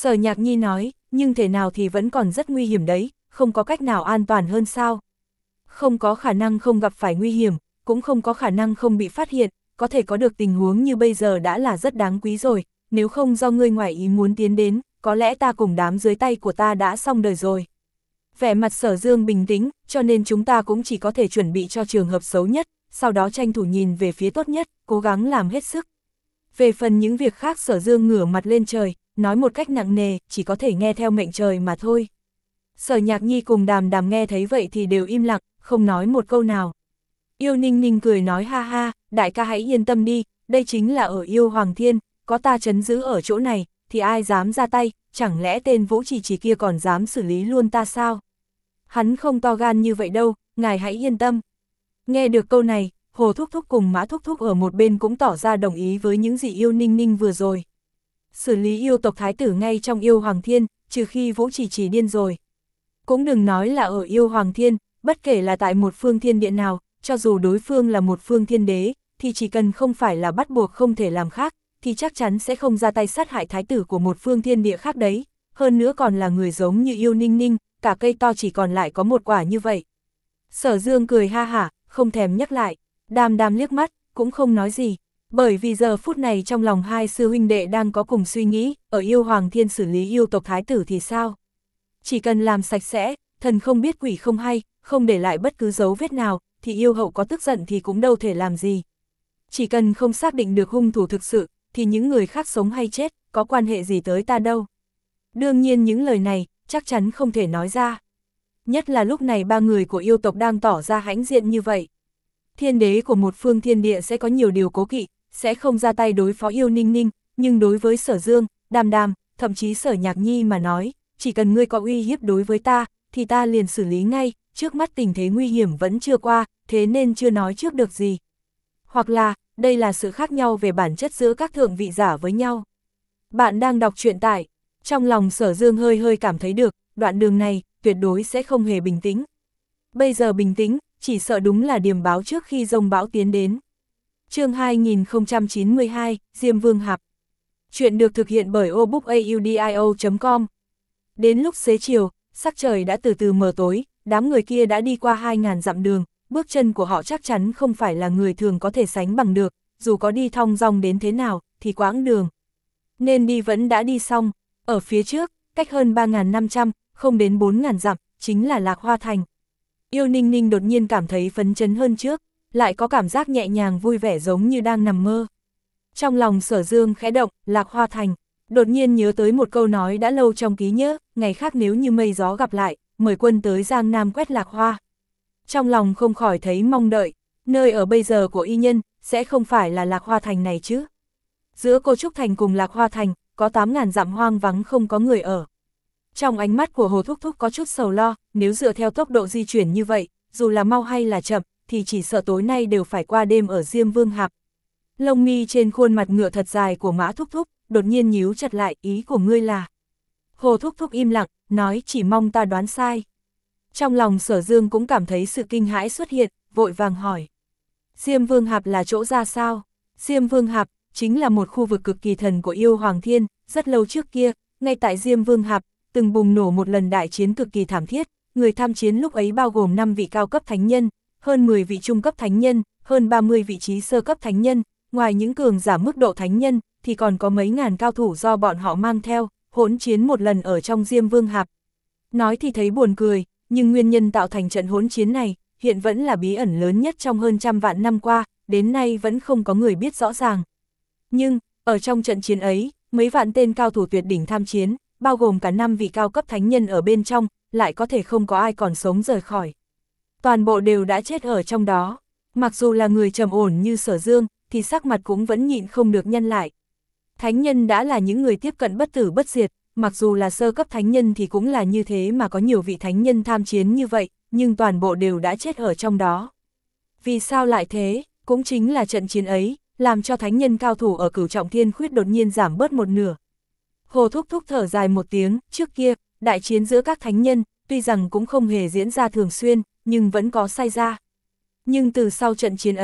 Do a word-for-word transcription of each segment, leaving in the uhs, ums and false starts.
Sở Nhạc Nhi nói, nhưng thể nào thì vẫn còn rất nguy hiểm đấy, không có cách nào an toàn hơn sao. Không có khả năng không gặp phải nguy hiểm, cũng không có khả năng không bị phát hiện, có thể có được tình huống như bây giờ đã là rất đáng quý rồi, nếu không do ngươi ngoại ý muốn tiến đến, có lẽ ta cùng đám dưới tay của ta đã xong đời rồi. Vẻ mặt Sở Dương bình tĩnh, cho nên chúng ta cũng chỉ có thể chuẩn bị cho trường hợp xấu nhất, sau đó tranh thủ nhìn về phía tốt nhất, cố gắng làm hết sức. Về phần những việc khác Sở Dương ngửa mặt lên trời, nói một cách nặng nề, chỉ có thể nghe theo mệnh trời mà thôi. Sở Nhạc Nhi cùng Đàm Đàm nghe thấy vậy thì đều im lặng, không nói một câu nào. Yêu Ninh Ninh cười nói ha ha, đại ca hãy yên tâm đi, đây chính là ở Yêu Hoàng Thiên, có ta trấn giữ ở chỗ này, thì ai dám ra tay, chẳng lẽ tên Vũ Chỉ Chỉ kia còn dám xử lý luôn ta sao? Hắn không to gan như vậy đâu, ngài hãy yên tâm. Nghe được câu này, Hồ Thúc Thúc cùng Mã Thúc Thúc ở một bên cũng tỏ ra đồng ý với những gì Yêu Ninh Ninh vừa rồi. Xử lý yêu tộc thái tử ngay trong Yêu Hoàng Thiên, trừ khi Vũ Chỉ Chỉ điên rồi. Cũng đừng nói là ở Yêu Hoàng Thiên, bất kể là tại một phương thiên địa nào, cho dù đối phương là một phương thiên đế, thì chỉ cần không phải là bắt buộc không thể làm khác, thì chắc chắn sẽ không ra tay sát hại thái tử của một phương thiên địa khác đấy. Hơn nữa còn là người giống như Yêu Ninh Ninh, cả cây to chỉ còn lại có một quả như vậy. Sở Dương cười ha hả, không thèm nhắc lại, Đàm Đàm liếc mắt, cũng không nói gì. Bởi vì giờ phút này trong lòng hai sư huynh đệ đang có cùng suy nghĩ, ở Yêu Hoàng Thiên xử lý yêu tộc thái tử thì sao? Chỉ cần làm sạch sẽ, thần không biết quỷ không hay, không để lại bất cứ dấu vết nào, thì yêu hậu có tức giận thì cũng đâu thể làm gì. Chỉ cần không xác định được hung thủ thực sự, thì những người khác sống hay chết, có quan hệ gì tới ta đâu. Đương nhiên những lời này, chắc chắn không thể nói ra. Nhất là lúc này ba người của yêu tộc đang tỏ ra hãnh diện như vậy. Thiên đế của một phương thiên địa sẽ có nhiều điều cố kỵ, sẽ không ra tay đối phó Yêu Ninh Ninh, nhưng đối với Sở Dương, Đàm Đàm, thậm chí Sở Nhạc Nhi mà nói, chỉ cần ngươi có uy hiếp đối với ta, thì ta liền xử lý ngay, trước mắt tình thế nguy hiểm vẫn chưa qua, thế nên chưa nói trước được gì. Hoặc là, đây là sự khác nhau về bản chất giữa các thượng vị giả với nhau. Bạn đang đọc truyện tại, trong lòng Sở Dương hơi hơi cảm thấy được, đoạn đường này, tuyệt đối sẽ không hề bình tĩnh. Bây giờ bình tĩnh, chỉ sợ đúng là điềm báo trước khi dông bão tiến đến. Chương hai nghìn không trăm chín mươi hai, Diêm Vương Hạp. Chuyện được thực hiện bởi obookaudio chấm com. Đến lúc xế chiều, sắc trời đã từ từ mờ tối, đám người kia đã đi qua hai ngàn dặm đường, bước chân của họ chắc chắn không phải là người thường có thể sánh bằng được, dù có đi thong dong đến thế nào, thì quãng đường nên đi vẫn đã đi xong. Ở phía trước, cách hơn ba nghìn năm trăm, không đến bốn nghìn dặm, chính là Lạc Hoa Thành. Yêu Ninh Ninh đột nhiên cảm thấy phấn chấn hơn trước, lại có cảm giác nhẹ nhàng vui vẻ giống như đang nằm mơ. Trong lòng Sở Dương khẽ động, Lạc Hoa Thành, đột nhiên nhớ tới một câu nói đã lâu trong ký nhớ, ngày khác nếu như mây gió gặp lại, mời quân tới Giang Nam quét Lạc Hoa. Trong lòng không khỏi thấy mong đợi, nơi ở bây giờ của y nhân, sẽ không phải là Lạc Hoa Thành này chứ. Giữa Cô Trúc Thành cùng Lạc Hoa Thành, có tám nghìn dặm hoang vắng không có người ở. Trong ánh mắt của Hồ Thúc Thúc có chút sầu lo, nếu dựa theo tốc độ di chuyển như vậy, dù là mau hay là chậm, thì chỉ sợ tối nay đều phải qua đêm ở Diêm Vương Hạp. Lông mi trên khuôn mặt ngựa thật dài của Mã Thúc Thúc, đột nhiên nhíu chặt lại, ý của ngươi là. Hồ Thúc Thúc im lặng, nói chỉ mong ta đoán sai. Trong lòng Sở Dương cũng cảm thấy sự kinh hãi xuất hiện, vội vàng hỏi. Diêm Vương Hạp là chỗ ra sao? Diêm Vương Hạp chính là một khu vực cực kỳ thần của Yêu Hoàng Thiên, rất lâu trước kia, ngay tại Diêm Vương Hạp, từng bùng nổ một lần đại chiến cực kỳ thảm thiết, người tham chiến lúc ấy bao gồm năm vị cao cấp thánh nhân, hơn mười vị trung cấp thánh nhân, hơn ba mươi vị trí sơ cấp thánh nhân, ngoài những cường giả mức độ thánh nhân, thì còn có mấy ngàn cao thủ do bọn họ mang theo, hỗn chiến một lần ở trong Diêm Vương Hạp. Nói thì thấy buồn cười, nhưng nguyên nhân tạo thành trận hỗn chiến này, hiện vẫn là bí ẩn lớn nhất trong hơn trăm vạn năm qua, đến nay vẫn không có người biết rõ ràng. Nhưng, ở trong trận chiến ấy, mấy vạn tên cao thủ tuyệt đỉnh tham chiến, bao gồm cả năm vị cao cấp thánh nhân ở bên trong, lại có thể không có ai còn sống rời khỏi. Toàn bộ đều đã chết ở trong đó. Mặc dù là người trầm ổn như Sở Dương, thì sắc mặt cũng vẫn nhịn không được nhăn lại. Thánh nhân đã là những người tiếp cận bất tử bất diệt, mặc dù là sơ cấp thánh nhân thì cũng là như thế mà có nhiều vị thánh nhân tham chiến như vậy, nhưng toàn bộ đều đã chết ở trong đó. Vì sao lại thế? Cũng chính là trận chiến ấy, làm cho thánh nhân cao thủ ở Cửu Trọng Thiên Khuyết đột nhiên giảm bớt một nửa. Hồ Thúc Thúc thở dài một tiếng, trước kia, đại chiến giữa các thánh nhân, tuy rằng cũng không hề diễn ra thường xuyên, nhưng vẫn có xảy ra. Nhưng từ sau trận chiến ấy,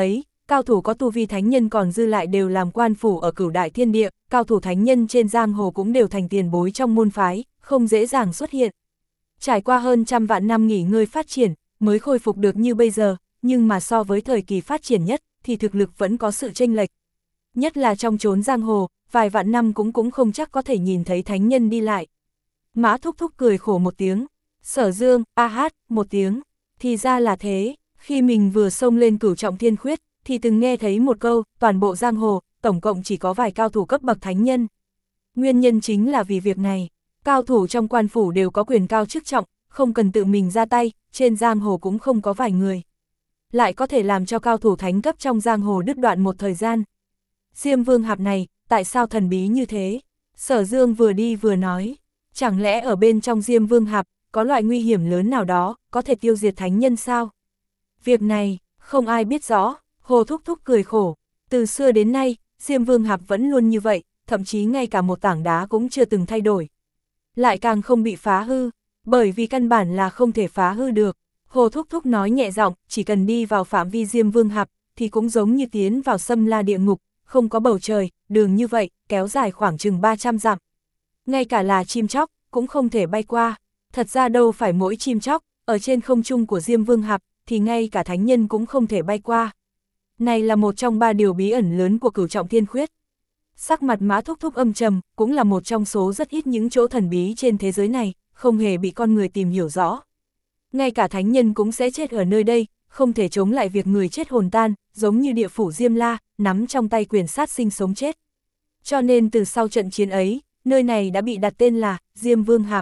cao thủ có tu vi thánh nhân còn dư lại đều làm quan phủ ở Cửu Đại Thiên Địa, cao thủ thánh nhân trên giang hồ cũng đều thành tiền bối trong môn phái, không dễ dàng xuất hiện. Trải qua hơn trăm vạn năm nghỉ ngơi phát triển, mới khôi phục được như bây giờ, nhưng mà so với thời kỳ phát triển nhất, thì thực lực vẫn có sự chênh lệch. Nhất là trong chốn giang hồ, vài vạn năm cũng cũng không chắc có thể nhìn thấy thánh nhân đi lại. Mã Thúc Thúc cười khổ một tiếng, Sở Dương, a hát, một tiếng, thì ra là thế, khi mình vừa xông lên Cửu Trọng Thiên Khuyết, thì từng nghe thấy một câu, toàn bộ giang hồ, tổng cộng chỉ có vài cao thủ cấp bậc thánh nhân. Nguyên nhân chính là vì việc này, cao thủ trong quan phủ đều có quyền cao chức trọng, không cần tự mình ra tay, trên giang hồ cũng không có vài người. Lại có thể làm cho cao thủ thánh cấp trong giang hồ đứt đoạn một thời gian. Diêm Vương Hạp này, tại sao thần bí như thế? Sở Dương vừa đi vừa nói, chẳng lẽ ở bên trong Diêm Vương Hạp, có loại nguy hiểm lớn nào đó, có thể tiêu diệt thánh nhân sao? Việc này, không ai biết rõ, Hồ Thúc Thúc cười khổ, từ xưa đến nay, Diêm Vương Hạp vẫn luôn như vậy, thậm chí ngay cả một tảng đá cũng chưa từng thay đổi. Lại càng không bị phá hư, bởi vì căn bản là không thể phá hư được. Hồ Thúc Thúc nói nhẹ giọng, chỉ cần đi vào phạm vi Diêm Vương Hạp, thì cũng giống như tiến vào xâm la địa ngục, không có bầu trời, đường như vậy, kéo dài khoảng chừng ba trăm dặm. Ngay cả là chim chóc, cũng không thể bay qua. Thật ra đâu phải mỗi chim chóc, ở trên không trung của Diêm Vương Hạp, thì ngay cả thánh nhân cũng không thể bay qua. Này là một trong ba điều bí ẩn lớn của Cửu Trọng Thiên Khuyết. Sắc mặt Mã Thúc Thúc âm trầm, cũng là một trong số rất ít những chỗ thần bí trên thế giới này, không hề bị con người tìm hiểu rõ. Ngay cả thánh nhân cũng sẽ chết ở nơi đây, không thể chống lại việc người chết hồn tan, giống như địa phủ Diêm La, nắm trong tay quyền sát sinh sống chết. Cho nên từ sau trận chiến ấy, nơi này đã bị đặt tên là Diêm Vương Hạp.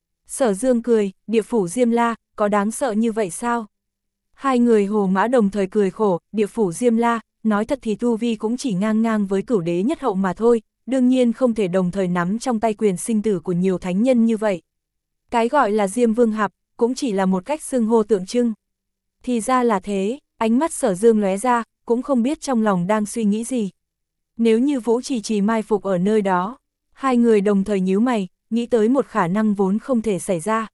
Sở Dương cười, địa phủ Diêm La, có đáng sợ như vậy sao? Hai người Hồ Mã đồng thời cười khổ, địa phủ Diêm La, nói thật thì tu vi cũng chỉ ngang ngang với Cửu Đế nhất hậu mà thôi, đương nhiên không thể đồng thời nắm trong tay quyền sinh tử của nhiều thánh nhân như vậy. Cái gọi là Diêm Vương Hạp, cũng chỉ là một cách xưng hô tượng trưng. Thì ra là thế, ánh mắt Sở Dương lóe ra, cũng không biết trong lòng đang suy nghĩ gì. Nếu như Vũ Trì Trì mai phục ở nơi đó, hai người đồng thời nhíu mày, nghĩ tới một khả năng vốn không thể xảy ra.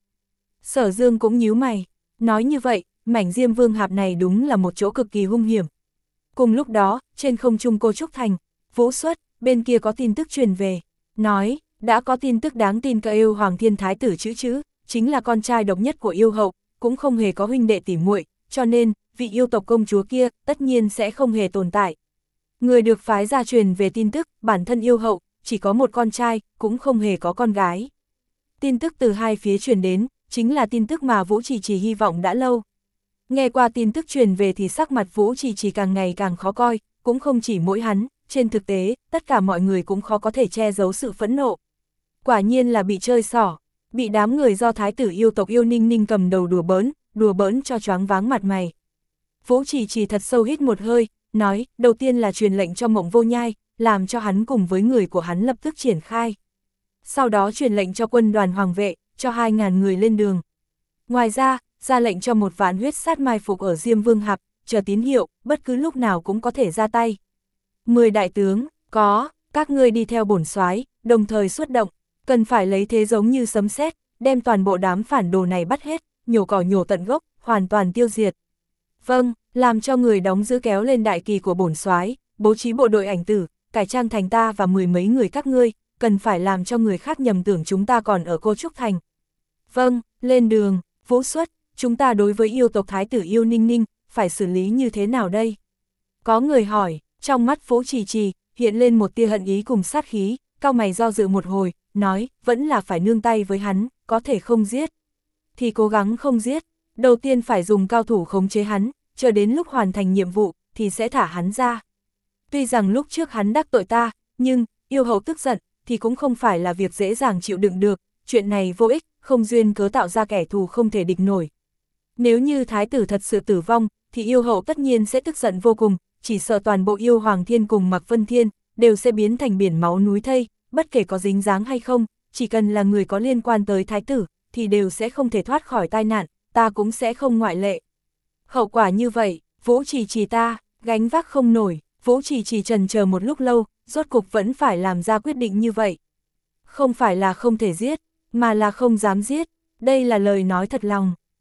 Sở Dương cũng nhíu mày, nói như vậy, mảnh Diêm Vương Hạp này đúng là một chỗ cực kỳ hung hiểm. Cùng lúc đó, trên không trung Cô Trúc Thành, Vũ Xuất, bên kia có tin tức truyền về, nói, đã có tin tức đáng tin cậy yêu Hoàng Thiên Thái tử chữ chữ, chính là con trai độc nhất của yêu hậu, cũng không hề có huynh đệ tỉ muội, cho nên, vị yêu tộc công chúa kia, tất nhiên sẽ không hề tồn tại. Người được phái ra truyền về tin tức, bản thân yêu hậu, chỉ có một con trai, cũng không hề có con gái. Tin tức từ hai phía truyền đến, chính là tin tức mà Vũ Trì Trì hy vọng đã lâu. Nghe qua tin tức truyền về thì sắc mặt Vũ Trì Trì càng ngày càng khó coi, cũng không chỉ mỗi hắn, trên thực tế, tất cả mọi người cũng khó có thể che giấu sự phẫn nộ. Quả nhiên là bị chơi xỏ, bị đám người do thái tử yêu tộc Yêu Ninh Ninh cầm đầu đùa bỡn, đùa bỡn cho choáng váng mặt mày. Vũ Trì Trì thật sâu hít một hơi, nói, đầu tiên là truyền lệnh cho Mộng Vô Nhai, làm cho hắn cùng với người của hắn lập tức triển khai. Sau đó truyền lệnh cho quân đoàn hoàng vệ, cho hai ngàn người lên đường. Ngoài ra, ra lệnh cho một vạn huyết sát mai phục ở Diêm Vương Hạp, chờ tín hiệu, bất cứ lúc nào cũng có thể ra tay. Mười đại tướng, có, các ngươi đi theo bổn soái, đồng thời xuất động, cần phải lấy thế giống như sấm sét, đem toàn bộ đám phản đồ này bắt hết, nhổ cỏ nhổ tận gốc, hoàn toàn tiêu diệt. Vâng, làm cho người đóng giữ kéo lên đại kỳ của bổn soái, bố trí bộ đội ảnh tử, cải trang thành ta và mười mấy người các ngươi, cần phải làm cho người khác nhầm tưởng chúng ta còn ở Cô Trúc Thành. Vâng, lên đường, Vũ Xuất, chúng ta đối với yêu tộc thái tử Yêu Ninh Ninh, phải xử lý như thế nào đây? Có người hỏi, trong mắt Vũ Trì Trì, hiện lên một tia hận ý cùng sát khí, cau mày do dự một hồi, nói, vẫn là phải nương tay với hắn, có thể không giết. Thì cố gắng không giết, đầu tiên phải dùng cao thủ khống chế hắn, chờ đến lúc hoàn thành nhiệm vụ, thì sẽ thả hắn ra. Tuy rằng lúc trước hắn đắc tội ta, nhưng, yêu hậu tức giận, thì cũng không phải là việc dễ dàng chịu đựng được, chuyện này vô ích, không duyên cớ tạo ra kẻ thù không thể địch nổi. Nếu như thái tử thật sự tử vong, thì yêu hậu tất nhiên sẽ tức giận vô cùng, chỉ sợ toàn bộ yêu Hoàng Thiên cùng Mạc Vân Thiên, đều sẽ biến thành biển máu núi thây, bất kể có dính dáng hay không, chỉ cần là người có liên quan tới thái tử, thì đều sẽ không thể thoát khỏi tai nạn, ta cũng sẽ không ngoại lệ. Hậu quả như vậy, Vũ Trì Trì ta, gánh vác không nổi, Vũ Trì Trì trần chờ một lúc lâu, rốt cục vẫn phải làm ra quyết định như vậy. Không phải là không thể giết, mà là không dám giết, đây là lời nói thật lòng.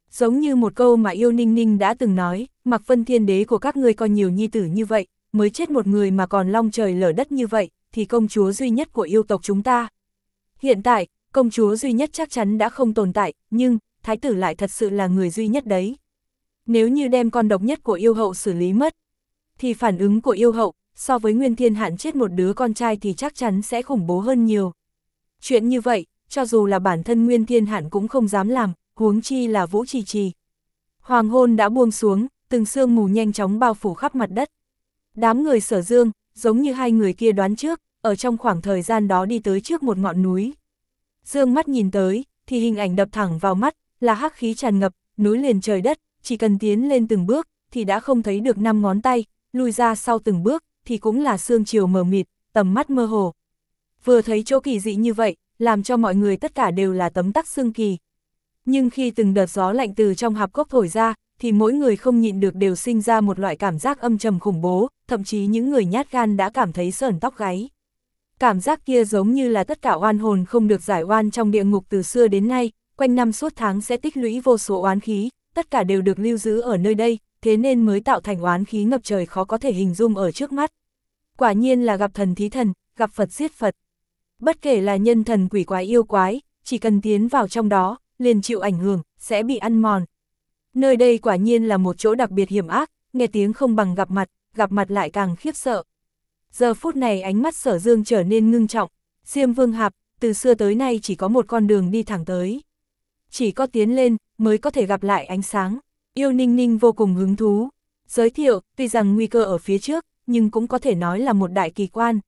Giống như một câu mà Yêu Ninh Ninh đã từng nói, Mạc Vân Thiên Đế của các ngươi coi nhiều nhi tử như vậy, mới chết một người mà còn long trời lở đất như vậy, thì công chúa duy nhất của yêu tộc chúng ta. Hiện tại, công chúa duy nhất chắc chắn đã không tồn tại, nhưng, thái tử lại thật sự là người duy nhất đấy. Nếu như đem con độc nhất của yêu hậu xử lý mất, thì phản ứng của yêu hậu, so với Nguyên Thiên Hạn chết một đứa con trai thì chắc chắn sẽ khủng bố hơn nhiều. Chuyện như vậy, cho dù là bản thân Nguyên Thiên Hạn cũng không dám làm, huống chi là Vũ Trì Trì. Hoàng hôn đã buông xuống, từng sương mù nhanh chóng bao phủ khắp mặt đất. Đám người Sở Dương, giống như hai người kia đoán trước, ở trong khoảng thời gian đó đi tới trước một ngọn núi. Dương mắt nhìn tới, thì hình ảnh đập thẳng vào mắt, là hắc khí tràn ngập, núi liền trời đất, chỉ cần tiến lên từng bước, thì đã không thấy được năm ngón tay, lùi ra sau từng bước, thì cũng là sương chiều mờ mịt, tầm mắt mơ hồ. Vừa thấy chỗ kỳ dị như vậy, làm cho mọi người tất cả đều là tấm tắc xương kỳ. Nhưng khi từng đợt gió lạnh từ trong hạp cốc thổi ra, thì mỗi người không nhịn được đều sinh ra một loại cảm giác âm trầm khủng bố, thậm chí những người nhát gan đã cảm thấy sởn tóc gáy. Cảm giác kia giống như là tất cả oan hồn không được giải oan trong địa ngục từ xưa đến nay, quanh năm suốt tháng sẽ tích lũy vô số oán khí, tất cả đều được lưu giữ ở nơi đây, thế nên mới tạo thành oán khí ngập trời khó có thể hình dung ở trước mắt. Quả nhiên là gặp thần thí thần, gặp Phật giết Phật. Bất kể là nhân thần quỷ quái yêu quái, chỉ cần tiến vào trong đó, liền chịu ảnh hưởng, sẽ bị ăn mòn. Nơi đây quả nhiên là một chỗ đặc biệt hiểm ác, nghe tiếng không bằng gặp mặt, gặp mặt lại càng khiếp sợ. Giờ phút này ánh mắt Sở Dương trở nên ngưng trọng, Diêm Vương Hạp, từ xưa tới nay chỉ có một con đường đi thẳng tới. Chỉ có tiến lên, mới có thể gặp lại ánh sáng. Yêu Ninh Ninh vô cùng hứng thú. Giới thiệu, tuy rằng nguy cơ ở phía trước, nhưng cũng có thể nói là một đại kỳ quan.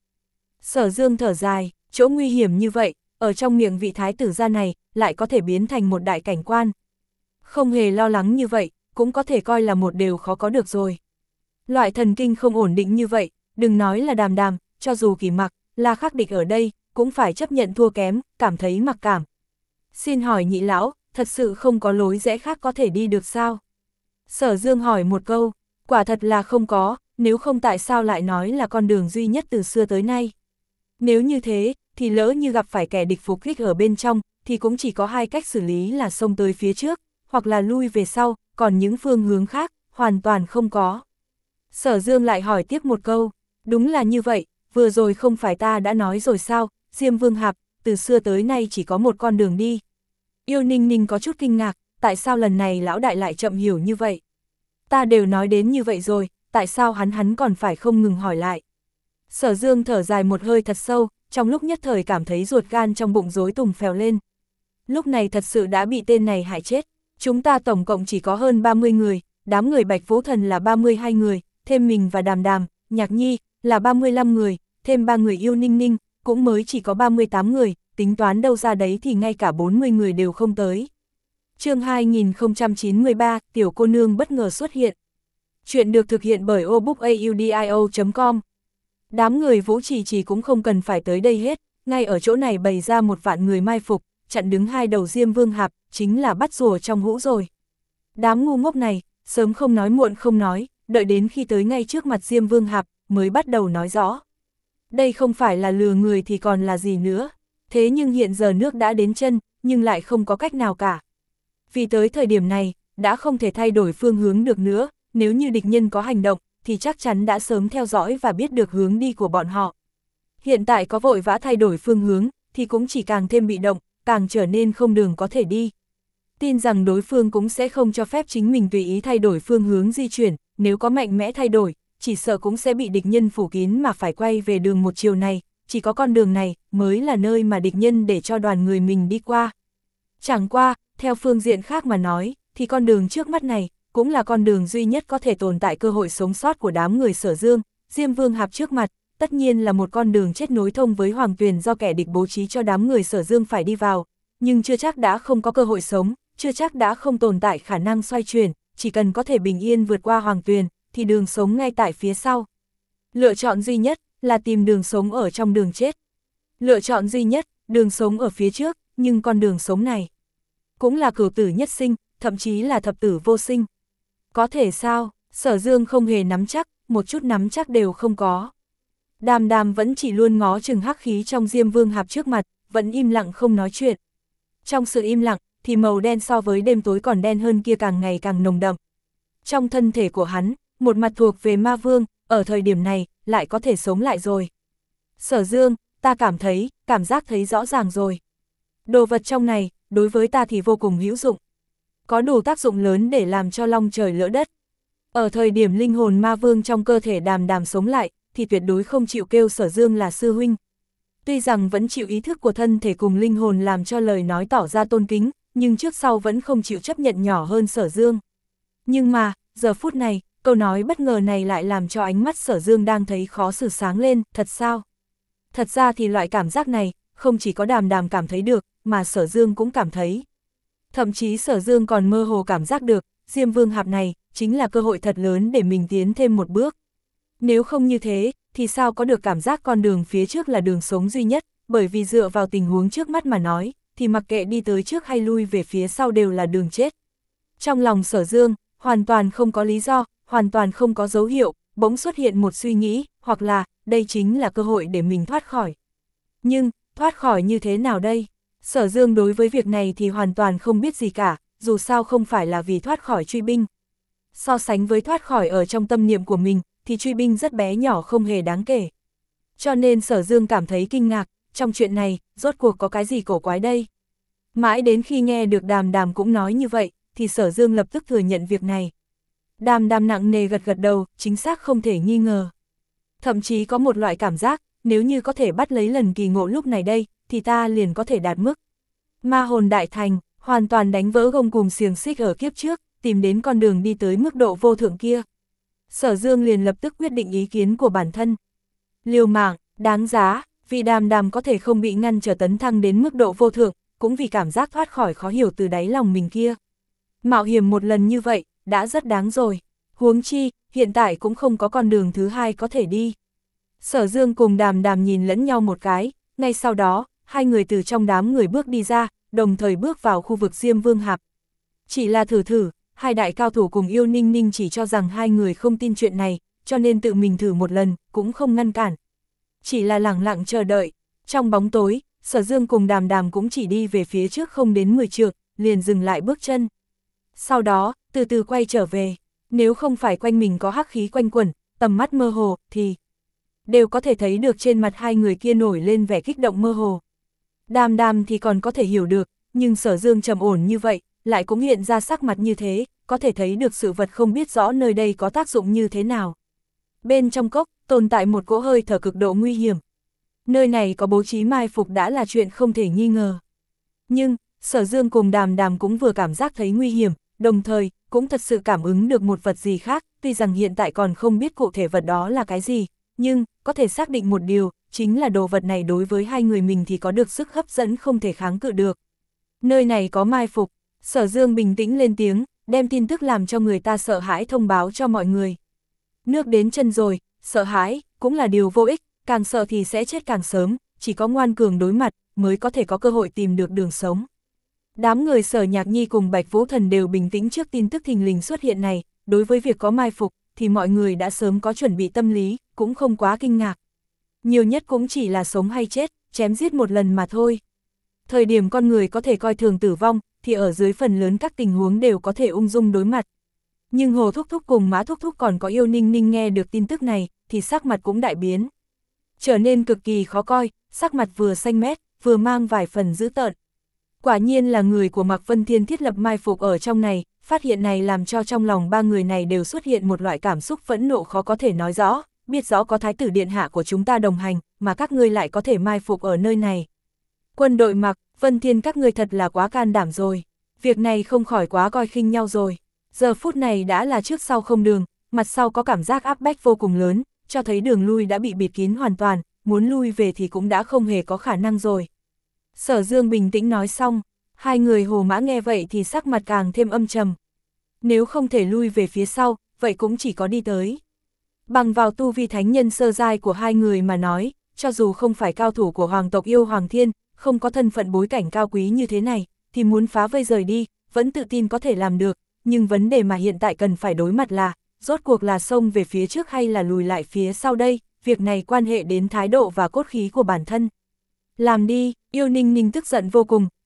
Sở Dương thở dài, chỗ nguy hiểm như vậy, ở trong miệng vị thái tử gia này, lại có thể biến thành một đại cảnh quan. Không hề lo lắng như vậy, cũng có thể coi là một điều khó có được rồi. Loại thần kinh không ổn định như vậy, đừng nói là Đàm Đàm, cho dù Kỳ Mặc, là khắc địch ở đây, cũng phải chấp nhận thua kém, cảm thấy mặc cảm. Xin hỏi nhị lão, thật sự không có lối rẽ khác có thể đi được sao? Sở Dương hỏi một câu, quả thật là không có, nếu không tại sao lại nói là con đường duy nhất từ xưa tới nay. Nếu như thế, thì lỡ như gặp phải kẻ địch phục kích ở bên trong, thì cũng chỉ có hai cách xử lý là xông tới phía trước, hoặc là lui về sau, còn những phương hướng khác, hoàn toàn không có. Sở Dương lại hỏi tiếp một câu, đúng là như vậy, vừa rồi không phải ta đã nói rồi sao, Diêm Vương Hạp, từ xưa tới nay chỉ có một con đường đi. Yêu Ninh Ninh có chút kinh ngạc, tại sao lần này lão đại lại chậm hiểu như vậy? Ta đều nói đến như vậy rồi, tại sao hắn hắn còn phải không ngừng hỏi lại? Sở Dương thở dài một hơi thật sâu, trong lúc nhất thời cảm thấy ruột gan trong bụng rối tùng phèo lên. Lúc này thật sự đã bị tên này hại chết, chúng ta tổng cộng chỉ có hơn ba mươi người, đám người Bạch Vũ Thần là ba mươi hai người, thêm mình và Đàm Đàm, Nhạc Nhi, là ba mươi lăm người, thêm ba người Yêu Ninh Ninh, cũng mới chỉ có ba mươi tám người, tính toán đâu ra đấy thì ngay cả bốn mươi người đều không tới. Chương hai nghìn không trăm chín mươi ba, tiểu cô nương bất ngờ xuất hiện. Chuyện được thực hiện bởi obookaudio chấm com. Đám người Vũ Trì Trì cũng không cần phải tới đây hết, ngay ở chỗ này bày ra một vạn người mai phục, chặn đứng hai đầu Diêm Vương Hạp, chính là bắt rùa trong hũ rồi. Đám ngu ngốc này, sớm không nói muộn không nói, đợi đến khi tới ngay trước mặt Diêm Vương Hạp, mới bắt đầu nói rõ. Đây không phải là lừa người thì còn là gì nữa, thế nhưng hiện giờ nước đã đến chân, nhưng lại không có cách nào cả. Vì tới thời điểm này, đã không thể thay đổi phương hướng được nữa, nếu như địch nhân có hành động, thì chắc chắn đã sớm theo dõi và biết được hướng đi của bọn họ. Hiện tại có vội vã thay đổi phương hướng, thì cũng chỉ càng thêm bị động, càng trở nên không đường có thể đi. Tin rằng đối phương cũng sẽ không cho phép chính mình tùy ý thay đổi phương hướng di chuyển, nếu có mạnh mẽ thay đổi, chỉ sợ cũng sẽ bị địch nhân phủ kín mà phải quay về đường một chiều này, chỉ có con đường này mới là nơi mà địch nhân để cho đoàn người mình đi qua. Chẳng qua, theo phương diện khác mà nói, thì con đường trước mắt này, cũng là con đường duy nhất có thể tồn tại cơ hội sống sót của đám người Sở Dương, Diêm Vương Hạp trước mặt, tất nhiên là một con đường chết nối thông với Hoàng Tuyền do kẻ địch bố trí cho đám người Sở Dương phải đi vào, nhưng chưa chắc đã không có cơ hội sống, chưa chắc đã không tồn tại khả năng xoay chuyển, chỉ cần có thể bình yên vượt qua Hoàng Tuyền, thì đường sống ngay tại phía sau. Lựa chọn duy nhất là tìm đường sống ở trong đường chết. Lựa chọn duy nhất, đường sống ở phía trước, nhưng con đường sống này cũng là cửu tử nhất sinh, thậm chí là thập tử vô sinh. Có thể sao? Sở Dương không hề nắm chắc, một chút nắm chắc đều không có. Đàm Đàm vẫn chỉ luôn ngó chừng hắc khí trong Diêm Vương Hạp trước mặt, vẫn im lặng không nói chuyện. Trong sự im lặng, thì màu đen so với đêm tối còn đen hơn kia càng ngày càng nồng đậm. Trong thân thể của hắn, một mặt thuộc về ma vương, ở thời điểm này, lại có thể sống lại rồi. Sở Dương, ta cảm thấy, cảm giác thấy rõ ràng rồi. Đồ vật trong này, đối với ta thì vô cùng hữu dụng. Có đủ tác dụng lớn để làm cho long trời lỡ đất. Ở thời điểm linh hồn ma vương trong cơ thể Đàm Đàm sống lại, thì tuyệt đối không chịu kêu Sở Dương là sư huynh. Tuy rằng vẫn chịu ý thức của thân thể cùng linh hồn làm cho lời nói tỏ ra tôn kính, nhưng trước sau vẫn không chịu chấp nhận nhỏ hơn Sở Dương. Nhưng mà, giờ phút này, câu nói bất ngờ này lại làm cho ánh mắt Sở Dương đang thấy khó xử sáng lên, thật sao? Thật ra thì loại cảm giác này, không chỉ có Đàm Đàm cảm thấy được, mà Sở Dương cũng cảm thấy. Thậm chí Sở Dương còn mơ hồ cảm giác được, Diêm Vương Hạp này, chính là cơ hội thật lớn để mình tiến thêm một bước. Nếu không như thế, thì sao có được cảm giác con đường phía trước là đường sống duy nhất, bởi vì dựa vào tình huống trước mắt mà nói, thì mặc kệ đi tới trước hay lui về phía sau đều là đường chết. Trong lòng Sở Dương, hoàn toàn không có lý do, hoàn toàn không có dấu hiệu, bỗng xuất hiện một suy nghĩ, hoặc là, đây chính là cơ hội để mình thoát khỏi. Nhưng, thoát khỏi như thế nào đây? Sở Dương đối với việc này thì hoàn toàn không biết gì cả, dù sao không phải là vì thoát khỏi truy binh. So sánh với thoát khỏi ở trong tâm niệm của mình, thì truy binh rất bé nhỏ không hề đáng kể. Cho nên Sở Dương cảm thấy kinh ngạc, trong chuyện này, rốt cuộc có cái gì cổ quái đây? Mãi đến khi nghe được Đàm Đàm cũng nói như vậy, thì Sở Dương lập tức thừa nhận việc này. Đàm Đàm nặng nề gật gật đầu, chính xác không thể nghi ngờ. Thậm chí có một loại cảm giác, nếu như có thể bắt lấy lần kỳ ngộ lúc này đây, thì ta liền có thể đạt mức ma hồn đại thành, hoàn toàn đánh vỡ gông cùm xiềng xích ở kiếp trước, tìm đến con đường đi tới mức độ vô thượng kia. Sở Dương liền lập tức quyết định ý kiến của bản thân. Liều mạng, đáng giá, vì Đàm Đàm có thể không bị ngăn trở tấn thăng đến mức độ vô thượng, cũng vì cảm giác thoát khỏi khó hiểu từ đáy lòng mình kia. Mạo hiểm một lần như vậy, đã rất đáng rồi. Huống chi, hiện tại cũng không có con đường thứ hai có thể đi. Sở Dương cùng Đàm Đàm nhìn lẫn nhau một cái, ngay sau đó, hai người từ trong đám người bước đi ra, đồng thời bước vào khu vực Diêm Vương Hạp. Chỉ là thử thử, hai đại cao thủ cùng Yêu Ninh Ninh chỉ cho rằng hai người không tin chuyện này, cho nên tự mình thử một lần, cũng không ngăn cản. Chỉ là lẳng lặng chờ đợi, trong bóng tối, Sở Dương cùng Đàm Đàm cũng chỉ đi về phía trước không đến mười trượng, liền dừng lại bước chân. Sau đó, từ từ quay trở về, nếu không phải quanh mình có hắc khí quanh quẩn, tầm mắt mơ hồ, thì đều có thể thấy được trên mặt hai người kia nổi lên vẻ kích động mơ hồ. Đàm Đàm thì còn có thể hiểu được, nhưng Sở Dương trầm ổn như vậy, lại cũng hiện ra sắc mặt như thế, có thể thấy được sự vật không biết rõ nơi đây có tác dụng như thế nào. Bên trong cốc, tồn tại một cỗ hơi thở cực độ nguy hiểm. Nơi này có bố trí mai phục đã là chuyện không thể nghi ngờ. Nhưng, Sở Dương cùng Đàm Đàm cũng vừa cảm giác thấy nguy hiểm, đồng thời, cũng thật sự cảm ứng được một vật gì khác, tuy rằng hiện tại còn không biết cụ thể vật đó là cái gì, nhưng, có thể xác định một điều, chính là đồ vật này đối với hai người mình thì có được sức hấp dẫn không thể kháng cự được. Nơi này có mai phục, Sở Dương bình tĩnh lên tiếng, đem tin tức làm cho người ta sợ hãi thông báo cho mọi người. Nước đến chân rồi, sợ hãi, cũng là điều vô ích, càng sợ thì sẽ chết càng sớm, chỉ có ngoan cường đối mặt, mới có thể có cơ hội tìm được đường sống. Đám người Sở Nhạc Nhi cùng Bạch Vũ Thần đều bình tĩnh trước tin tức thình lình xuất hiện này, đối với việc có mai phục, thì mọi người đã sớm có chuẩn bị tâm lý, cũng không quá kinh ngạc. Nhiều nhất cũng chỉ là sống hay chết, chém giết một lần mà thôi. Thời điểm con người có thể coi thường tử vong, thì ở dưới phần lớn các tình huống đều có thể ung dung đối mặt. Nhưng Hồ Thúc Thúc cùng Mã Thúc Thúc còn có Yêu Ninh Ninh nghe được tin tức này, thì sắc mặt cũng đại biến. Trở nên cực kỳ khó coi, sắc mặt vừa xanh mét, vừa mang vài phần dữ tợn. Quả nhiên là người của Mạc Vân Thiên thiết lập mai phục ở trong này, phát hiện này làm cho trong lòng ba người này đều xuất hiện một loại cảm xúc phẫn nộ khó có thể nói rõ, biết rõ có Thái tử điện hạ của chúng ta đồng hành, mà các ngươi lại có thể mai phục ở nơi này. Quân đội Mạc Vân Thiên các ngươi thật là quá can đảm rồi, việc này không khỏi quá coi khinh nhau rồi. Giờ phút này đã là trước sau không đường, mặt sau có cảm giác áp bách vô cùng lớn, cho thấy đường lui đã bị bịt kín hoàn toàn, muốn lui về thì cũng đã không hề có khả năng rồi. Sở Dương bình tĩnh nói xong, hai người Hồ Mã nghe vậy thì sắc mặt càng thêm âm trầm. Nếu không thể lui về phía sau, vậy cũng chỉ có đi tới. Bằng vào tu vi thánh nhân sơ giai của hai người mà nói, cho dù không phải cao thủ của hoàng tộc yêu Hoàng Thiên, không có thân phận bối cảnh cao quý như thế này, thì muốn phá vây rời đi, vẫn tự tin có thể làm được, nhưng vấn đề mà hiện tại cần phải đối mặt là, rốt cuộc là xông về phía trước hay là lùi lại phía sau đây, việc này quan hệ đến thái độ và cốt khí của bản thân. Làm đi, Yêu Ninh Ninh tức giận vô cùng,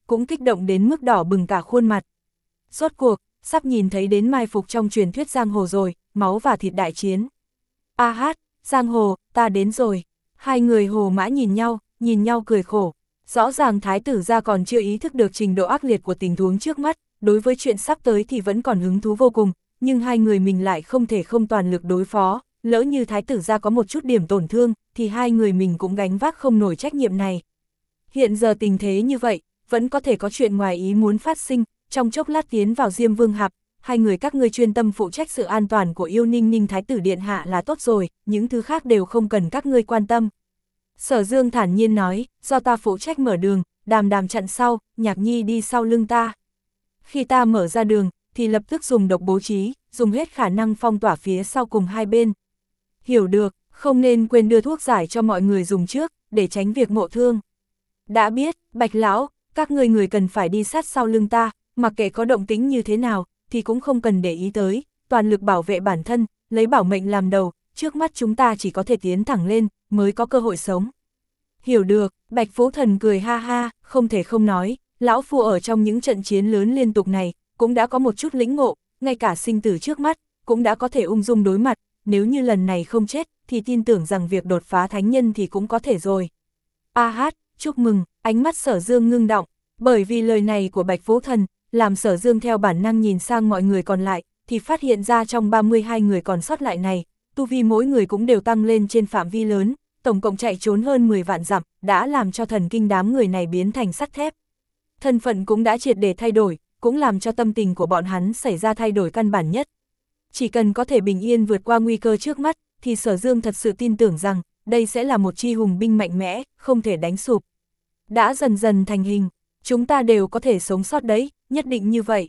cũng kích động đến mức đỏ bừng cả khuôn mặt. Rốt cuộc, sắp nhìn thấy đến mai phục trong truyền thuyết giang hồ rồi, máu và thịt đại chiến. A hát, giang hồ, ta đến rồi. Hai người hồ mã nhìn nhau, nhìn nhau cười khổ. Rõ ràng thái tử gia còn chưa ý thức được trình độ ác liệt của tình huống trước mắt, đối với chuyện sắp tới thì vẫn còn hứng thú vô cùng, nhưng hai người mình lại không thể không toàn lực đối phó, lỡ như thái tử gia có một chút điểm tổn thương, thì hai người mình cũng gánh vác không nổi trách nhiệm này. Hiện giờ tình thế như vậy, vẫn có thể có chuyện ngoài ý muốn phát sinh, trong chốc lát tiến vào Diêm Vương Hạp, hai người các ngươi chuyên tâm phụ trách sự an toàn của Yêu Ninh Ninh thái tử điện hạ là tốt rồi, những thứ khác đều không cần các ngươi quan tâm. Sở Dương thản nhiên nói, do ta phụ trách mở đường, Đàm Đàm chặn sau, Nhạc Nhi đi sau lưng ta. Khi ta mở ra đường, thì lập tức dùng độc bố trí, dùng hết khả năng phong tỏa phía sau cùng hai bên. Hiểu được, không nên quên đưa thuốc giải cho mọi người dùng trước, để tránh việc ngộ thương. Đã biết, Bạch Lão, các người người cần phải đi sát sau lưng ta, mặc kệ có động tĩnh như thế nào, thì cũng không cần để ý tới, toàn lực bảo vệ bản thân, lấy bảo mệnh làm đầu, trước mắt chúng ta chỉ có thể tiến thẳng lên, mới có cơ hội sống. Hiểu được, Bạch Phú Thần cười ha ha, không thể không nói, lão phu ở trong những trận chiến lớn liên tục này, cũng đã có một chút lĩnh ngộ, ngay cả sinh tử trước mắt, cũng đã có thể ung dung đối mặt, nếu như lần này không chết, thì tin tưởng rằng việc đột phá thánh nhân thì cũng có thể rồi. A hát, chúc mừng, ánh mắt Sở Dương ngưng động, bởi vì lời này của Bạch Phú Thần, làm Sở Dương theo bản năng nhìn sang mọi người còn lại, thì phát hiện ra trong ba mươi hai người còn sót lại này, tu vi mỗi người cũng đều tăng lên trên phạm vi lớn, tổng cộng chạy trốn hơn mười vạn dặm, đã làm cho thần kinh đám người này biến thành sắt thép. Thân phận cũng đã triệt để thay đổi, cũng làm cho tâm tình của bọn hắn xảy ra thay đổi căn bản nhất. Chỉ cần có thể bình yên vượt qua nguy cơ trước mắt, thì Sở Dương thật sự tin tưởng rằng, đây sẽ là một chi hùng binh mạnh mẽ, không thể đánh sụp. Đã dần dần thành hình, chúng ta đều có thể sống sót đấy, nhất định như vậy.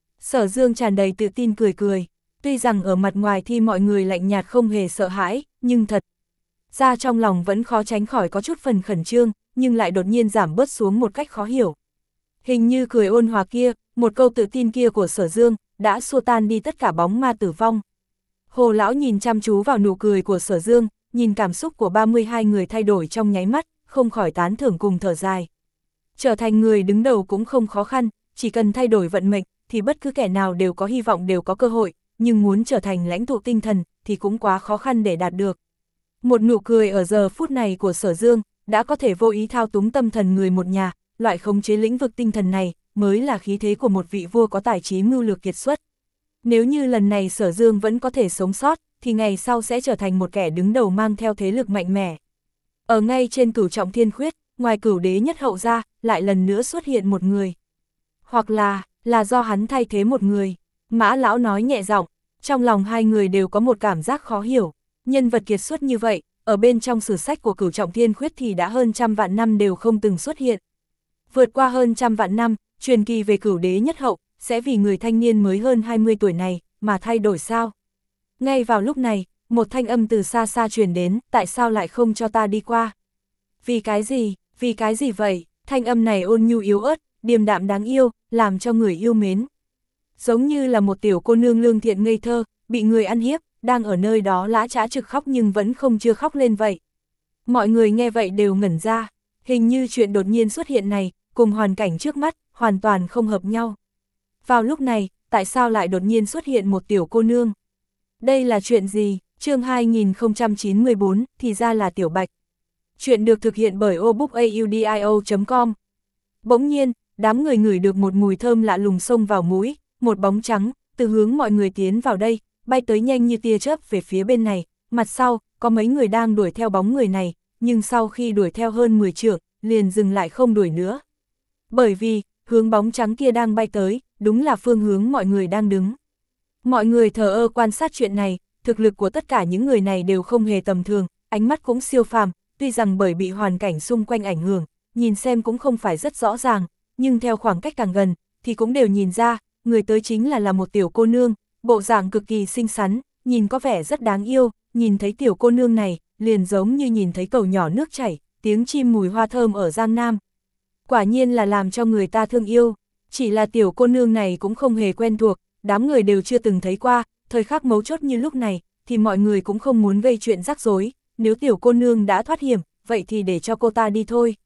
Sở Dương tràn đầy tự tin cười cười, tuy rằng ở mặt ngoài thì mọi người lạnh nhạt không hề sợ hãi, nhưng thật ra trong lòng vẫn khó tránh khỏi có chút phần khẩn trương, nhưng lại đột nhiên giảm bớt xuống một cách khó hiểu. Hình như cười ôn hòa kia, một câu tự tin kia của Sở Dương, đã xua tan đi tất cả bóng ma tử vong. Hồ Lão nhìn chăm chú vào nụ cười của Sở Dương, nhìn cảm xúc của ba mươi hai người thay đổi trong nháy mắt, không khỏi tán thưởng cùng thở dài. Trở thành người đứng đầu cũng không khó khăn, chỉ cần thay đổi vận mệnh, thì bất cứ kẻ nào đều có hy vọng đều có cơ hội, nhưng muốn trở thành lãnh tụ tinh thần, thì cũng quá khó khăn để đạt được. Một nụ cười ở giờ phút này của Sở Dương, đã có thể vô ý thao túng tâm thần người một nhà, loại khống chế lĩnh vực tinh thần này, mới là khí thế của một vị vua có tài trí mưu lược kiệt xuất. Nếu như lần này Sở Dương vẫn có thể sống sót, thì ngày sau sẽ trở thành một kẻ đứng đầu mang theo thế lực mạnh mẽ. Ở ngay trên Cửu Trọng Thiên Khuyết, ngoài Cửu Đế Nhất Hậu ra, lại lần nữa xuất hiện một người. Hoặc là, là do hắn thay thế một người. Mã Lão nói nhẹ giọng, trong lòng hai người đều có một cảm giác khó hiểu. Nhân vật kiệt xuất như vậy, ở bên trong sử sách của Cửu Trọng Thiên Khuyết thì đã hơn trăm vạn năm đều không từng xuất hiện. Vượt qua hơn trăm vạn năm, truyền kỳ về Cửu Đế Nhất Hậu, sẽ vì người thanh niên mới hơn hai mươi tuổi này, mà thay đổi sao? Ngay vào lúc này, một thanh âm từ xa xa truyền đến, tại sao lại không cho ta đi qua? Vì cái gì, vì cái gì vậy? Thanh âm này ôn nhu yếu ớt, điềm đạm đáng yêu, làm cho người yêu mến. Giống như là một tiểu cô nương lương thiện ngây thơ, bị người ăn hiếp, đang ở nơi đó lã chã trực khóc nhưng vẫn không chưa khóc lên vậy. Mọi người nghe vậy đều ngẩn ra, hình như chuyện đột nhiên xuất hiện này, cùng hoàn cảnh trước mắt, hoàn toàn không hợp nhau. Vào lúc này, tại sao lại đột nhiên xuất hiện một tiểu cô nương? Đây là chuyện gì? Chương hai nghìn không trăm chín mươi tư, thì ra là Tiểu Bạch. Chuyện được thực hiện bởi obookaudio chấm com. Bỗng nhiên, đám người ngửi được một mùi thơm lạ lùng xông vào mũi, một bóng trắng, từ hướng mọi người tiến vào đây, bay tới nhanh như tia chớp về phía bên này, mặt sau, có mấy người đang đuổi theo bóng người này, nhưng sau khi đuổi theo hơn mười trượng, liền dừng lại không đuổi nữa. Bởi vì, hướng bóng trắng kia đang bay tới, đúng là phương hướng mọi người đang đứng. Mọi người thờ ơ quan sát chuyện này, thực lực của tất cả những người này đều không hề tầm thường, ánh mắt cũng siêu phàm, tuy rằng bởi bị hoàn cảnh xung quanh ảnh hưởng, nhìn xem cũng không phải rất rõ ràng, nhưng theo khoảng cách càng gần, thì cũng đều nhìn ra, người tới chính là là một tiểu cô nương, bộ dạng cực kỳ xinh xắn, nhìn có vẻ rất đáng yêu, nhìn thấy tiểu cô nương này, liền giống như nhìn thấy cầu nhỏ nước chảy, tiếng chim mùi hoa thơm ở Giang Nam. Quả nhiên là làm cho người ta thương yêu, chỉ là tiểu cô nương này cũng không hề quen thuộc, đám người đều chưa từng thấy qua, thời khắc mấu chốt như lúc này, thì mọi người cũng không muốn gây chuyện rắc rối, nếu tiểu cô nương đã thoát hiểm, vậy thì để cho cô ta đi thôi.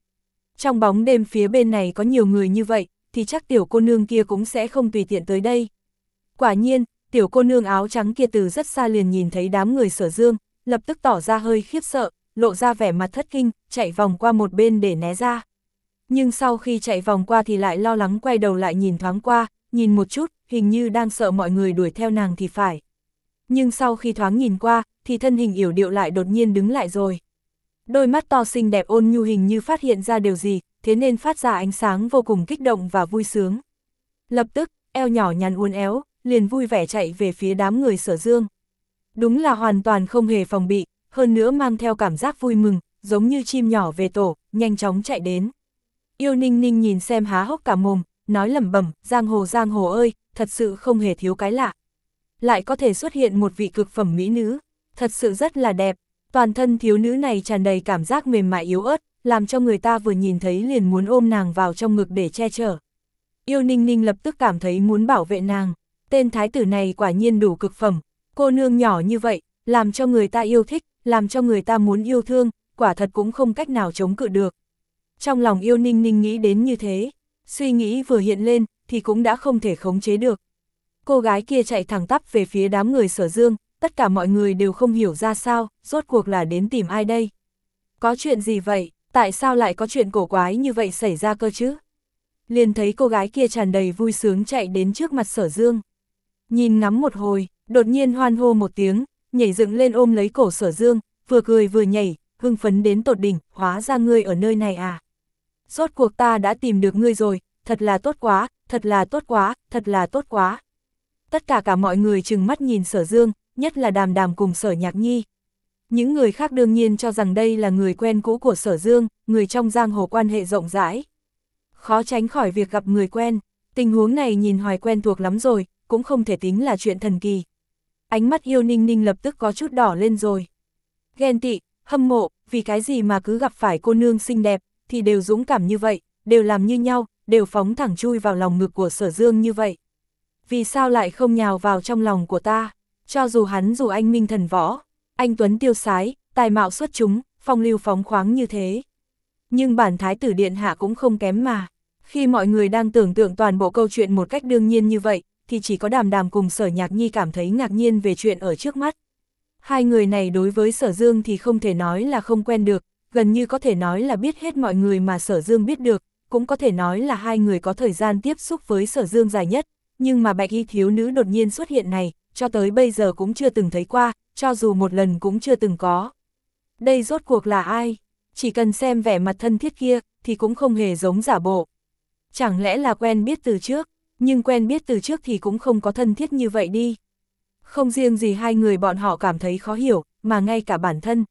Trong bóng đêm phía bên này có nhiều người như vậy, thì chắc tiểu cô nương kia cũng sẽ không tùy tiện tới đây. Quả nhiên, tiểu cô nương áo trắng kia từ rất xa liền nhìn thấy đám người Sở Dương, lập tức tỏ ra hơi khiếp sợ, lộ ra vẻ mặt thất kinh, chạy vòng qua một bên để né ra. Nhưng sau khi chạy vòng qua thì lại lo lắng quay đầu lại nhìn thoáng qua, nhìn một chút, hình như đang sợ mọi người đuổi theo nàng thì phải. Nhưng sau khi thoáng nhìn qua, thì thân hình yểu điệu lại đột nhiên đứng lại rồi. Đôi mắt to xinh đẹp ôn nhu hình như phát hiện ra điều gì, thế nên phát ra ánh sáng vô cùng kích động và vui sướng. Lập tức, eo nhỏ nhắn uốn éo, liền vui vẻ chạy về phía đám người Sở Dương. Đúng là hoàn toàn không hề phòng bị, hơn nữa mang theo cảm giác vui mừng, giống như chim nhỏ về tổ, nhanh chóng chạy đến. Yêu Ninh Ninh nhìn xem há hốc cả mồm, nói lẩm bẩm, giang hồ giang hồ ơi, thật sự không hề thiếu cái lạ. Lại có thể xuất hiện một vị cực phẩm mỹ nữ, thật sự rất là đẹp. Toàn thân thiếu nữ này tràn đầy cảm giác mềm mại yếu ớt, làm cho người ta vừa nhìn thấy liền muốn ôm nàng vào trong ngực để che chở. Yêu Ninh Ninh lập tức cảm thấy muốn bảo vệ nàng. Tên thái tử này quả nhiên đủ cực phẩm, cô nương nhỏ như vậy, làm cho người ta yêu thích, làm cho người ta muốn yêu thương, quả thật cũng không cách nào chống cự được. Trong lòng Yêu Ninh Ninh nghĩ đến như thế, suy nghĩ vừa hiện lên, thì cũng đã không thể khống chế được. Cô gái kia chạy thẳng tắp về phía đám người Sở Dương, tất cả mọi người đều không hiểu ra sao, rốt cuộc là đến tìm ai đây? Có chuyện gì vậy? Tại sao lại có chuyện cổ quái như vậy xảy ra cơ chứ? Liền thấy cô gái kia tràn đầy vui sướng chạy đến trước mặt Sở Dương. Nhìn ngắm một hồi, đột nhiên hoan hô một tiếng, nhảy dựng lên ôm lấy cổ Sở Dương, vừa cười vừa nhảy, hưng phấn đến tột đỉnh, hóa ra ngươi ở nơi này à? Rốt cuộc ta đã tìm được ngươi rồi, thật là tốt quá, thật là tốt quá, thật là tốt quá. Tất cả cả mọi người trừng mắt nhìn Sở Dương, nhất là Đàm Đàm cùng Sở Nhạc Nhi. Những người khác đương nhiên cho rằng đây là người quen cũ của Sở Dương, người trong giang hồ quan hệ rộng rãi. Khó tránh khỏi việc gặp người quen, tình huống này nhìn hoài quen thuộc lắm rồi, cũng không thể tính là chuyện thần kỳ. Ánh mắt Yêu Ninh Ninh lập tức có chút đỏ lên rồi. Ghen tị, hâm mộ, vì cái gì mà cứ gặp phải cô nương xinh đẹp, thì đều dũng cảm như vậy, đều làm như nhau, đều phóng thẳng chui vào lòng ngực của Sở Dương như vậy. Vì sao lại không nhào vào trong lòng của ta, cho dù hắn dù anh minh thần võ, anh tuấn tiêu sái, tài mạo xuất chúng, phong lưu phóng khoáng như thế. Nhưng bản thái tử điện hạ cũng không kém mà. Khi mọi người đang tưởng tượng toàn bộ câu chuyện một cách đương nhiên như vậy, thì chỉ có Đàm Đàm cùng Sở Nhạc Nhi cảm thấy ngạc nhiên về chuyện ở trước mắt. Hai người này đối với Sở Dương thì không thể nói là không quen được, gần như có thể nói là biết hết mọi người mà Sở Dương biết được, cũng có thể nói là hai người có thời gian tiếp xúc với Sở Dương dài nhất, nhưng mà bạch y thiếu nữ đột nhiên xuất hiện này, cho tới bây giờ cũng chưa từng thấy qua, cho dù một lần cũng chưa từng có. Đây rốt cuộc là ai? Chỉ cần xem vẻ mặt thân thiết kia, thì cũng không hề giống giả bộ. Chẳng lẽ là quen biết từ trước, nhưng quen biết từ trước thì cũng không có thân thiết như vậy đi. Không riêng gì hai người bọn họ cảm thấy khó hiểu, mà ngay cả bản thân.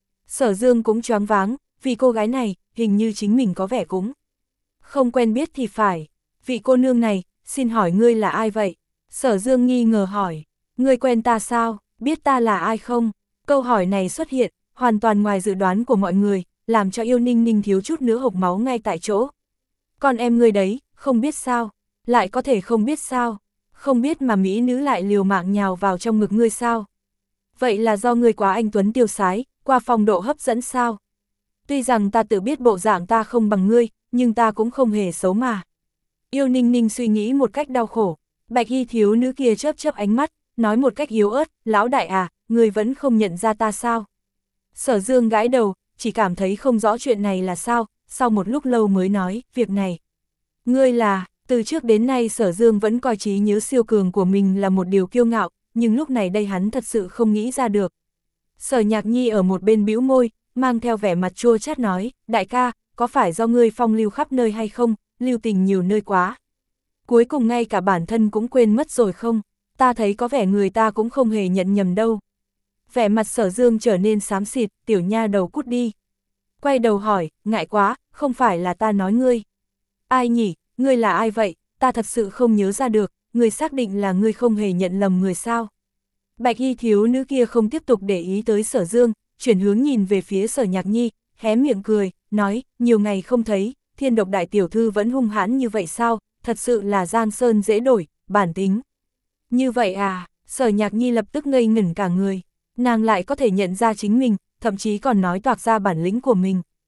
Sở Dương cũng choáng váng, vì cô gái này, hình như chính mình có vẻ cũng không quen biết thì phải. Vị cô nương này, xin hỏi ngươi là ai vậy? Sở Dương nghi ngờ hỏi, ngươi quen ta sao, biết ta là ai không? Câu hỏi này xuất hiện, hoàn toàn ngoài dự đoán của mọi người, làm cho Yêu Ninh Ninh thiếu chút nữa hộc máu ngay tại chỗ. Con em ngươi đấy, không biết sao? Lại có thể không biết sao? Không biết mà mỹ nữ lại liều mạng nhào vào trong ngực ngươi sao? Vậy là do ngươi quá anh tuấn tiêu sái, qua phong độ hấp dẫn sao? Tuy rằng ta tự biết bộ dạng ta không bằng ngươi, nhưng ta cũng không hề xấu mà. Yêu Ninh Ninh suy nghĩ một cách đau khổ, bạch y thiếu nữ kia chớp chớp ánh mắt, nói một cách yếu ớt, lão đại à, ngươi vẫn không nhận ra ta sao? Sở Dương gãi đầu, chỉ cảm thấy không rõ chuyện này là sao, sau một lúc lâu mới nói, việc này. Ngươi là, từ trước đến nay Sở Dương vẫn coi trí nhớ siêu cường của mình là một điều kiêu ngạo, nhưng lúc này đây hắn thật sự không nghĩ ra được. Sở Nhạc Nhi ở một bên bĩu môi, mang theo vẻ mặt chua chát nói, đại ca, có phải do ngươi phong lưu khắp nơi hay không, lưu tình nhiều nơi quá. Cuối cùng ngay cả bản thân cũng quên mất rồi không, ta thấy có vẻ người ta cũng không hề nhận nhầm đâu. Vẻ mặt Sở Dương trở nên xám xịt, tiểu nha đầu cút đi. Quay đầu hỏi, ngại quá, không phải là ta nói ngươi. Ai nhỉ, ngươi là ai vậy, ta thật sự không nhớ ra được, ngươi xác định là ngươi không hề nhận lầm người sao. Bạch y thiếu nữ kia không tiếp tục để ý tới Sở Dương, chuyển hướng nhìn về phía Sở Nhạc Nhi, hé miệng cười, nói, nhiều ngày không thấy, Thiên Độc đại tiểu thư vẫn hung hãn như vậy sao, thật sự là giang sơn dễ đổi, bản tính. Như vậy à, Sở Nhạc Nhi lập tức ngây ngẩn cả người, nàng lại có thể nhận ra chính mình, thậm chí còn nói toạc ra bản lĩnh của mình.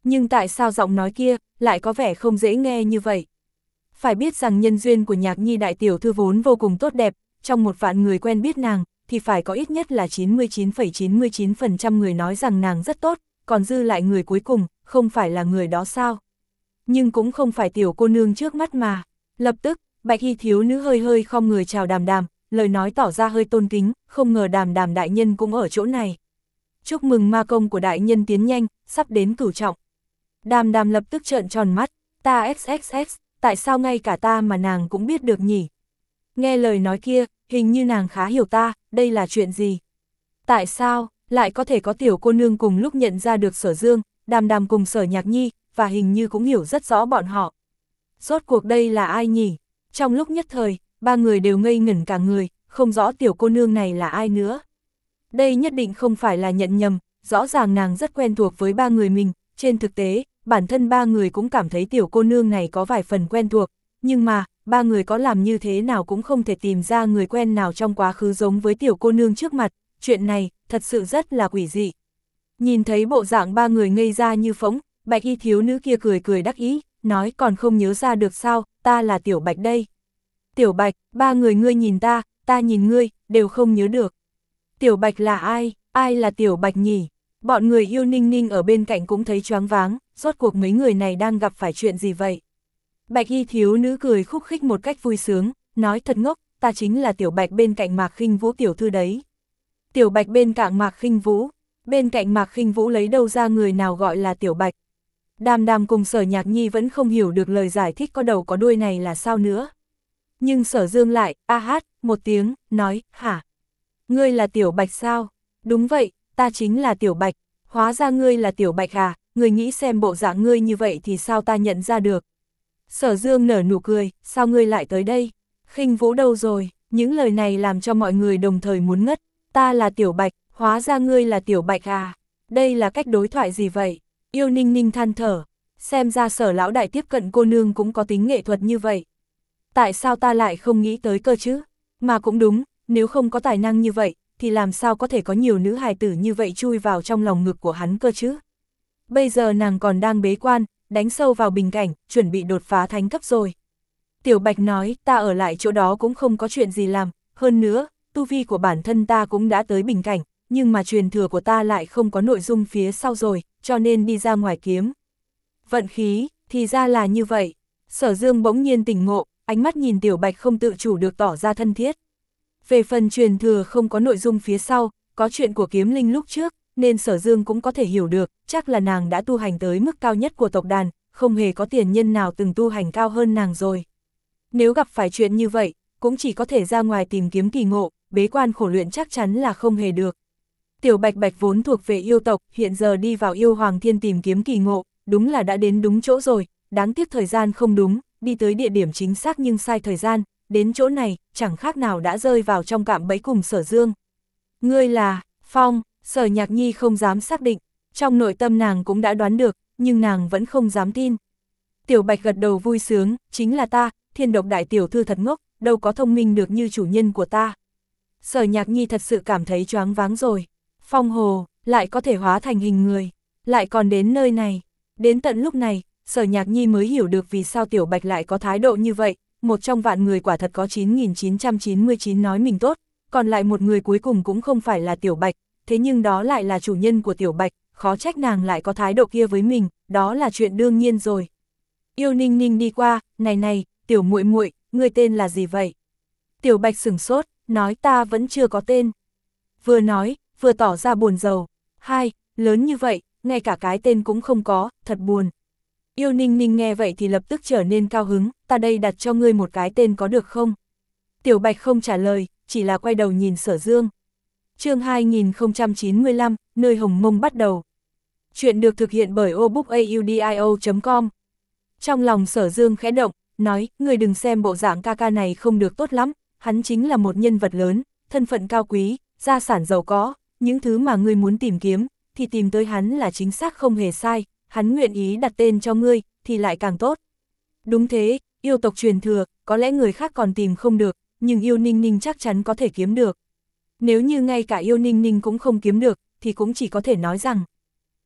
Nhưng tại sao giọng nói kia lại có vẻ không dễ nghe như vậy? Phải biết rằng nhân duyên của Nhạc Nhi đại tiểu thư vốn vô cùng tốt đẹp, trong một vạn người quen biết nàng, thì phải có ít nhất là chín mươi chín phẩy chín mươi chín phần trăm người nói rằng nàng rất tốt, còn dư lại người cuối cùng, không phải là người đó sao? Nhưng cũng không phải tiểu cô nương trước mắt mà. Lập tức, bạch y thiếu nữ hơi hơi khom người chào Đàm Đàm, lời nói tỏ ra hơi tôn kính, không ngờ Đàm Đàm đại nhân cũng ở chỗ này. Chúc mừng ma công của đại nhân tiến nhanh, sắp đến cửu trọng. Đàm Đàm lập tức trợn tròn mắt, ta xx xx, tại sao ngay cả ta mà nàng cũng biết được nhỉ? Nghe lời nói kia, hình như nàng khá hiểu ta, đây là chuyện gì? Tại sao, lại có thể có tiểu cô nương cùng lúc nhận ra được Sở Dương, Đàm Đàm cùng Sở Nhạc Nhi, và hình như cũng hiểu rất rõ bọn họ. Rốt cuộc đây là ai nhỉ? Trong lúc nhất thời, ba người đều ngây ngẩn cả người, không rõ tiểu cô nương này là ai nữa. Đây nhất định không phải là nhận nhầm, rõ ràng nàng rất quen thuộc với ba người mình, trên thực tế, bản thân ba người cũng cảm thấy tiểu cô nương này có vài phần quen thuộc, nhưng mà, ba người có làm như thế nào cũng không thể tìm ra người quen nào trong quá khứ giống với tiểu cô nương trước mặt, chuyện này, thật sự rất là quỷ dị. Nhìn thấy bộ dạng ba người ngây ra như phỗng, bạch y thiếu nữ kia cười cười đắc ý, nói còn không nhớ ra được sao, ta là Tiểu Bạch đây. Tiểu Bạch, ba người ngươi nhìn ta, ta nhìn ngươi, đều không nhớ được. Tiểu Bạch là ai, ai là Tiểu Bạch nhỉ? Bọn người yêu Ninh Ninh ở bên cạnh cũng thấy choáng váng, rốt cuộc mấy người này đang gặp phải chuyện gì vậy? Bạch y thiếu nữ cười khúc khích một cách vui sướng, nói thật ngốc, ta chính là Tiểu Bạch bên cạnh Mạc Khinh Vũ tiểu thư đấy. Tiểu Bạch bên cạnh Mạc Khinh Vũ, bên cạnh Mạc Khinh Vũ lấy đâu ra người nào gọi là Tiểu Bạch? Đàm Đàm cùng Sở Nhạc Nhi vẫn không hiểu được lời giải thích có đầu có đuôi này là sao nữa. Nhưng Sở Dương lại, a hát, một tiếng, nói, hả? Ngươi là Tiểu Bạch sao? Đúng vậy, ta chính là Tiểu Bạch, hóa ra ngươi là Tiểu Bạch à, ngươi nghĩ xem bộ dạng ngươi như vậy thì sao ta nhận ra được. Sở Dương nở nụ cười, sao ngươi lại tới đây? Khinh Vũ đâu rồi? Những lời này làm cho mọi người đồng thời muốn ngất, ta là Tiểu Bạch, hóa ra ngươi là Tiểu Bạch à? Đây là cách đối thoại gì vậy? Yêu Ninh Ninh than thở, xem ra Sở lão đại tiếp cận cô nương cũng có tính nghệ thuật như vậy. Tại sao ta lại không nghĩ tới cơ chứ? Mà cũng đúng, nếu không có tài năng như vậy, thì làm sao có thể có nhiều nữ hài tử như vậy chui vào trong lòng ngực của hắn cơ chứ? Bây giờ nàng còn đang bế quan, đánh sâu vào bình cảnh, chuẩn bị đột phá thánh cấp rồi. Tiểu Bạch nói, ta ở lại chỗ đó cũng không có chuyện gì làm, hơn nữa, tu vi của bản thân ta cũng đã tới bình cảnh, nhưng mà truyền thừa của ta lại không có nội dung phía sau rồi, cho nên đi ra ngoài kiếm. Vận khí, thì ra là như vậy. Sở Dương bỗng nhiên tỉnh ngộ, ánh mắt nhìn Tiểu Bạch không tự chủ được tỏ ra thân thiết. Về phần truyền thừa không có nội dung phía sau, có chuyện của kiếm linh lúc trước, nên Sở Dương cũng có thể hiểu được, chắc là nàng đã tu hành tới mức cao nhất của tộc đàn, không hề có tiền nhân nào từng tu hành cao hơn nàng rồi. Nếu gặp phải chuyện như vậy, cũng chỉ có thể ra ngoài tìm kiếm kỳ ngộ, bế quan khổ luyện chắc chắn là không hề được. Tiểu Bạch Bạch vốn thuộc về yêu tộc, hiện giờ đi vào yêu hoàng thiên tìm kiếm kỳ ngộ, đúng là đã đến đúng chỗ rồi, đáng tiếc thời gian không đúng, đi tới địa điểm chính xác nhưng sai thời gian, đến chỗ này, chẳng khác nào đã rơi vào trong cạm bẫy cùng Sở Dương. Ngươi là, Phong, Sở Nhạc Nhi không dám xác định, trong nội tâm nàng cũng đã đoán được, nhưng nàng vẫn không dám tin. Tiểu Bạch gật đầu vui sướng, chính là ta, Thiên Độc đại tiểu thư thật ngốc, đâu có thông minh được như chủ nhân của ta. Sở Nhạc Nhi thật sự cảm thấy choáng váng rồi. Phong hồ, lại có thể hóa thành hình người, lại còn đến nơi này. Đến tận lúc này, Sở Nhạc Nhi mới hiểu được vì sao Tiểu Bạch lại có thái độ như vậy, một trong vạn người quả thật có chín nghìn chín trăm chín mươi chín nói mình tốt, còn lại một người cuối cùng cũng không phải là Tiểu Bạch, thế nhưng đó lại là chủ nhân của Tiểu Bạch, khó trách nàng lại có thái độ kia với mình, đó là chuyện đương nhiên rồi. Yêu Ninh Ninh đi qua, này này, Tiểu muội muội, ngươi tên là gì vậy? Tiểu Bạch sửng sốt, nói ta vẫn chưa có tên. Vừa nói, vừa tỏ ra buồn rầu. Hai, lớn như vậy, ngay cả cái tên cũng không có, thật buồn. Yêu Ninh Ninh nghe vậy thì lập tức trở nên cao hứng, ta đây đặt cho ngươi một cái tên có được không? Tiểu Bạch không trả lời, chỉ là quay đầu nhìn Sở Dương. Chương hai nghìn không trăm chín mươi lăm, nơi hồng mông bắt đầu. Chuyện được thực hiện bởi obookaudio chấm com. Trong lòng Sở Dương khẽ động, nói, ngươi đừng xem bộ dạng ca ca này không được tốt lắm, hắn chính là một nhân vật lớn, thân phận cao quý, gia sản giàu có, những thứ mà ngươi muốn tìm kiếm, thì tìm tới hắn là chính xác không hề sai, hắn nguyện ý đặt tên cho ngươi, thì lại càng tốt. Đúng thế, yêu tộc truyền thừa, có lẽ người khác còn tìm không được, nhưng yêu Ninh Ninh chắc chắn có thể kiếm được. Nếu như ngay cả yêu Ninh Ninh cũng không kiếm được, thì cũng chỉ có thể nói rằng,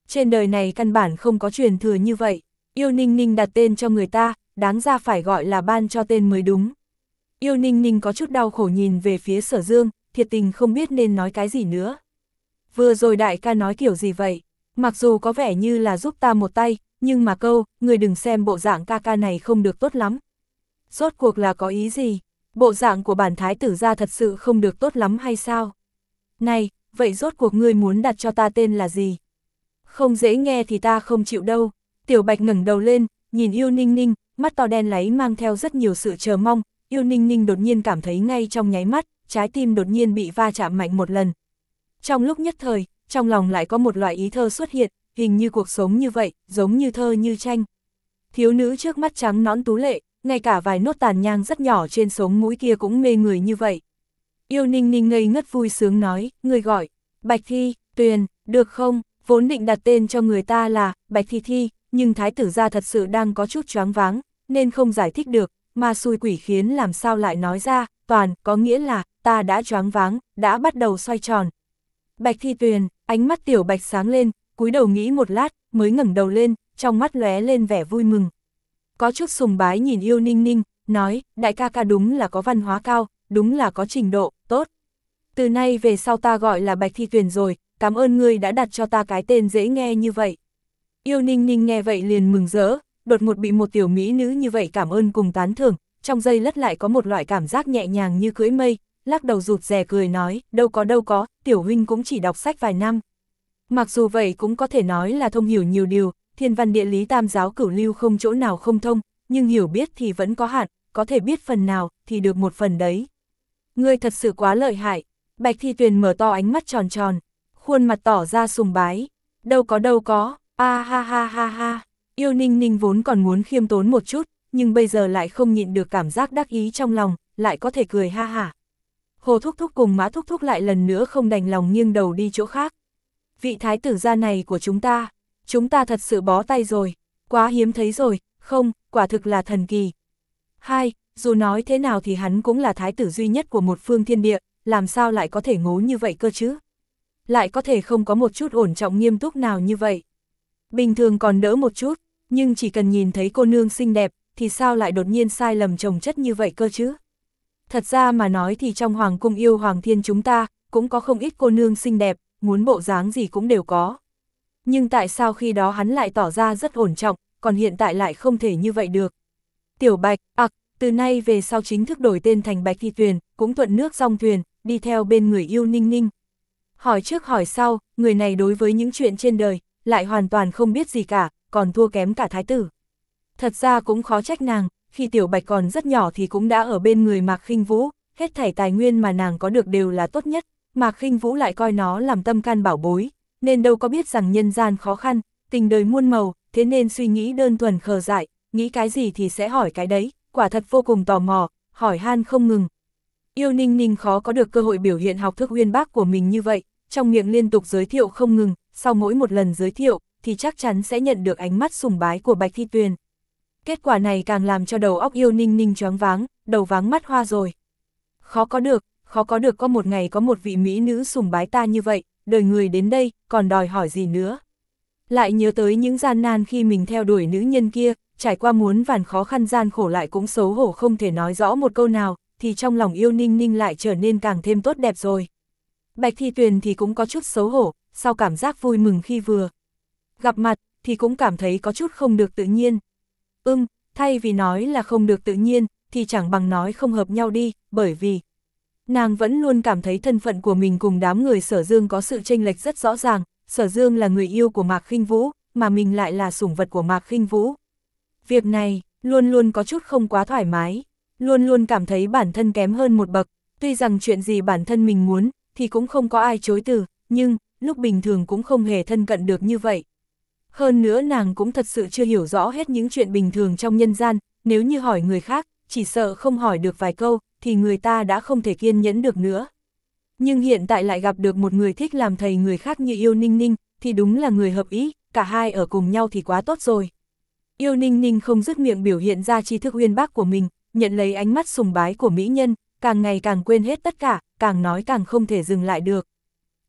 Trên đời này căn bản không có truyền thừa như vậy, Yêu Ninh Ninh đặt tên cho người ta, đáng ra phải gọi là ban cho tên mới đúng. Yêu Ninh Ninh có chút đau khổ nhìn về phía Sở Dương, thiệt tình không biết nên nói cái gì nữa. Vừa rồi đại ca nói kiểu gì vậy? Mặc dù có vẻ như là giúp ta một tay, nhưng mà câu, người đừng xem bộ dạng ca ca này không được tốt lắm. Rốt cuộc là có ý gì? Bộ dạng của bản thái tử gia thật sự không được tốt lắm hay sao? Này, vậy rốt cuộc ngươi muốn đặt cho ta tên là gì? Không dễ nghe thì ta không chịu đâu. Tiểu Bạch ngẩng đầu lên, nhìn Yêu Ninh Ninh, mắt to đen láy mang theo rất nhiều sự chờ mong. Yêu Ninh Ninh đột nhiên cảm thấy ngay trong nháy mắt, trái tim đột nhiên bị va chạm mạnh một lần. Trong lúc nhất thời, trong lòng lại có một loại ý thơ xuất hiện, hình như cuộc sống như vậy, giống như thơ như tranh. Thiếu nữ trước mắt trắng nõn tú lệ, ngay cả vài nốt tàn nhang rất nhỏ trên sống mũi kia cũng mê người như vậy. Yêu Ninh Ninh ngây ngất vui sướng nói, người gọi, Bạch Thi, Tuyền, được không? Vốn định đặt tên cho người ta là Bạch Thi Thi, nhưng thái tử gia thật sự đang có chút choáng váng, nên không giải thích được, mà xui quỷ khiến làm sao lại nói ra, toàn, có nghĩa là, ta đã choáng váng, đã bắt đầu xoay tròn. Bạch Thi Tuyền, ánh mắt Tiểu Bạch sáng lên, cúi đầu nghĩ một lát, mới ngẩng đầu lên, trong mắt lóe lên vẻ vui mừng. Có chút sùng bái nhìn Yêu Ninh Ninh, nói, đại ca ca đúng là có văn hóa cao, đúng là có trình độ, tốt. Từ nay về sau ta gọi là Bạch Thi Tuyền rồi, cảm ơn ngươi đã đặt cho ta cái tên dễ nghe như vậy. Yêu Ninh Ninh nghe vậy liền mừng rỡ, đột ngột bị một tiểu mỹ nữ như vậy cảm ơn cùng tán thưởng, trong giây lát lại có một loại cảm giác nhẹ nhàng như cưỡi mây, lắc đầu rụt rè cười nói, đâu có đâu có, tiểu huynh cũng chỉ đọc sách vài năm. Mặc dù vậy cũng có thể nói là thông hiểu nhiều điều, thiên văn địa lý tam giáo cửu lưu không chỗ nào không thông, nhưng hiểu biết thì vẫn có hạn, có thể biết phần nào thì được một phần đấy. Ngươi thật sự quá lợi hại. Bạch Thi Tuyền mở to ánh mắt tròn tròn, khuôn mặt tỏ ra sùng bái. Đâu có đâu có, a ha ha ha ha. Yêu Ninh Ninh vốn còn muốn khiêm tốn một chút, nhưng bây giờ lại không nhịn được cảm giác đắc ý trong lòng, lại có thể cười ha hả. Hồ Thúc Thúc cùng Mã Thúc Thúc lại lần nữa không đành lòng nghiêng đầu đi chỗ khác. Vị thái tử gia này của chúng ta, chúng ta thật sự bó tay rồi, quá hiếm thấy rồi, không, quả thực là thần kỳ. Hai, dù nói thế nào thì hắn cũng là thái tử duy nhất của một phương thiên địa, làm sao lại có thể ngố như vậy cơ chứ? Lại có thể không có một chút ổn trọng nghiêm túc nào như vậy. Bình thường còn đỡ một chút, nhưng chỉ cần nhìn thấy cô nương xinh đẹp, thì sao lại đột nhiên sai lầm chồng chất như vậy cơ chứ? Thật ra mà nói thì trong hoàng cung yêu hoàng thiên chúng ta, cũng có không ít cô nương xinh đẹp, muốn bộ dáng gì cũng đều có. Nhưng tại sao khi đó hắn lại tỏ ra rất ổn trọng, còn hiện tại lại không thể như vậy được? Tiểu Bạch, ặc, từ nay về sau chính thức đổi tên thành Bạch Thi Tuyền, cũng thuận nước dòng thuyền, đi theo bên người Yêu Ninh Ninh. Hỏi trước hỏi sau, người này đối với những chuyện trên đời, lại hoàn toàn không biết gì cả, còn thua kém cả thái tử. Thật ra cũng khó trách nàng, khi Tiểu Bạch còn rất nhỏ thì cũng đã ở bên người Mạc Khinh Vũ, hết thảy tài nguyên mà nàng có được đều là tốt nhất, Mạc Khinh Vũ lại coi nó làm tâm can bảo bối, nên đâu có biết rằng nhân gian khó khăn, tình đời muôn màu, thế nên suy nghĩ đơn thuần khờ dại, nghĩ cái gì thì sẽ hỏi cái đấy, quả thật vô cùng tò mò, hỏi han không ngừng. Yêu Ninh Ninh khó có được cơ hội biểu hiện học thức uyên bác của mình như vậy, trong miệng liên tục giới thiệu không ngừng, sau mỗi một lần giới thiệu, thì chắc chắn sẽ nhận được ánh mắt sùng bái của Bạch Thi Tuyền. Kết quả này càng làm cho đầu óc Yêu Ninh Ninh choáng váng, đầu váng mắt hoa rồi. Khó có được, khó có được có một ngày có một vị mỹ nữ sùng bái ta như vậy, đời người đến đây, còn đòi hỏi gì nữa. Lại nhớ tới những gian nan khi mình theo đuổi nữ nhân kia, trải qua muôn vàn khó khăn gian khổ lại cũng xấu hổ không thể nói rõ một câu nào, thì trong lòng Yêu Ninh Ninh lại trở nên càng thêm tốt đẹp rồi. Bạch Thi Tuyền thì cũng có chút xấu hổ, sau cảm giác vui mừng khi vừa gặp mặt, thì cũng cảm thấy có chút không được tự nhiên. Ừm, thay vì nói là không được tự nhiên, thì chẳng bằng nói không hợp nhau đi, bởi vì nàng vẫn luôn cảm thấy thân phận của mình cùng đám người Sở Dương có sự chênh lệch rất rõ ràng, Sở Dương là người yêu của Mạc Khinh Vũ, mà mình lại là sủng vật của Mạc Khinh Vũ. Việc này, luôn luôn có chút không quá thoải mái, luôn luôn cảm thấy bản thân kém hơn một bậc, tuy rằng chuyện gì bản thân mình muốn, thì cũng không có ai chối từ, nhưng, lúc bình thường cũng không hề thân cận được như vậy. Hơn nữa nàng cũng thật sự chưa hiểu rõ hết những chuyện bình thường trong nhân gian, nếu như hỏi người khác, chỉ sợ không hỏi được vài câu, thì người ta đã không thể kiên nhẫn được nữa. Nhưng hiện tại lại gặp được một người thích làm thầy người khác như Yêu Ninh Ninh, thì đúng là người hợp ý, cả hai ở cùng nhau thì quá tốt rồi. Yêu Ninh Ninh không dứt miệng biểu hiện ra tri thức uyên bác của mình, nhận lấy ánh mắt sùng bái của mỹ nhân, càng ngày càng quên hết tất cả, càng nói càng không thể dừng lại được.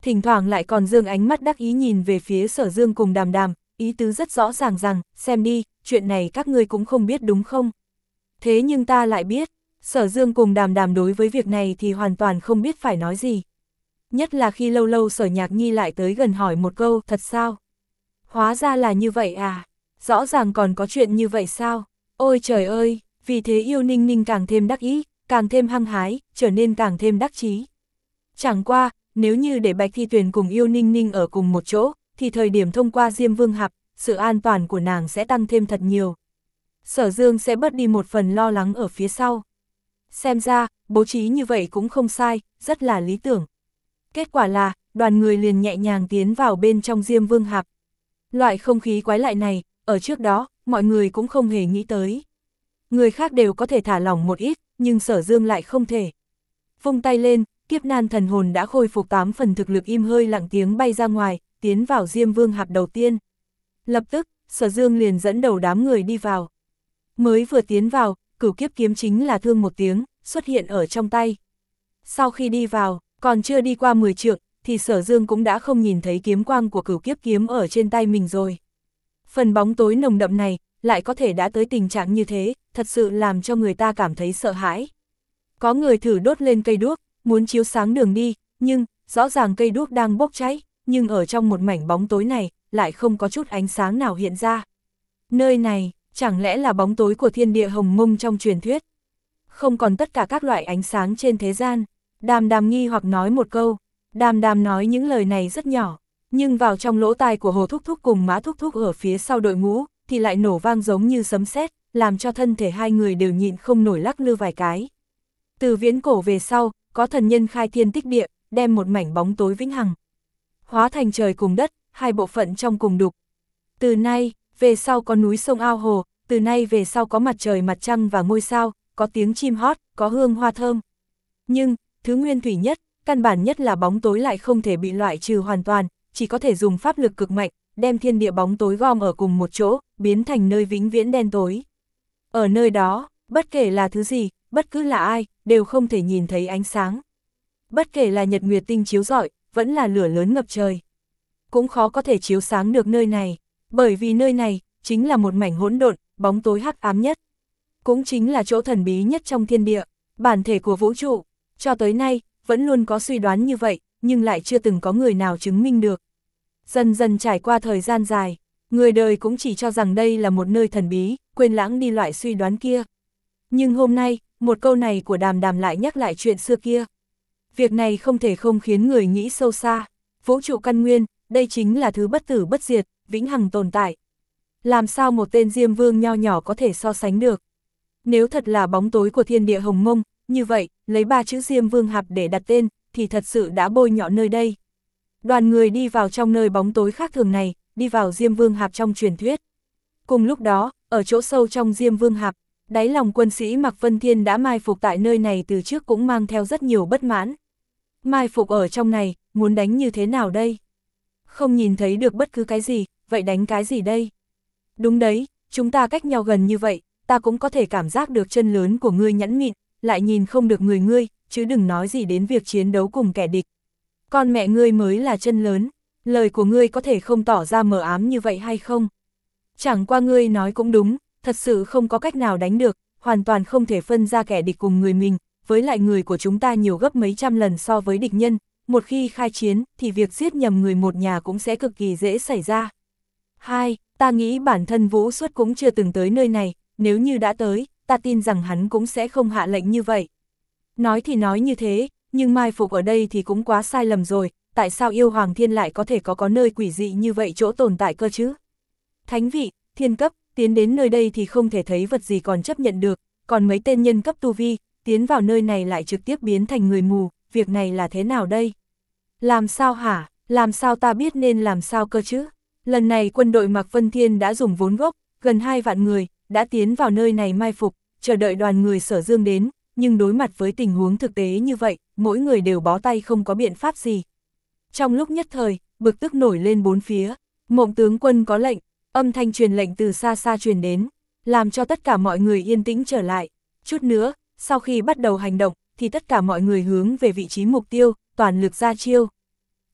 thỉnh thoảng lại còn dương ánh mắt đắc ý nhìn về phía Sở Dương cùng Đàm Đàm, ý tứ rất rõ ràng rằng, xem đi, chuyện này các ngươi cũng không biết đúng không? Thế nhưng ta lại biết, Sở Dương cùng Đàm Đàm đối với việc này thì hoàn toàn không biết phải nói gì. Nhất là khi lâu lâu Sở Nhạc Nhi lại tới gần hỏi một câu, thật sao? Hóa ra là như vậy à? Rõ ràng còn có chuyện như vậy sao? Ôi trời ơi, vì thế Yêu Ninh Ninh càng thêm đắc ý, càng thêm hăng hái, trở nên càng thêm đắc chí. Chẳng qua, nếu như để Bạch Thi Tuyền cùng Yêu Ninh Ninh ở cùng một chỗ, thì thời điểm thông qua Diêm Vương Hạp, sự an toàn của nàng sẽ tăng thêm thật nhiều. Sở Dương sẽ bớt đi một phần lo lắng ở phía sau. Xem ra, bố trí như vậy cũng không sai, rất là lý tưởng. Kết quả là, đoàn người liền nhẹ nhàng tiến vào bên trong Diêm Vương Hạp. Loại không khí quái lạ này, ở trước đó, mọi người cũng không hề nghĩ tới. Người khác đều có thể thả lỏng một ít, nhưng Sở Dương lại không thể. Vung tay lên, Kiếp Nan thần hồn đã khôi phục tám phần thực lực, im hơi lặng tiếng bay ra ngoài, tiến vào Diêm Vương Hạp đầu tiên. Lập tức, Sở Dương liền dẫn đầu đám người đi vào. Mới vừa tiến vào, Cửu Kiếp kiếm chính là thương một tiếng, xuất hiện ở trong tay. Sau khi đi vào, còn chưa đi qua mười trượng, thì Sở Dương cũng đã không nhìn thấy kiếm quang của Cửu Kiếp kiếm ở trên tay mình rồi. Phần bóng tối nồng đậm này, lại có thể đã tới tình trạng như thế, thật sự làm cho người ta cảm thấy sợ hãi. Có người thử đốt lên cây đuốc, muốn chiếu sáng đường đi, nhưng, rõ ràng cây đuốc đang bốc cháy, nhưng ở trong một mảnh bóng tối này, lại không có chút ánh sáng nào hiện ra. Nơi này, chẳng lẽ là bóng tối của thiên địa hồng mông trong truyền thuyết? Không còn tất cả các loại ánh sáng trên thế gian. Đàm Đàm nghi hoặc nói một câu. Đàm Đàm nói những lời này rất nhỏ, nhưng vào trong lỗ tai của Hồ Thúc Thúc cùng Mã Thúc Thúc ở phía sau đội ngũ, thì lại nổ vang giống như sấm sét, làm cho thân thể hai người đều nhịn không nổi lắc lư vài cái. Từ viễn cổ về sau, có thần nhân khai thiên tích địa, đem một mảnh bóng tối vĩnh hằng hóa thành trời cùng đất, hai bộ phận trong cùng đục. Từ nay, về sau có núi sông ao hồ, từ nay về sau có mặt trời mặt trăng và ngôi sao, có tiếng chim hót, có hương hoa thơm. Nhưng, thứ nguyên thủy nhất, căn bản nhất là bóng tối lại không thể bị loại trừ hoàn toàn, chỉ có thể dùng pháp lực cực mạnh, đem thiên địa bóng tối gom ở cùng một chỗ, biến thành nơi vĩnh viễn đen tối. Ở nơi đó, bất kể là thứ gì, bất cứ là ai, đều không thể nhìn thấy ánh sáng. Bất kể là nhật nguyệt tinh chiếu rọi, vẫn là lửa lớn ngập trời, cũng khó có thể chiếu sáng được nơi này, bởi vì nơi này, chính là một mảnh hỗn độn, bóng tối hắc ám nhất. Cũng chính là chỗ thần bí nhất trong thiên địa, bản thể của vũ trụ. Cho tới nay, vẫn luôn có suy đoán như vậy, nhưng lại chưa từng có người nào chứng minh được. Dần dần trải qua thời gian dài, người đời cũng chỉ cho rằng đây là một nơi thần bí, quên lãng đi loại suy đoán kia. Nhưng hôm nay, một câu này của Đàm Đàm lại nhắc lại chuyện xưa kia. Việc này không thể không khiến người nghĩ sâu xa. Vũ trụ căn nguyên, đây chính là thứ bất tử bất diệt, vĩnh hằng tồn tại. Làm sao một tên Diêm Vương nho nhỏ có thể so sánh được? Nếu thật là bóng tối của thiên địa hồng mông, như vậy, lấy ba chữ Diêm Vương Hạp để đặt tên, thì thật sự đã bôi nhọ nơi đây. Đoàn người đi vào trong nơi bóng tối khác thường này, đi vào Diêm Vương Hạp trong truyền thuyết. Cùng lúc đó, ở chỗ sâu trong Diêm Vương Hạp, đáy lòng quân sĩ Mạc Vân Thiên đã mai phục tại nơi này từ trước cũng mang theo rất nhiều bất mãn. Mai phục ở trong này, muốn đánh như thế nào đây? Không nhìn thấy được bất cứ cái gì, vậy đánh cái gì đây? Đúng đấy, chúng ta cách nhau gần như vậy, ta cũng có thể cảm giác được chân lớn của ngươi nhẵn mịn, lại nhìn không được người ngươi, chứ đừng nói gì đến việc chiến đấu cùng kẻ địch. Con mẹ ngươi mới là chân lớn, lời của ngươi có thể không tỏ ra mờ ám như vậy hay không? Chẳng qua ngươi nói cũng đúng, thật sự không có cách nào đánh được, hoàn toàn không thể phân ra kẻ địch cùng người mình, với lại người của chúng ta nhiều gấp mấy trăm lần so với địch nhân, một khi khai chiến thì việc giết nhầm người một nhà cũng sẽ cực kỳ dễ xảy ra. Hai, ta nghĩ bản thân Vũ Xuất cũng chưa từng tới nơi này, nếu như đã tới, ta tin rằng hắn cũng sẽ không hạ lệnh như vậy. Nói thì nói như thế, nhưng mai phục ở đây thì cũng quá sai lầm rồi, tại sao yêu Hoàng Thiên lại có thể có có nơi quỷ dị như vậy chỗ tồn tại cơ chứ? Thánh vị, thiên cấp, tiến đến nơi đây thì không thể thấy vật gì còn chấp nhận được, còn mấy tên nhân cấp tu vi, tiến vào nơi này lại trực tiếp biến thành người mù, việc này là thế nào đây? Làm sao hả? Làm sao ta biết nên làm sao cơ chứ? Lần này quân đội Mạc Vân Thiên đã dùng vốn gốc, gần hai vạn người, đã tiến vào nơi này mai phục, chờ đợi đoàn người Sở Dương đến, nhưng đối mặt với tình huống thực tế như vậy, mỗi người đều bó tay không có biện pháp gì. Trong lúc nhất thời, bực tức nổi lên bốn phía, Mộng tướng quân có lệnh, âm thanh truyền lệnh từ xa xa truyền đến, làm cho tất cả mọi người yên tĩnh trở lại. Chút nữa, sau khi bắt đầu hành động, thì tất cả mọi người hướng về vị trí mục tiêu, toàn lực ra chiêu.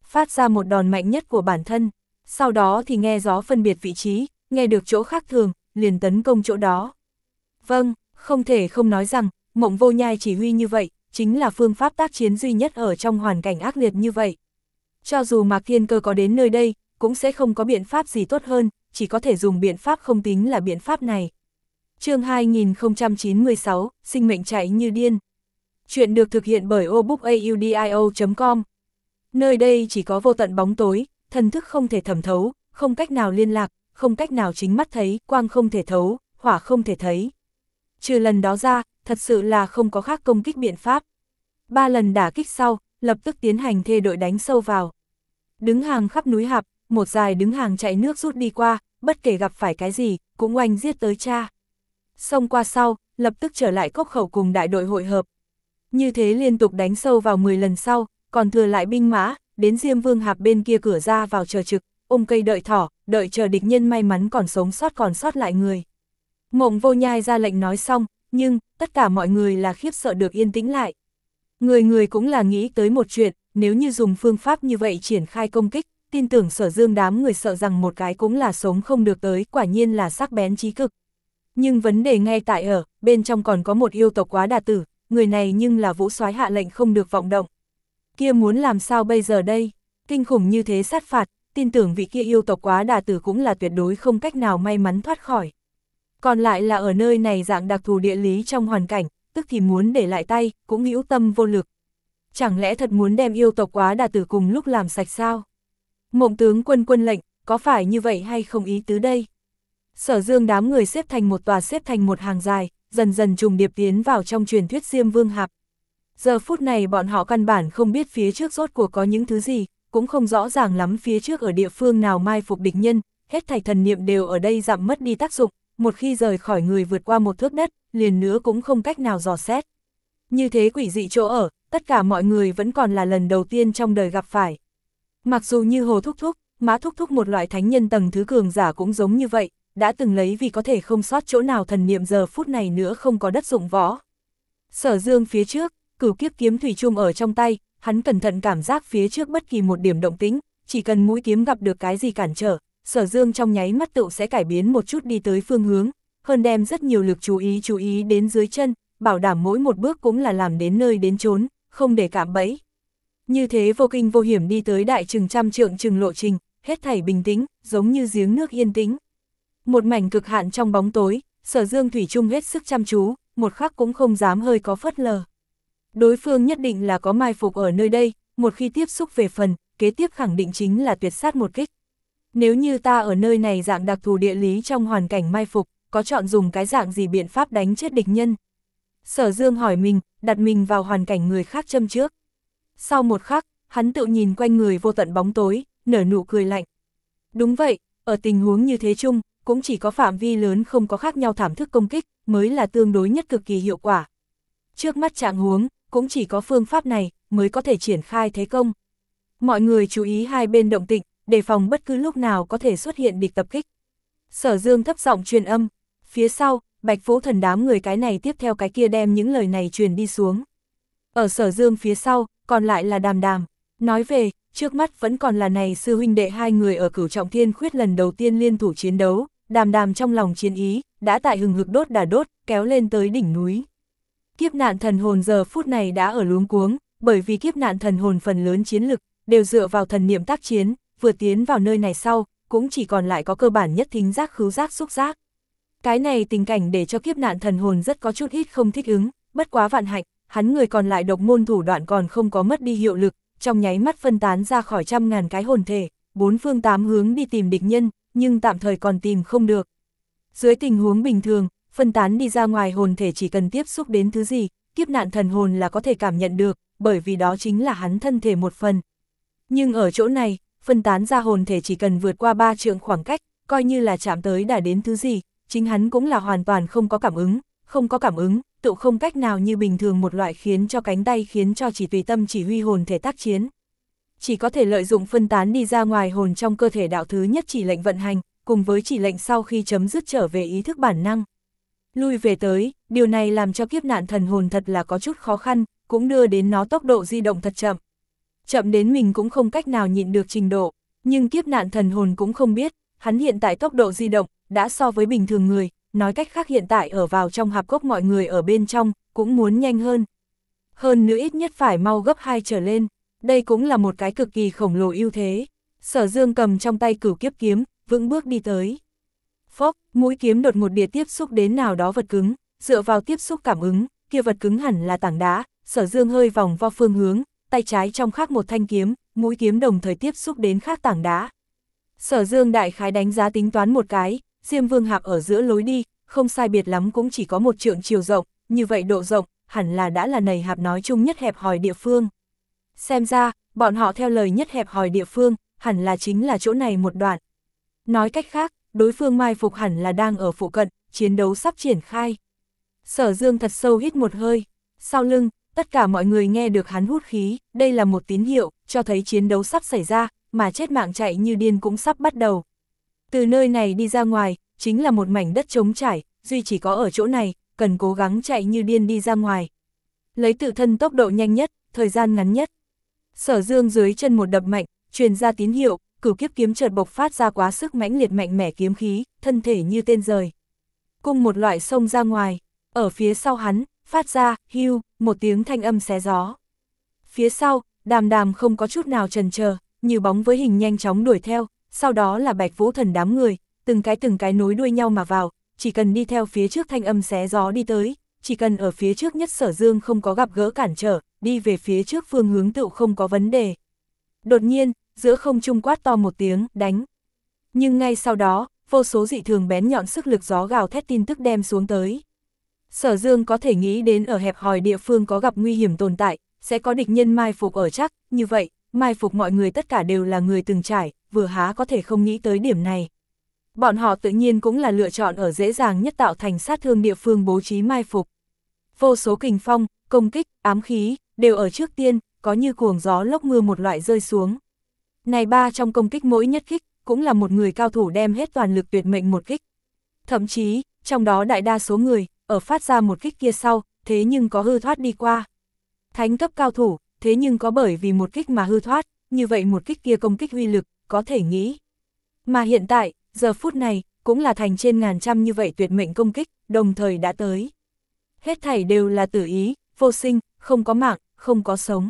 phát ra một đòn mạnh nhất của bản thân, sau đó thì nghe gió phân biệt vị trí, nghe được chỗ khác thường, liền tấn công chỗ đó. Vâng, không thể không nói rằng, Mộng Vô Nhai chỉ huy như vậy, chính là phương pháp tác chiến duy nhất ở trong hoàn cảnh ác liệt như vậy. Cho dù Mạc Thiên Cơ có đến nơi đây, cũng sẽ không có biện pháp gì tốt hơn, chỉ có thể dùng biện pháp không tính là biện pháp này. Chương hai nghìn không trăm chín mươi sáu, sinh mệnh chạy như điên. Chuyện được thực hiện bởi obookaudio chấm com. Nơi đây chỉ có vô tận bóng tối, thần thức không thể thẩm thấu, không cách nào liên lạc, không cách nào chính mắt thấy, quang không thể thấu, hỏa không thể thấy. Trừ lần đó ra, thật sự là không có khác công kích biện pháp. Ba lần đả kích sau, lập tức tiến hành thê đội đánh sâu vào. Đứng hàng khắp núi Hạp, một dài đứng hàng chạy nước rút đi qua, bất kể gặp phải cái gì, cũng oanh giết tới cha. Xông qua sau, lập tức trở lại cốc khẩu cùng đại đội hội hợp. Như thế liên tục đánh sâu vào mười lần sau, còn thừa lại binh mã, đến Diêm Vương Hạp bên kia cửa ra vào chờ trực, ôm cây đợi thỏ, đợi chờ địch nhân may mắn còn sống sót còn sót lại người. Mộng Vô Nhai ra lệnh nói xong, nhưng, tất cả mọi người là khiếp sợ được yên tĩnh lại. Người người cũng là nghĩ tới một chuyện, nếu như dùng phương pháp như vậy triển khai công kích, tin tưởng Sở Dương đám người sợ rằng một cái cũng là sống không được tới, quả nhiên là sắc bén chí cực. Nhưng vấn đề ngay tại ở, bên trong còn có một yêu tộc Quá Đà Tử, người này nhưng là Vũ Soái hạ lệnh không được vọng động. Kia muốn làm sao bây giờ đây? Kinh khủng như thế sát phạt, tin tưởng vị kia yêu tộc Quá Đà Tử cũng là tuyệt đối không cách nào may mắn thoát khỏi. Còn lại là ở nơi này dạng đặc thù địa lý trong hoàn cảnh, tức thì muốn để lại tay, cũng hữu tâm vô lực. Chẳng lẽ thật muốn đem yêu tộc Quá Đà Tử cùng lúc làm sạch sao? Mộng tướng quân quân lệnh, có phải như vậy hay không ý tứ đây? Sở Dương đám người xếp thành một tòa xếp thành một hàng dài, dần dần trùng điệp tiến vào trong truyền thuyết Diêm Vương Hạp. Giờ phút này bọn họ căn bản không biết phía trước rốt cuộc có những thứ gì, cũng không rõ ràng lắm phía trước ở địa phương nào mai phục địch nhân, hết thảy thần niệm đều ở đây giảm mất đi tác dụng, một khi rời khỏi người vượt qua một thước đất, liền nữa cũng không cách nào dò xét. Như thế quỷ dị chỗ ở, tất cả mọi người vẫn còn là lần đầu tiên trong đời gặp phải. Mặc dù như Hồ Thúc Thúc, Mã Thúc Thúc một loại thánh nhân tầng thứ cường giả cũng giống như vậy, đã từng lấy vì có thể không sót chỗ nào thần niệm giờ phút này nữa không có đất dụng võ. Sở Dương phía trước, Cửu Kiếp kiếm thủy chung ở trong tay, hắn cẩn thận cảm giác phía trước bất kỳ một điểm động tĩnh, chỉ cần mũi kiếm gặp được cái gì cản trở, Sở Dương trong nháy mắt tựu sẽ cải biến một chút đi tới phương hướng, hơn đem rất nhiều lực chú ý chú ý đến dưới chân, bảo đảm mỗi một bước cũng là làm đến nơi đến chốn, không để cạm bẫy. Như thế vô kinh vô hiểm đi tới đại chừng trăm trượng chừng lộ trình, hết thảy bình tĩnh, giống như giếng nước yên tĩnh. Một mảnh cực hạn trong bóng tối, Sở Dương thủy chung hết sức chăm chú, một khắc cũng không dám hơi có phớt lờ. Đối phương nhất định là có mai phục ở nơi đây, một khi tiếp xúc về phần, kế tiếp khẳng định chính là tuyệt sát một kích. Nếu như ta ở nơi này dạng đặc thù địa lý trong hoàn cảnh mai phục, có chọn dùng cái dạng gì biện pháp đánh chết địch nhân? Sở Dương hỏi mình, đặt mình vào hoàn cảnh người khác châm trước. Sau một khắc, hắn tự nhìn quanh người vô tận bóng tối, nở nụ cười lạnh. Đúng vậy, ở tình huống như thế chung, cũng chỉ có phạm vi lớn không có khác nhau thảm thức công kích, mới là tương đối nhất cực kỳ hiệu quả. Trước mắt trạng huống, cũng chỉ có phương pháp này, mới có thể triển khai thế công. Mọi người chú ý hai bên động tĩnh, đề phòng bất cứ lúc nào có thể xuất hiện địch tập kích. Sở Dương thấp giọng truyền âm, phía sau, Bạch Vũ Thần đám người cái này tiếp theo cái kia đem những lời này truyền đi xuống. Ở Sở Dương phía sau, còn lại là Đàm Đàm, nói về, trước mắt vẫn còn là này sư huynh đệ hai người ở Cửu Trọng Thiên Khuyết lần đầu tiên liên thủ chiến đấu, Đàm Đàm trong lòng chiến ý, đã tại hừng hực đốt đà đốt, kéo lên tới đỉnh núi. Kiếp nạn thần hồn giờ phút này đã ở luống cuống, bởi vì kiếp nạn thần hồn phần lớn chiến lực, đều dựa vào thần niệm tác chiến, vừa tiến vào nơi này sau, cũng chỉ còn lại có cơ bản nhất thính giác khứu giác xúc giác. Cái này tình cảnh để cho kiếp nạn thần hồn rất có chút ít không thích ứng, bất quá vạn hạnh, hắn người còn lại độc môn thủ đoạn còn không có mất đi hiệu lực, trong nháy mắt phân tán ra khỏi trăm ngàn cái hồn thể, bốn phương tám hướng đi tìm địch nhân, nhưng tạm thời còn tìm không được. Dưới tình huống bình thường, phân tán đi ra ngoài hồn thể chỉ cần tiếp xúc đến thứ gì, kiếp nạn thần hồn là có thể cảm nhận được, bởi vì đó chính là hắn thân thể một phần. Nhưng ở chỗ này, phân tán ra hồn thể chỉ cần vượt qua ba trượng khoảng cách, coi như là chạm tới đã đến thứ gì, chính hắn cũng là hoàn toàn không có cảm ứng, không có cảm ứng, tự không cách nào như bình thường một loại khiến cho cánh tay khiến cho chỉ tùy tâm chỉ huy hồn thể tác chiến. Chỉ có thể lợi dụng phân tán đi ra ngoài hồn trong cơ thể đạo thứ nhất chỉ lệnh vận hành, cùng với chỉ lệnh sau khi chấm dứt trở về ý thức bản năng. Lui về tới, điều này làm cho kiếp nạn thần hồn thật là có chút khó khăn, cũng đưa đến nó tốc độ di động thật chậm. chậm đến mình cũng không cách nào nhịn được trình độ, nhưng kiếp nạn thần hồn cũng không biết, hắn hiện tại tốc độ di động, đã so với bình thường người, nói cách khác hiện tại ở vào trong hạp cốc mọi người ở bên trong, cũng muốn nhanh hơn. Hơn nữa ít nhất phải mau gấp hai trở lên, đây cũng là một cái cực kỳ khổng lồ ưu thế. Sở Dương cầm trong tay Cửu Kiếp kiếm, vững bước đi tới. Phốc, mũi kiếm đột một địa tiếp xúc đến nào đó vật cứng, dựa vào tiếp xúc cảm ứng, kia vật cứng hẳn là tảng đá, Sở Dương hơi vòng vo phương hướng, tay trái trong khác một thanh kiếm, mũi kiếm đồng thời tiếp xúc đến khác tảng đá. Sở Dương đại khái đánh giá tính toán một cái, Diêm Vương hạp ở giữa lối đi, không sai biệt lắm cũng chỉ có một trượng chiều rộng, như vậy độ rộng, hẳn là đã là nầy hạp nói chung nhất hẹp hòi địa phương. Xem ra, bọn họ theo lời nhất hẹp hòi địa phương, hẳn là chính là chỗ này một đoạn. Nói cách khác, đối phương mai phục hẳn là đang ở phụ cận, chiến đấu sắp triển khai. Sở Dương thật sâu hít một hơi, sau lưng, tất cả mọi người nghe được hắn hút khí, đây là một tín hiệu, cho thấy chiến đấu sắp xảy ra, mà chết mạng chạy như điên cũng sắp bắt đầu. Từ nơi này đi ra ngoài, chính là một mảnh đất trống trải, duy chỉ có ở chỗ này, cần cố gắng chạy như điên đi ra ngoài. Lấy tự thân tốc độ nhanh nhất, thời gian ngắn nhất. Sở Dương dưới chân một đập mạnh, truyền ra tín hiệu, Cửu Kiếp kiếm chợt bộc phát ra quá sức mãnh liệt mạnh mẽ kiếm khí, thân thể như tên rời. Cùng một loại xông ra ngoài, ở phía sau hắn, phát ra, hưu, một tiếng thanh âm xé gió. Phía sau, Đàm Đàm không có chút nào chần chờ, như bóng với hình nhanh chóng đuổi theo, sau đó là Bạch Vũ Thần đám người, từng cái từng cái nối đuôi nhau mà vào, chỉ cần đi theo phía trước thanh âm xé gió đi tới, chỉ cần ở phía trước nhất Sở Dương không có gặp gỡ cản trở, đi về phía trước phương hướng tựu không có vấn đề. Đột nhiên, giữa không trung quát to một tiếng, đánh. Nhưng ngay sau đó, vô số dị thường bén nhọn sức lực gió gào thét tin tức đem xuống tới. Sở Dương có thể nghĩ đến ở hẹp hòi địa phương có gặp nguy hiểm tồn tại, sẽ có địch nhân mai phục ở chắc, như vậy, mai phục mọi người tất cả đều là người từng trải, vừa há có thể không nghĩ tới điểm này. Bọn họ tự nhiên cũng là lựa chọn ở dễ dàng nhất tạo thành sát thương địa phương bố trí mai phục. Vô số kình phong, công kích, ám khí, đều ở trước tiên, có như cuồng gió lốc mưa một loại rơi xuống. Này ba trong công kích mỗi nhất kích, cũng là một người cao thủ đem hết toàn lực tuyệt mệnh một kích. Thậm chí, trong đó đại đa số người, ở phát ra một kích kia sau, thế nhưng có hư thoát đi qua. Thánh cấp cao thủ, thế nhưng có bởi vì một kích mà hư thoát, như vậy một kích kia công kích uy lực, có thể nghĩ. Mà hiện tại, giờ phút này, cũng là thành trên ngàn trăm như vậy tuyệt mệnh công kích, đồng thời đã tới. Hết thảy đều là tử ý, vô sinh, không có mạng, không có sống.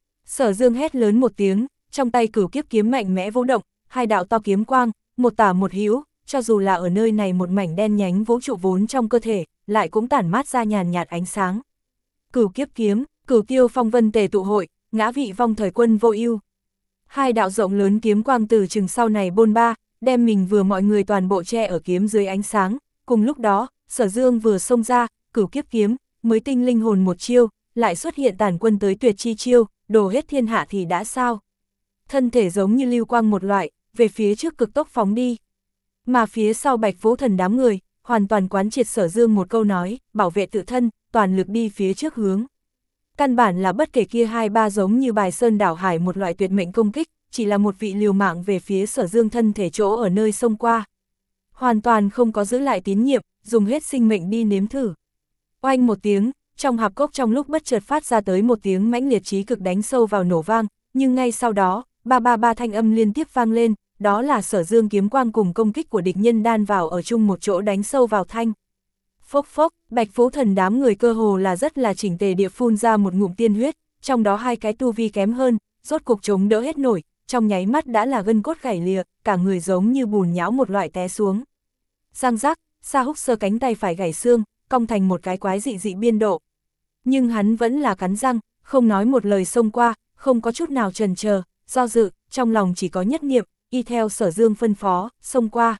Sở Dương hét lớn một tiếng, trong tay Cửu Kiếp kiếm mạnh mẽ vũ động, hai đạo to kiếm quang, một tả một hữu, cho dù là ở nơi này một mảnh đen nhánh vũ trụ vốn trong cơ thể, lại cũng tản mát ra nhàn nhạt ánh sáng. Cửu Kiếp kiếm, Cửu Tiêu phong vân tề tụ hội, ngã vị vong thời quân vô ưu. Hai đạo rộng lớn kiếm quang từ chừng sau này bôn ba, đem mình vừa mọi người toàn bộ che ở kiếm dưới ánh sáng, cùng lúc đó, Sở Dương vừa xông ra, Cửu Kiếp kiếm, mới tinh linh hồn một chiêu, lại xuất hiện tàn quân tới tuyệt chi chiêu, đồ hết thiên hạ thì đã sao. Thân thể giống như lưu quang một loại, về phía trước cực tốc phóng đi. Mà phía sau Bạch Vũ Thần đám người, hoàn toàn quán triệt Sở Dương một câu nói, bảo vệ tự thân, toàn lực đi phía trước hướng. Căn bản là bất kể kia hai ba giống như bài sơn đảo hải một loại tuyệt mệnh công kích, chỉ là một vị liều mạng về phía Sở Dương thân thể chỗ ở nơi sông qua. Hoàn toàn không có giữ lại tín nhiệm, dùng hết sinh mệnh đi nếm thử. Oanh một tiếng, trong hạp cốc trong lúc bất chợt phát ra tới một tiếng mãnh liệt chí cực đánh sâu vào nổ vang, nhưng ngay sau đó, ba ba ba thanh âm liên tiếp vang lên, đó là Sở Dương kiếm quang cùng công kích của địch nhân đan vào ở chung một chỗ đánh sâu vào thanh. Phốc phốc, Bạch Vũ Thần đám người cơ hồ là rất là chỉnh tề địa phun ra một ngụm tiên huyết, trong đó hai cái tu vi kém hơn, rốt cuộc chống đỡ hết nổi, trong nháy mắt đã là gân cốt gãy lìa, cả người giống như bùn nhão một loại té xuống. Răng rắc, Sa Húc Sơ cánh tay phải gãy xương, cong thành một cái quái dị dị biên độ. Nhưng hắn vẫn là cắn răng, không nói một lời xông qua, không có chút nào chần chờ, do dự, trong lòng chỉ có nhất niệm, y theo Sở Dương phân phó, xông qua.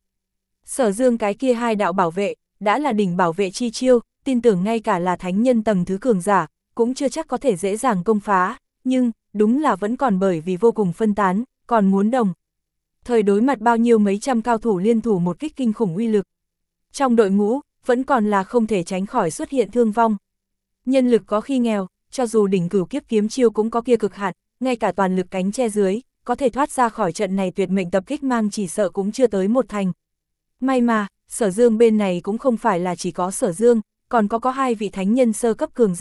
Sở Dương cái kia hai đạo bảo vệ, đã là đỉnh bảo vệ chi chiêu, tin tưởng ngay cả là thánh nhân tầng thứ cường giả, cũng chưa chắc có thể dễ dàng công phá, nhưng, đúng là vẫn còn bởi vì vô cùng phân tán, còn muốn đồng. Thời đối mặt bao nhiêu mấy trăm cao thủ liên thủ một kích kinh khủng uy lực. Trong đội ngũ, vẫn còn là không thể tránh khỏi xuất hiện thương vong. Nhân lực có khi nghèo, cho dù đỉnh Cửu Kiếp kiếm chiêu cũng có kia cực hạn, ngay cả toàn lực cánh che dưới, có thể thoát ra khỏi trận này tuyệt mệnh tập kích mang chỉ sợ cũng chưa tới một thành. May mà, Sở Dương bên này cũng không phải là chỉ có Sở Dương, còn có có hai vị thánh nhân sơ cấp cường giả,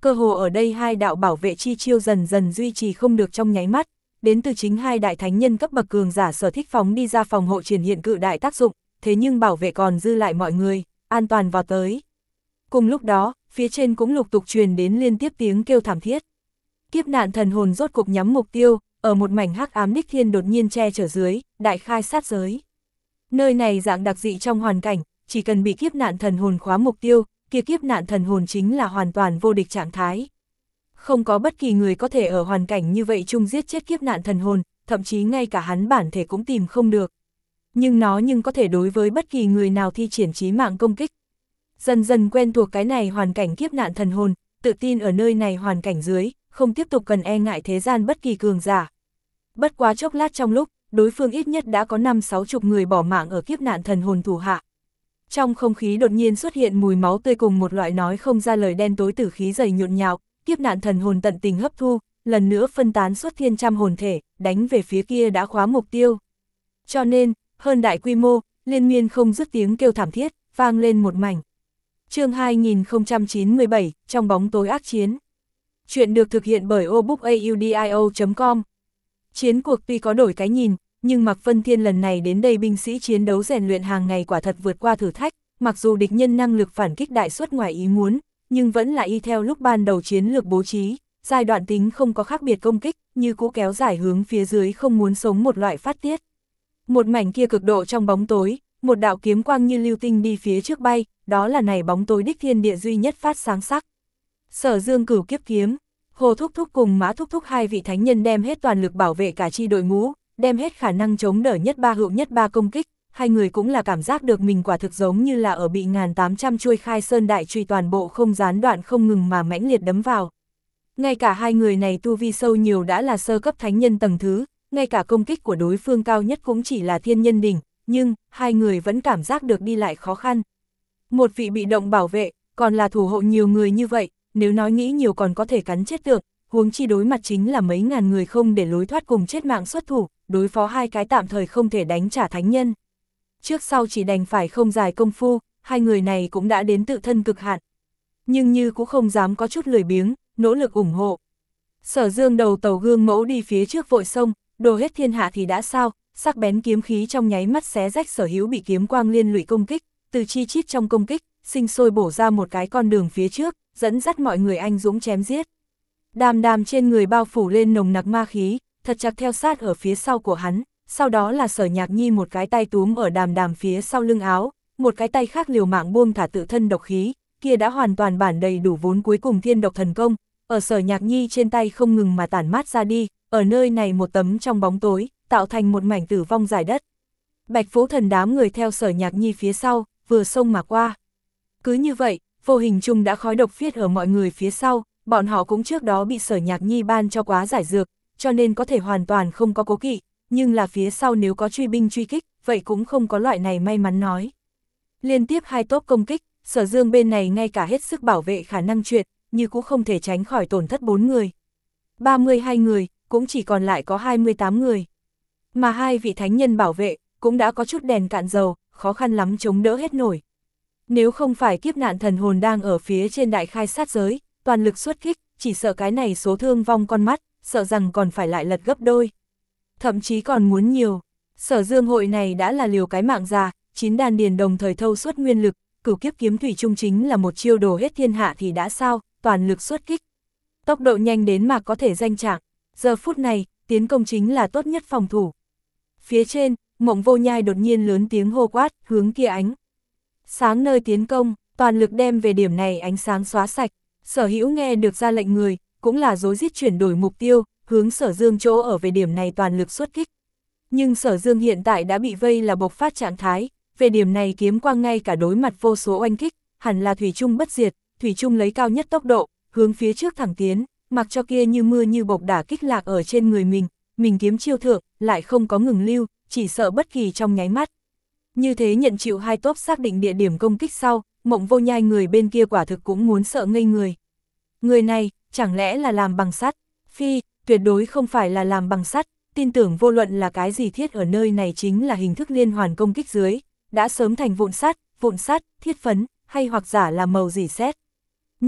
cơ hồ ở đây hai đạo bảo vệ chi chiêu dần dần duy trì không được trong nháy mắt, đến từ chính hai đại thánh nhân cấp bậc cường giả Sở Thích phóng đi ra phòng hộ triển hiện cự đại tác dụng, thế nhưng bảo vệ còn dư lại mọi người, an toàn vào tới. Cùng lúc đó, phía trên cũng lục tục truyền đến liên tiếp tiếng kêu thảm thiết. Kiếp nạn thần hồn rốt cục nhắm mục tiêu, ở một mảnh hắc ám đích thiên đột nhiên che chở dưới, đại khai sát giới. Nơi này dạng đặc dị trong hoàn cảnh, chỉ cần bị kiếp nạn thần hồn khóa mục tiêu, kia kiếp nạn thần hồn chính là hoàn toàn vô địch trạng thái. Không có bất kỳ người có thể ở hoàn cảnh như vậy chung giết chết kiếp nạn thần hồn, thậm chí ngay cả hắn bản thể cũng tìm không được. Nhưng nó nhưng có thể đối với bất kỳ người nào thi triển chí mạng công kích. Dần dần quen thuộc cái này hoàn cảnh kiếp nạn thần hồn, tự tin ở nơi này hoàn cảnh dưới, không tiếp tục cần e ngại thế gian bất kỳ cường giả. Bất quá chốc lát trong lúc, đối phương ít nhất đã có năm sáu chục người bỏ mạng ở kiếp nạn thần hồn thủ hạ. Trong không khí đột nhiên xuất hiện mùi máu tươi cùng một loại nói không ra lời đen tối tử khí dày nhộn nhạo, kiếp nạn thần hồn tận tình hấp thu, lần nữa phân tán suốt thiên trăm hồn thể, đánh về phía kia đã khóa mục tiêu. Cho nên, hơn đại quy mô, liên miên không dứt tiếng kêu thảm thiết, vang lên một mảnh. Chương hai nghìn không trăm chín mươi bảy, trong bóng tối ác chiến. Chuyện được thực hiện bởi obookaudio chấm com. Chiến cuộc tuy có đổi cái nhìn, nhưng Mạc Vân Thiên lần này đến đây binh sĩ chiến đấu rèn luyện hàng ngày quả thật vượt qua thử thách, mặc dù địch nhân năng lực phản kích đại suất ngoài ý muốn, nhưng vẫn là y theo lúc ban đầu chiến lược bố trí, giai đoạn tính không có khác biệt công kích, như cũ kéo dài hướng phía dưới không muốn sống một loại phát tiết. Một mảnh kia cực độ trong bóng tối, một đạo kiếm quang như lưu tinh đi phía trước bay, đó là này bóng tối đích thiên địa duy nhất phát sáng sắc. Sở Dương Cửu Kiếp Kiếm, Hồ Thúc Thúc cùng Mã Thúc Thúc hai vị thánh nhân đem hết toàn lực bảo vệ cả chi đội ngũ, đem hết khả năng chống đỡ nhất ba hữu nhất ba công kích, hai người cũng là cảm giác được mình quả thực giống như là ở bị ngàn tám trăm chuôi khai sơn đại truy toàn bộ không gián đoạn không ngừng mà mãnh liệt đấm vào. Ngay cả hai người này tu vi sâu nhiều đã là sơ cấp thánh nhân tầng thứ, ngay cả công kích của đối phương cao nhất cũng chỉ là thiên nhân đỉnh, nhưng hai người vẫn cảm giác được đi lại khó khăn. Một vị bị động bảo vệ, còn là thủ hộ nhiều người như vậy, nếu nói nghĩ nhiều còn có thể cắn chết tượng, huống chi đối mặt chính là mấy ngàn người không để lối thoát cùng chết mạng xuất thủ, đối phó hai cái tạm thời không thể đánh trả thánh nhân. Trước sau chỉ đành phải không dài công phu, hai người này cũng đã đến tự thân cực hạn. Nhưng như cũng không dám có chút lười biếng, nỗ lực ủng hộ. Sở Dương đầu tàu gương mẫu đi phía trước vội sông, đồ hết thiên hạ thì đã sao, sắc bén kiếm khí trong nháy mắt xé rách sở hữu bị kiếm quang liên lụy công kích, từ chi chít trong công kích, sinh sôi bổ ra một cái con đường phía trước, dẫn dắt mọi người anh dũng chém giết. Đàm đàm trên người bao phủ lên nồng nặc ma khí, thật chặt theo sát ở phía sau của hắn, sau đó là Sở Nhạc Nhi một cái tay túm ở đàm đàm phía sau lưng áo, một cái tay khác liều mạng buông thả tự thân độc khí, kia đã hoàn toàn bản đầy đủ vốn cuối cùng thiên độc thần công, ở Sở Nhạc Nhi trên tay không ngừng mà tản mát ra đi, ở nơi này một tấm trong bóng tối, tạo thành một mảnh tử vong dài đất. Bạch Phố Thần đám người theo Sở Nhạc Nhi phía sau, vừa xông mà qua. Cứ như vậy, vô hình chung đã khói độc phiết ở mọi người phía sau, bọn họ cũng trước đó bị Sở Nhạc Nhi ban cho quá giải dược, cho nên có thể hoàn toàn không có cố kỵ, nhưng là phía sau nếu có truy binh truy kích, vậy cũng không có loại này may mắn nói. Liên tiếp hai tốp công kích, Sở Dương bên này ngay cả hết sức bảo vệ khả năng chuyện, nhưng cũng không thể tránh khỏi tổn thất bốn người. ba mươi hai người, cũng chỉ còn lại có hai mươi tám người. Mà hai vị thánh nhân bảo vệ, cũng đã có chút đèn cạn dầu, khó khăn lắm chống đỡ hết nổi. Nếu không phải kiếp nạn thần hồn đang ở phía trên đại khai sát giới, toàn lực xuất kích, chỉ sợ cái này số thương vong con mắt, sợ rằng còn phải lại lật gấp đôi. Thậm chí còn muốn nhiều. Sở Dương hội này đã là liều cái mạng già, chín đàn điền đồng thời thâu suốt nguyên lực, Cửu Kiếp Kiếm thủy chung chính là một chiêu đồ hết thiên hạ thì đã sao, toàn lực xuất kích. Tốc độ nhanh đến mà có thể danh trạng, giờ phút này, tiến công chính là tốt nhất phòng thủ. Phía trên, Mộng Vô Nhai đột nhiên lớn tiếng hô quát, hướng kia ánh sáng nơi tiến công, toàn lực đem về điểm này ánh sáng xóa sạch. Sở Hữu nghe được ra lệnh người, cũng là rối rít chuyển đổi mục tiêu, hướng Sở Dương chỗ ở về điểm này toàn lực xuất kích. Nhưng Sở Dương hiện tại đã bị vây là bộc phát trạng thái, về điểm này kiếm quang ngay cả đối mặt vô số oanh kích, hẳn là thủy chung bất diệt, thủy chung lấy cao nhất tốc độ, hướng phía trước thẳng tiến, mặc cho kia như mưa như bộc đả kích lạc ở trên người mình, mình kiếm chiêu thượng, lại không có ngừng lưu, chỉ sợ bất kỳ trong nháy mắt. Như thế nhận chịu hai tốp xác định địa điểm công kích sau, Mộng Vô Nhai người bên kia quả thực cũng muốn sợ ngây người. Người này, chẳng lẽ là làm bằng sắt? Phi, tuyệt đối không phải là làm bằng sắt, tin tưởng vô luận là cái gì thiết ở nơi này chính là hình thức liên hoàn công kích dưới, đã sớm thành vụn sắt, vụn sắt, thiết phấn, hay hoặc giả là màu dỉ sét. Nhưng,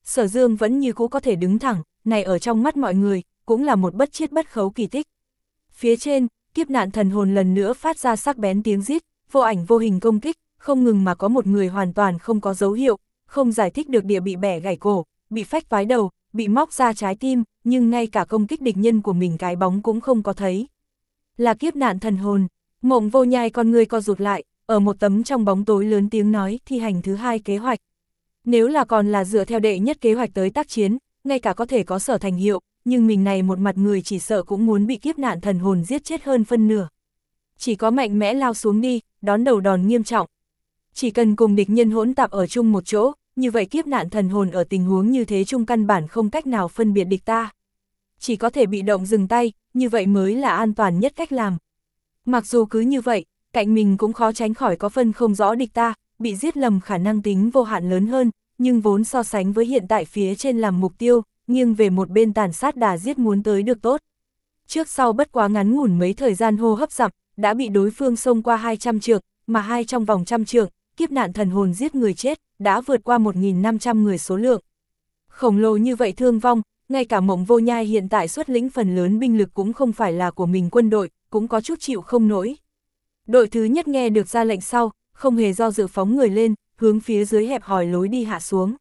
Sở Dương vẫn như cũ có thể đứng thẳng, này ở trong mắt mọi người, cũng là một bất chiết bất khấu kỳ tích. Phía trên, kiếp nạn thần hồn lần nữa phát ra sắc bén tiếng rít, vô ảnh vô hình công kích, không ngừng mà có một người hoàn toàn không có dấu hiệu, không giải thích được địa bị bẻ gãy cổ, bị phách toái đầu, bị móc ra trái tim, nhưng ngay cả công kích địch nhân của mình cái bóng cũng không có thấy. Là kiếp nạn thần hồn. Mộng Vô Nhai con người co rụt lại, ở một tấm trong bóng tối lớn tiếng nói thi hành thứ hai kế hoạch. Nếu là còn là dựa theo đệ nhất kế hoạch tới tác chiến, ngay cả có thể có sở thành hiệu, nhưng mình này một mặt người chỉ sợ cũng muốn bị kiếp nạn thần hồn giết chết hơn phân nửa. Chỉ có mạnh mẽ lao xuống đi, đón đầu đòn nghiêm trọng. Chỉ cần cùng địch nhân hỗn tạp ở chung một chỗ, như vậy kiếp nạn thần hồn ở tình huống như thế chung căn bản không cách nào phân biệt địch ta. Chỉ có thể bị động dừng tay, như vậy mới là an toàn nhất cách làm. Mặc dù cứ như vậy, cạnh mình cũng khó tránh khỏi có phân không rõ địch ta, bị giết lầm khả năng tính vô hạn lớn hơn, nhưng vốn so sánh với hiện tại phía trên làm mục tiêu, nghiêng về một bên tàn sát đà giết muốn tới được tốt. Trước sau bất quá ngắn ngủn mấy thời gian hô hấp dặm, đã bị đối phương xông qua hai trăm trượng, mà hai trong vòng trăm trượng, kiếp nạn thần hồn giết người chết, đã vượt qua một nghìn năm trăm người số lượng. Khổng lồ như vậy thương vong, ngay cả Mộng Vô Nhai hiện tại xuất lĩnh phần lớn binh lực cũng không phải là của mình quân đội, cũng có chút chịu không nổi. Đội thứ nhất nghe được ra lệnh sau, không hề do dự phóng người lên, hướng phía dưới hẹp hòi lối đi hạ xuống.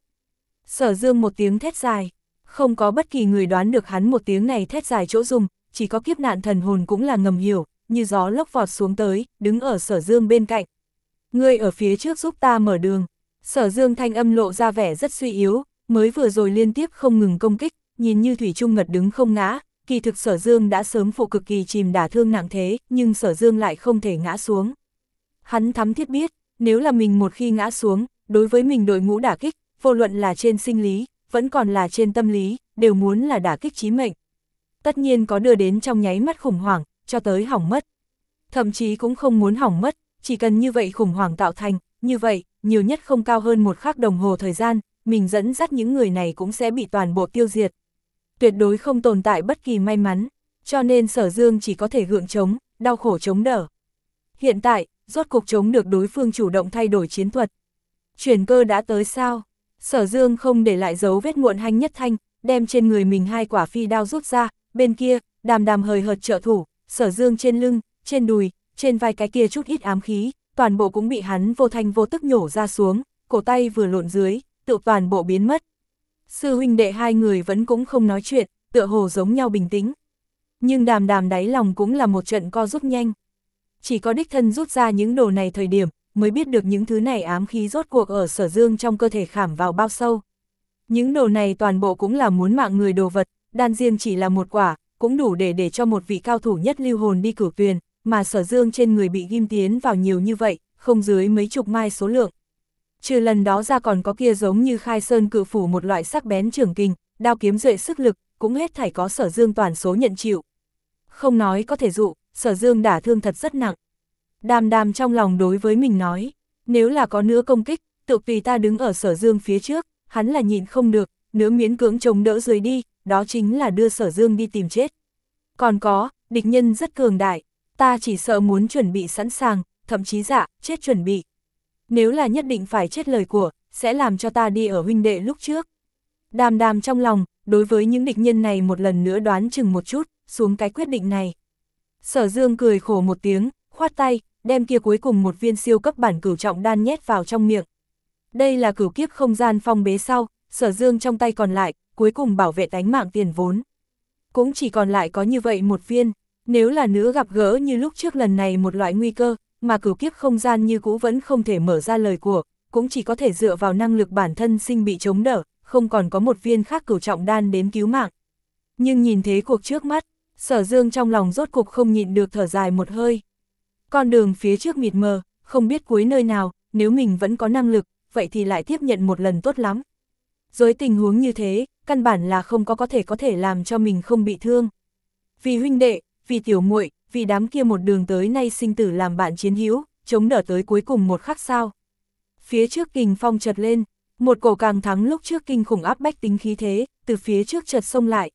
Sở Dương một tiếng thét dài, không có bất kỳ người đoán được hắn một tiếng này thét dài chỗ dùng, chỉ có kiếp nạn thần hồn cũng là ngầm hiểu, như gió lốc vọt xuống tới, đứng ở Sở Dương bên cạnh. Ngươi ở phía trước giúp ta mở đường. Sở Dương thanh âm lộ ra vẻ rất suy yếu, mới vừa rồi liên tiếp không ngừng công kích, nhìn như thủy chung ngật đứng không ngã, kỳ thực Sở Dương đã sớm phụ cực kỳ chìm đả thương nặng thế, nhưng Sở Dương lại không thể ngã xuống. Hắn thắm thiết biết, nếu là mình một khi ngã xuống, đối với mình đội ngũ đả kích, vô luận là trên sinh lý, vẫn còn là trên tâm lý, đều muốn là đả kích chí mệnh. Tất nhiên có đưa đến trong nháy mắt khủng hoảng, cho tới hỏng mất. Thậm chí cũng không muốn hỏng mất, chỉ cần như vậy khủng hoảng tạo thành, như vậy, nhiều nhất không cao hơn một khắc đồng hồ thời gian, mình dẫn dắt những người này cũng sẽ bị toàn bộ tiêu diệt. Tuyệt đối không tồn tại bất kỳ may mắn, cho nên Sở Dương chỉ có thể gượng chống, đau khổ chống đỡ. Hiện tại, rốt cục chống được đối phương chủ động thay đổi chiến thuật. Chuyển cơ đã tới sao? Sở Dương không để lại dấu vết muộn hanh nhất thanh, đem trên người mình hai quả phi đao rút ra, bên kia, Đàm Đàm hời hợt trợ thủ, Sở Dương trên lưng, trên đùi, trên vai cái kia chút ít ám khí, toàn bộ cũng bị hắn vô thanh vô tức nhổ ra xuống, cổ tay vừa lộn dưới, tự toàn bộ biến mất. Sư huynh đệ hai người vẫn cũng không nói chuyện, tựa hồ giống nhau bình tĩnh. Nhưng Đàm Đàm đáy lòng cũng là một trận co rút nhanh. Chỉ có đích thân rút ra những đồ này thời điểm, mới biết được những thứ này ám khí rốt cuộc ở Sở Dương trong cơ thể khảm vào bao sâu. Những đồ này toàn bộ cũng là muốn mạng người đồ vật, đan riêng chỉ là một quả, cũng đủ để để cho một vị cao thủ nhất lưu hồn đi cửu tuyền, mà Sở Dương trên người bị ghim tiến vào nhiều như vậy, không dưới mấy chục mai số lượng. Trừ lần đó ra còn có kia giống như Khai Sơn cự phủ một loại sắc bén trường kình, đao kiếm duệ sức lực, cũng hết thảy có Sở Dương toàn số nhận chịu. Không nói có thể dụ, Sở Dương đả thương thật rất nặng. Đàm Đàm trong lòng đối với mình nói, nếu là có nữa công kích, tự tùy ta đứng ở Sở Dương phía trước, hắn là nhịn không được, nếu miễn cưỡng chống đỡ dưới đi, đó chính là đưa Sở Dương đi tìm chết. Còn có, địch nhân rất cường đại, ta chỉ sợ muốn chuẩn bị sẵn sàng, thậm chí dạ, chết chuẩn bị. Nếu là nhất định phải chết lời của, sẽ làm cho ta đi ở huynh đệ lúc trước. Đàm Đàm trong lòng, đối với những địch nhân này một lần nữa đoán chừng một chút, xuống cái quyết định này. Sở Dương cười khổ một tiếng, khoát tay, đem kia cuối cùng một viên siêu cấp bản cửu trọng đan nhét vào trong miệng. Đây là cửu kiếp không gian phong bế sau, Sở Dương trong tay còn lại, cuối cùng bảo vệ tánh mạng tiền vốn. Cũng chỉ còn lại có như vậy một viên, nếu là nữa gặp gỡ như lúc trước lần này một loại nguy cơ, mà cửu kiếp không gian như cũ vẫn không thể mở ra lời của, cũng chỉ có thể dựa vào năng lực bản thân sinh bị chống đỡ, không còn có một viên khác cửu trọng đan đến cứu mạng. Nhưng nhìn thế cuộc trước mắt, Sở Dương trong lòng rốt cục không nhịn được thở dài một hơi. Con đường phía trước mịt mờ, không biết cuối nơi nào, nếu mình vẫn có năng lực, vậy thì lại tiếp nhận một lần tốt lắm. Với tình huống như thế, căn bản là không có có thể có thể làm cho mình không bị thương. Vì huynh đệ, vì tiểu muội, vì đám kia một đường tới nay sinh tử làm bạn chiến hữu, chống đỡ tới cuối cùng một khắc sao. Phía trước kình phong chợt lên, một cổ càng thắng lúc trước kinh khủng áp bách tính khí thế, từ phía trước chợt xông lại.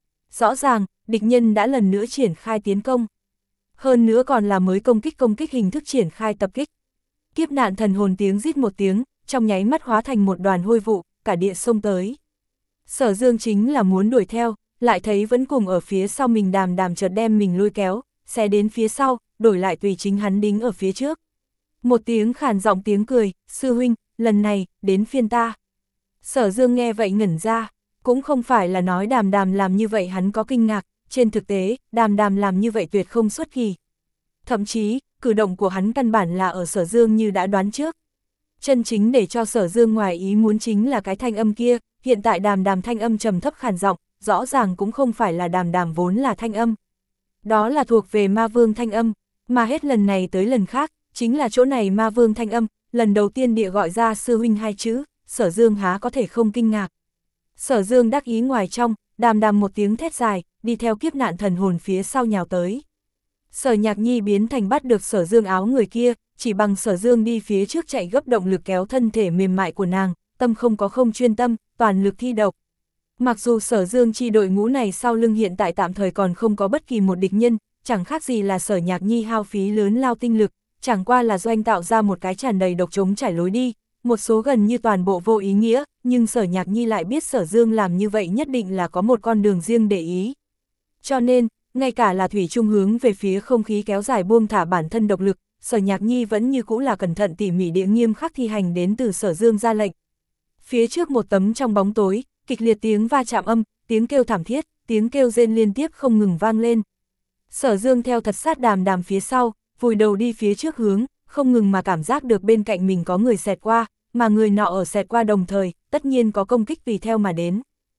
Rõ ràng, địch nhân đã lần nữa triển khai tiến công. Hơn nữa còn là mới công kích công kích hình thức triển khai tập kích. Kiếp nạn thần hồn tiếng rít một tiếng, trong nháy mắt hóa thành một đoàn hôi vụ, cả địa sông tới. Sở Dương chính là muốn đuổi theo, lại thấy vẫn cùng ở phía sau mình Đàm Đàm chợt đem mình lôi kéo, sẽ đến phía sau, đổi lại tùy chính hắn đính ở phía trước. Một tiếng khàn giọng tiếng cười, sư huynh, lần này, đến phiên ta. Sở Dương nghe vậy ngẩn ra, cũng không phải là nói Đàm Đàm làm như vậy hắn có kinh ngạc, trên thực tế, Đàm Đàm làm như vậy tuyệt không xuất kỳ. Thậm chí, cử động của hắn căn bản là ở Sở Dương như đã đoán trước. Chân chính để cho Sở Dương ngoài ý muốn chính là cái thanh âm kia, hiện tại Đàm Đàm thanh âm trầm thấp khàn giọng, rõ ràng cũng không phải là Đàm Đàm vốn là thanh âm. Đó là thuộc về ma vương thanh âm, mà hết lần này tới lần khác, chính là chỗ này ma vương thanh âm, lần đầu tiên địa gọi ra sư huynh hai chữ, Sở Dương há có thể không kinh ngạc. Sở Dương đắc ý ngoài trong, Đàm Đàm một tiếng thét dài, đi theo kiếp nạn thần hồn phía sau nhào tới. Sở Nhạc Nhi biến thành bắt được Sở Dương áo người kia, chỉ bằng Sở Dương đi phía trước chạy gấp động lực kéo thân thể mềm mại của nàng, tâm không có không chuyên tâm, toàn lực thi độc. Mặc dù Sở Dương chi đội ngũ này sau lưng hiện tại tạm thời còn không có bất kỳ một địch nhân, chẳng khác gì là Sở Nhạc Nhi hao phí lớn lao tinh lực, chẳng qua là doanh tạo ra một cái tràn đầy độc trống trải lối đi, một số gần như toàn bộ vô ý nghĩa, nhưng Sở Nhạc Nhi lại biết Sở Dương làm như vậy nhất định là có một con đường riêng để ý. Cho nên, ngay cả là thủy chung hướng về phía không khí kéo dài buông thả bản thân độc lực, Sở Nhạc Nhi vẫn như cũ là cẩn thận tỉ mỉ địa nghiêm khắc thi hành đến từ Sở Dương ra lệnh. Phía trước một tấm trong bóng tối, kịch liệt tiếng va chạm âm, tiếng kêu thảm thiết, tiếng kêu rên liên tiếp không ngừng vang lên. Sở Dương theo thật sát Đàm Đàm phía sau, vùi đầu đi phía trước hướng, không ngừng mà cảm giác được bên cạnh mình có người xẹt qua, mà người nọ ở xẹt qua đồng thời, tất nhiên có công kích tùy theo mà đến.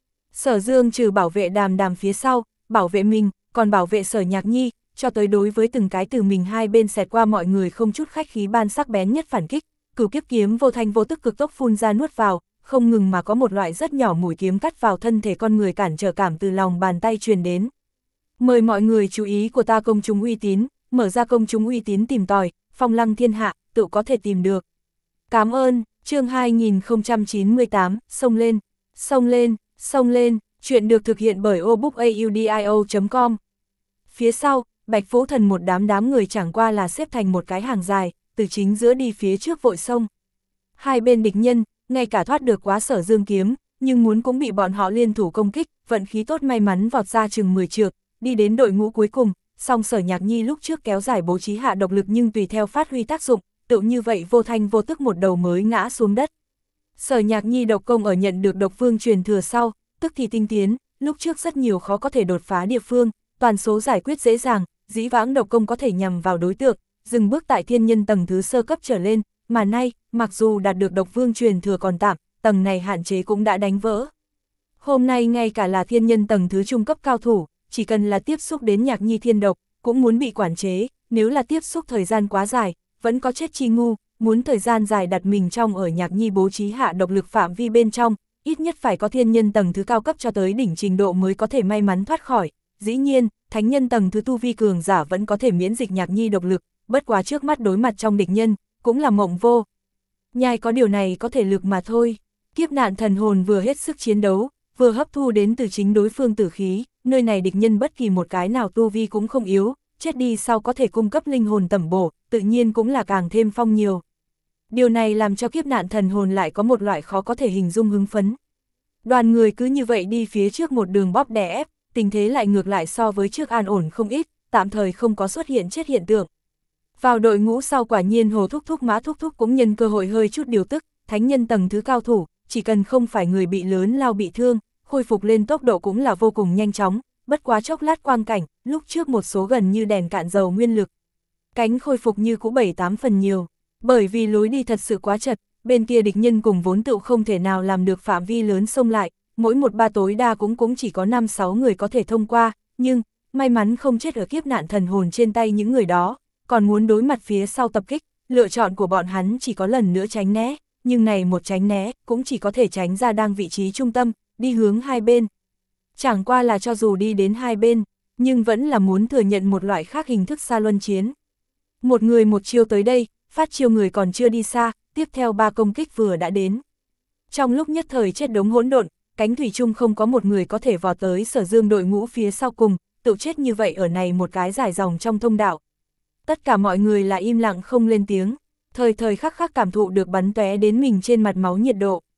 Sở Dương trừ bảo vệ Đàm Đàm phía sau, bảo vệ mình, còn bảo vệ Sở Nhạc Nhi, cho tới đối với từng cái từ mình hai bên xẹt qua mọi người không chút khách khí ban sắc bén nhất phản kích, cửu kiếp kiếm vô thanh vô tức cực tốc phun ra nuốt vào, không ngừng mà có một loại rất nhỏ mũi kiếm cắt vào thân thể con người cản trở cảm từ lòng bàn tay truyền đến. Mời mọi người chú ý của ta công chúng uy tín, mở ra công chúng uy tín tìm tòi, phong lăng thiên hạ, tự có thể tìm được. Cảm ơn, chương hai nghìn không trăm chín mươi tám, xông lên, xông lên, xông lên, chuyện được thực hiện bởi obookaudio chấm com. Phía sau, Bạch Vũ Thần một đám đám người chẳng qua là xếp thành một cái hàng dài, từ chính giữa đi phía trước vội xông. Hai bên địch nhân, ngay cả thoát được quá Sở Dương kiếm, nhưng muốn cũng bị bọn họ liên thủ công kích, vận khí tốt may mắn vọt ra chừng mười trượng, đi đến đội ngũ cuối cùng, song Sở Nhạc Nhi lúc trước kéo dài bố trí hạ độc lực nhưng tùy theo phát huy tác dụng, tự như vậy vô thanh vô tức một đầu mới ngã xuống đất. Sở Nhạc Nhi độc công ở nhận được độc vương truyền thừa sau, tức thì tinh tiến, lúc trước rất nhiều khó có thể đột phá địa phương, toàn số giải quyết dễ dàng, dĩ vãng độc công có thể nhằm vào đối tượng, dừng bước tại thiên nhân tầng thứ sơ cấp trở lên, mà nay, mặc dù đạt được độc vương truyền thừa còn tạm, tầng này hạn chế cũng đã đánh vỡ. Hôm nay ngay cả là thiên nhân tầng thứ trung cấp cao thủ, chỉ cần là tiếp xúc đến Nhạc Nhi thiên độc, cũng muốn bị quản chế, nếu là tiếp xúc thời gian quá dài, vẫn có chết chi ngu, muốn thời gian dài đặt mình trong ở Nhạc Nhi bố trí hạ độc lực phạm vi bên trong, ít nhất phải có thiên nhân tầng thứ cao cấp cho tới đỉnh trình độ mới có thể may mắn thoát khỏi. Dĩ nhiên, thánh nhân tầng thứ tu vi cường giả vẫn có thể miễn dịch Nhạc Nhi độc lực, bất quá trước mắt đối mặt trong địch nhân, cũng là mộng vô. Nhai có điều này có thể lực mà thôi. Kiếp nạn thần hồn vừa hết sức chiến đấu, vừa hấp thu đến từ chính đối phương tử khí, nơi này địch nhân bất kỳ một cái nào tu vi cũng không yếu, chết đi sau có thể cung cấp linh hồn tẩm bổ, tự nhiên cũng là càng thêm phong nhiều. Điều này làm cho kiếp nạn thần hồn lại có một loại khó có thể hình dung hứng phấn. Đoàn người cứ như vậy đi phía trước một đường bóp đè ép, tình thế lại ngược lại so với trước an ổn không ít, tạm thời không có xuất hiện chết hiện tượng. Vào đội ngũ sau quả nhiên Hồ Thúc Thúc Mã Thúc Thúc cũng nhân cơ hội hơi chút điều tức, thánh nhân tầng thứ cao thủ, chỉ cần không phải người bị lớn lao bị thương, khôi phục lên tốc độ cũng là vô cùng nhanh chóng, bất quá chốc lát quang cảnh, lúc trước một số gần như đèn cạn dầu nguyên lực. Cánh khôi phục như cũ bảy tám phần nhiều, bởi vì lối đi thật sự quá chật, bên kia địch nhân cùng vốn tựu không thể nào làm được phạm vi lớn xông lại, mỗi một ba tối đa cũng cũng chỉ có năm sáu người có thể thông qua, nhưng, may mắn không chết ở kiếp nạn thần hồn trên tay những người đó, còn muốn đối mặt phía sau tập kích, lựa chọn của bọn hắn chỉ có lần nữa tránh né, nhưng này một tránh né, cũng chỉ có thể tránh ra đang vị trí trung tâm, đi hướng hai bên. Chẳng qua là cho dù đi đến hai bên, nhưng vẫn là muốn thừa nhận một loại khác hình thức xa luân chiến. Một người một chiêu tới đây, phát chiêu người còn chưa đi xa, tiếp theo ba công kích vừa đã đến. Trong lúc nhất thời chết đống hỗn độn, cánh thủy chung không có một người có thể vọt tới Sở Dương đội ngũ phía sau cùng, tự chết như vậy ở này một cái dài dòng trong thông đạo. Tất cả mọi người là im lặng không lên tiếng, thời thời khắc khắc cảm thụ được bắn tóe đến mình trên mặt máu nhiệt độ.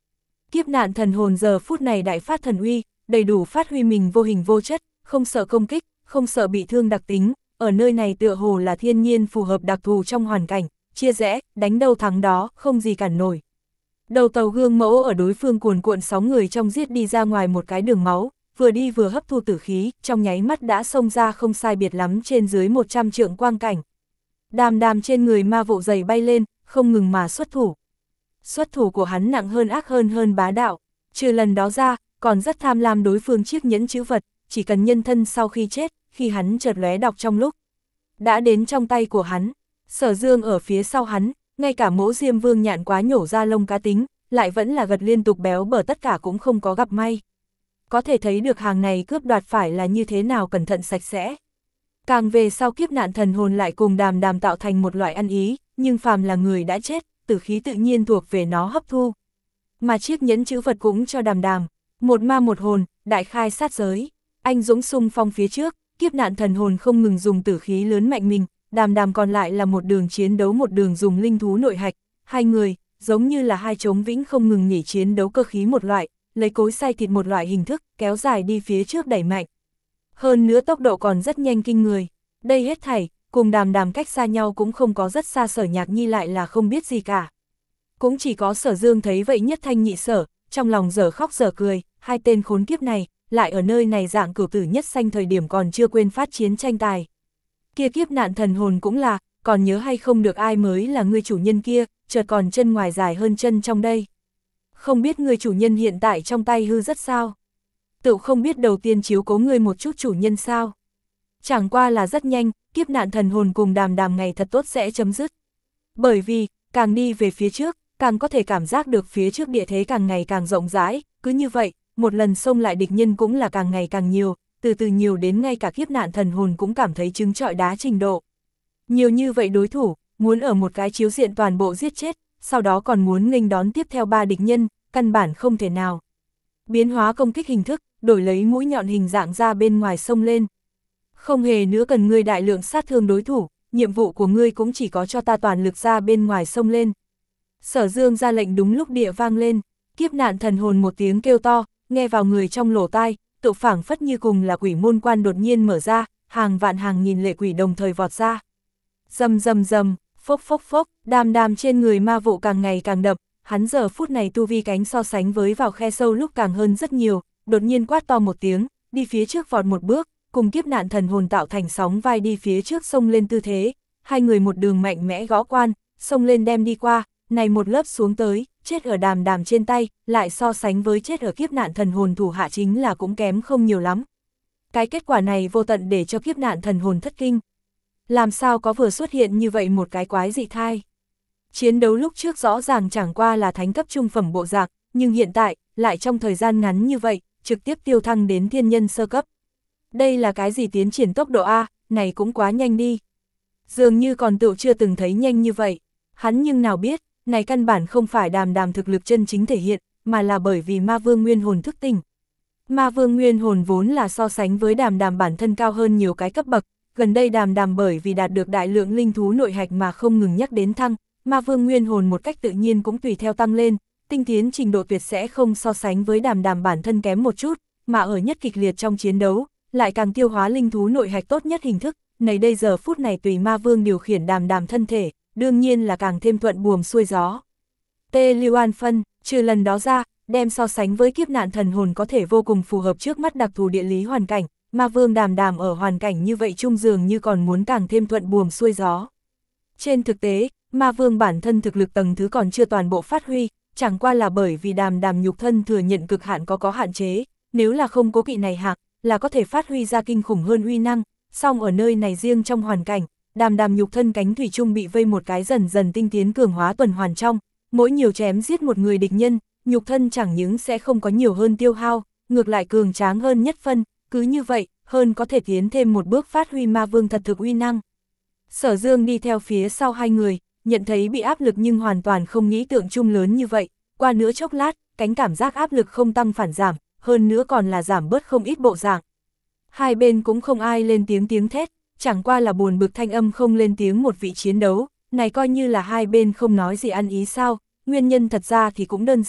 Kiếp nạn thần hồn giờ phút này đại phát thần uy, đầy đủ phát huy mình vô hình vô chất, không sợ công kích, không sợ bị thương đặc tính, ở nơi này tựa hồ là thiên nhiên phù hợp đặc thù trong hoàn cảnh, chia rẽ, đánh đâu thắng đó, không gì cản nổi. Đầu tàu gương mẫu ở đối phương cuồn cuộn sóng người trong giết đi ra ngoài một cái đường máu, vừa đi vừa hấp thu tử khí, trong nháy mắt đã xông ra không sai biệt lắm trên dưới một trăm trượng quang cảnh. Đàm đàm trên người ma vụ dày bay lên, không ngừng mà xuất thủ. Xuất thủ của hắn nặng hơn ác hơn hơn bá đạo, trừ lần đó ra, còn rất tham lam đối phương chiếc nhẫn chữ vật, chỉ cần nhân thân sau khi chết, khi hắn chợt lóe đọc trong lúc đã đến trong tay của hắn. Sở Dương ở phía sau hắn, ngay cả mỗ Diêm Vương nhạn quá nhổ ra lông cá tính, lại vẫn là gật liên tục béo bở, tất cả cũng không có gặp may. Có thể thấy được hàng này cướp đoạt phải là như thế nào cẩn thận sạch sẽ. Càng về sau kiếp nạn thần hồn lại cùng đàm đàm tạo thành một loại ăn ý, nhưng phàm là người đã chết, tử khí tự nhiên thuộc về nó hấp thu. Mà chiếc nhẫn chữ vật cũng cho đàm đàm, một ma một hồn, đại khai sát giới. Anh dũng xung phong phía trước, kiếp nạn thần hồn không ngừng dùng tử khí lớn mạnh mình, đàm đàm còn lại là một đường chiến đấu, một đường dùng linh thú nội hạch. Hai người, giống như là hai trống vĩnh không ngừng nghỉ chiến đấu cơ khí một loại, lấy cối xay thịt một loại hình thức, kéo dài đi phía trước đẩy mạnh. Hơn nữa tốc độ còn rất nhanh kinh người. Đây hết thảy, cùng đàm đàm cách xa nhau cũng không có rất xa, Sở Nhạc Nhi lại là không biết gì cả. Cũng chỉ có Sở Dương thấy vậy nhất thanh nhị sở, trong lòng dở khóc dở cười, hai tên khốn kiếp này, lại ở nơi này dạng cửu tử nhất sanh thời điểm còn chưa quên phát chiến tranh tài. Kia kiếp nạn thần hồn cũng là, còn nhớ hay không được ai mới là người chủ nhân kia, chợt còn chân ngoài dài hơn chân trong đây. Không biết người chủ nhân hiện tại trong tay hư rất sao? Tự không biết đầu tiên chiếu cố người một chút chủ nhân sao? Chẳng qua là rất nhanh, kiếp nạn thần hồn cùng đàm đàm ngày thật tốt sẽ chấm dứt. Bởi vì, càng đi về phía trước, càng có thể cảm giác được phía trước địa thế càng ngày càng rộng rãi, cứ như vậy, một lần xông lại địch nhân cũng là càng ngày càng nhiều, từ từ nhiều đến ngay cả kiếp nạn thần hồn cũng cảm thấy trứng trọi đá trình độ. Nhiều như vậy đối thủ, muốn ở một cái chiếu diện toàn bộ giết chết, sau đó còn muốn nghênh đón tiếp theo ba địch nhân, căn bản không thể nào. Biến hóa công kích hình thức, đổi lấy mũi nhọn hình dạng ra bên ngoài sông lên. Không hề nữa cần ngươi đại lượng sát thương đối thủ, nhiệm vụ của ngươi cũng chỉ có cho ta toàn lực ra bên ngoài sông lên. Sở Dương ra lệnh đúng lúc địa vang lên, kiếp nạn thần hồn một tiếng kêu to, nghe vào người trong lỗ tai, tự phảng phất như cùng là quỷ môn quan đột nhiên mở ra, hàng vạn hàng nghìn lệ quỷ đồng thời vọt ra. Rầm rầm rầm, phốc phốc phốc, đàm đàm trên người ma vụ càng ngày càng đậm, hắn giờ phút này tu vi cánh so sánh với vào khe sâu lúc càng hơn rất nhiều, đột nhiên quát to một tiếng, đi phía trước vọt một bước, cùng kiếp nạn thần hồn tạo thành sóng vai đi phía trước xông lên tư thế, hai người một đường mạnh mẽ gõ quan, xông lên đem đi qua, này một lớp xuống tới, chết ở đàm đàm trên tay, lại so sánh với chết ở kiếp nạn thần hồn thủ hạ chính là cũng kém không nhiều lắm. Cái kết quả này vô tận để cho kiếp nạn thần hồn thất kinh. Làm sao có vừa xuất hiện như vậy một cái quái dị thai? Chiến đấu lúc trước rõ ràng chẳng qua là thánh cấp trung phẩm bộ dạng, nhưng hiện tại, lại trong thời gian ngắn như vậy, trực tiếp tiêu thăng đến thiên nhân sơ cấp. Đây là cái gì tiến triển tốc độ A, này cũng quá nhanh đi. Dường như còn tựu chưa từng thấy nhanh như vậy. Hắn nhưng nào biết, này căn bản không phải đàm đàm thực lực chân chính thể hiện, mà là bởi vì ma vương nguyên hồn thức tỉnh. Ma vương nguyên hồn vốn là so sánh với đàm đàm bản thân cao hơn nhiều cái cấp bậc, gần đây đàm đàm bởi vì đạt được đại lượng linh thú nội hạch mà không ngừng nhắc đến thăng, ma vương nguyên hồn một cách tự nhiên cũng tùy theo tăng lên, tinh tiến trình độ tuyệt sẽ không so sánh với đàm đàm bản thân kém một chút, mà ở nhất kịch liệt trong chiến đấu, lại càng tiêu hóa linh thú nội hạch tốt nhất hình thức, này đây giờ phút này tùy ma vương điều khiển đàm đàm thân thể, đương nhiên là càng thêm thuận buồm xuôi gió. Tê Lưu An phân, trừ lần đó ra, đem so sánh với kiếp nạn thần hồn có thể vô cùng phù hợp trước mắt đặc thù địa lý hoàn cảnh, ma vương đàm đàm ở hoàn cảnh như vậy chung dường như còn muốn càng thêm thuận buồm xuôi gió. Trên thực tế, ma vương bản thân thực lực tầng thứ còn chưa toàn bộ phát huy, chẳng qua là bởi vì đàm đàm nhục thân thừa nhận cực hạn có có hạn chế, nếu là không cố kỵ này hạng, là có thể phát huy ra kinh khủng hơn uy năng, song ở nơi này riêng trong hoàn cảnh, đàm đàm nhục thân cánh thủy chung bị vây một cái dần dần tinh tiến cường hóa tuần hoàn trong, mỗi nhiều chém giết một người địch nhân, nhục thân chẳng những sẽ không có nhiều hơn tiêu hao, ngược lại cường tráng hơn nhất phân, cứ như vậy, hơn có thể tiến thêm một bước phát huy ma vương thật thực uy năng. Sở Dương đi theo phía sau hai người, nhận thấy bị áp lực nhưng hoàn toàn không nghĩ tượng chung lớn như vậy, qua nữa chốc lát, cánh cảm giác áp lực không tăng phản giảm, hơn nữa còn là giảm bớt không ít bộ dạng. Hai bên cũng không ai lên tiếng tiếng thét, chẳng qua là buồn bực thanh âm không lên tiếng một vị chiến đấu, này coi như là hai bên không nói gì ăn ý sao, nguyên nhân thật ra thì cũng đơn giản,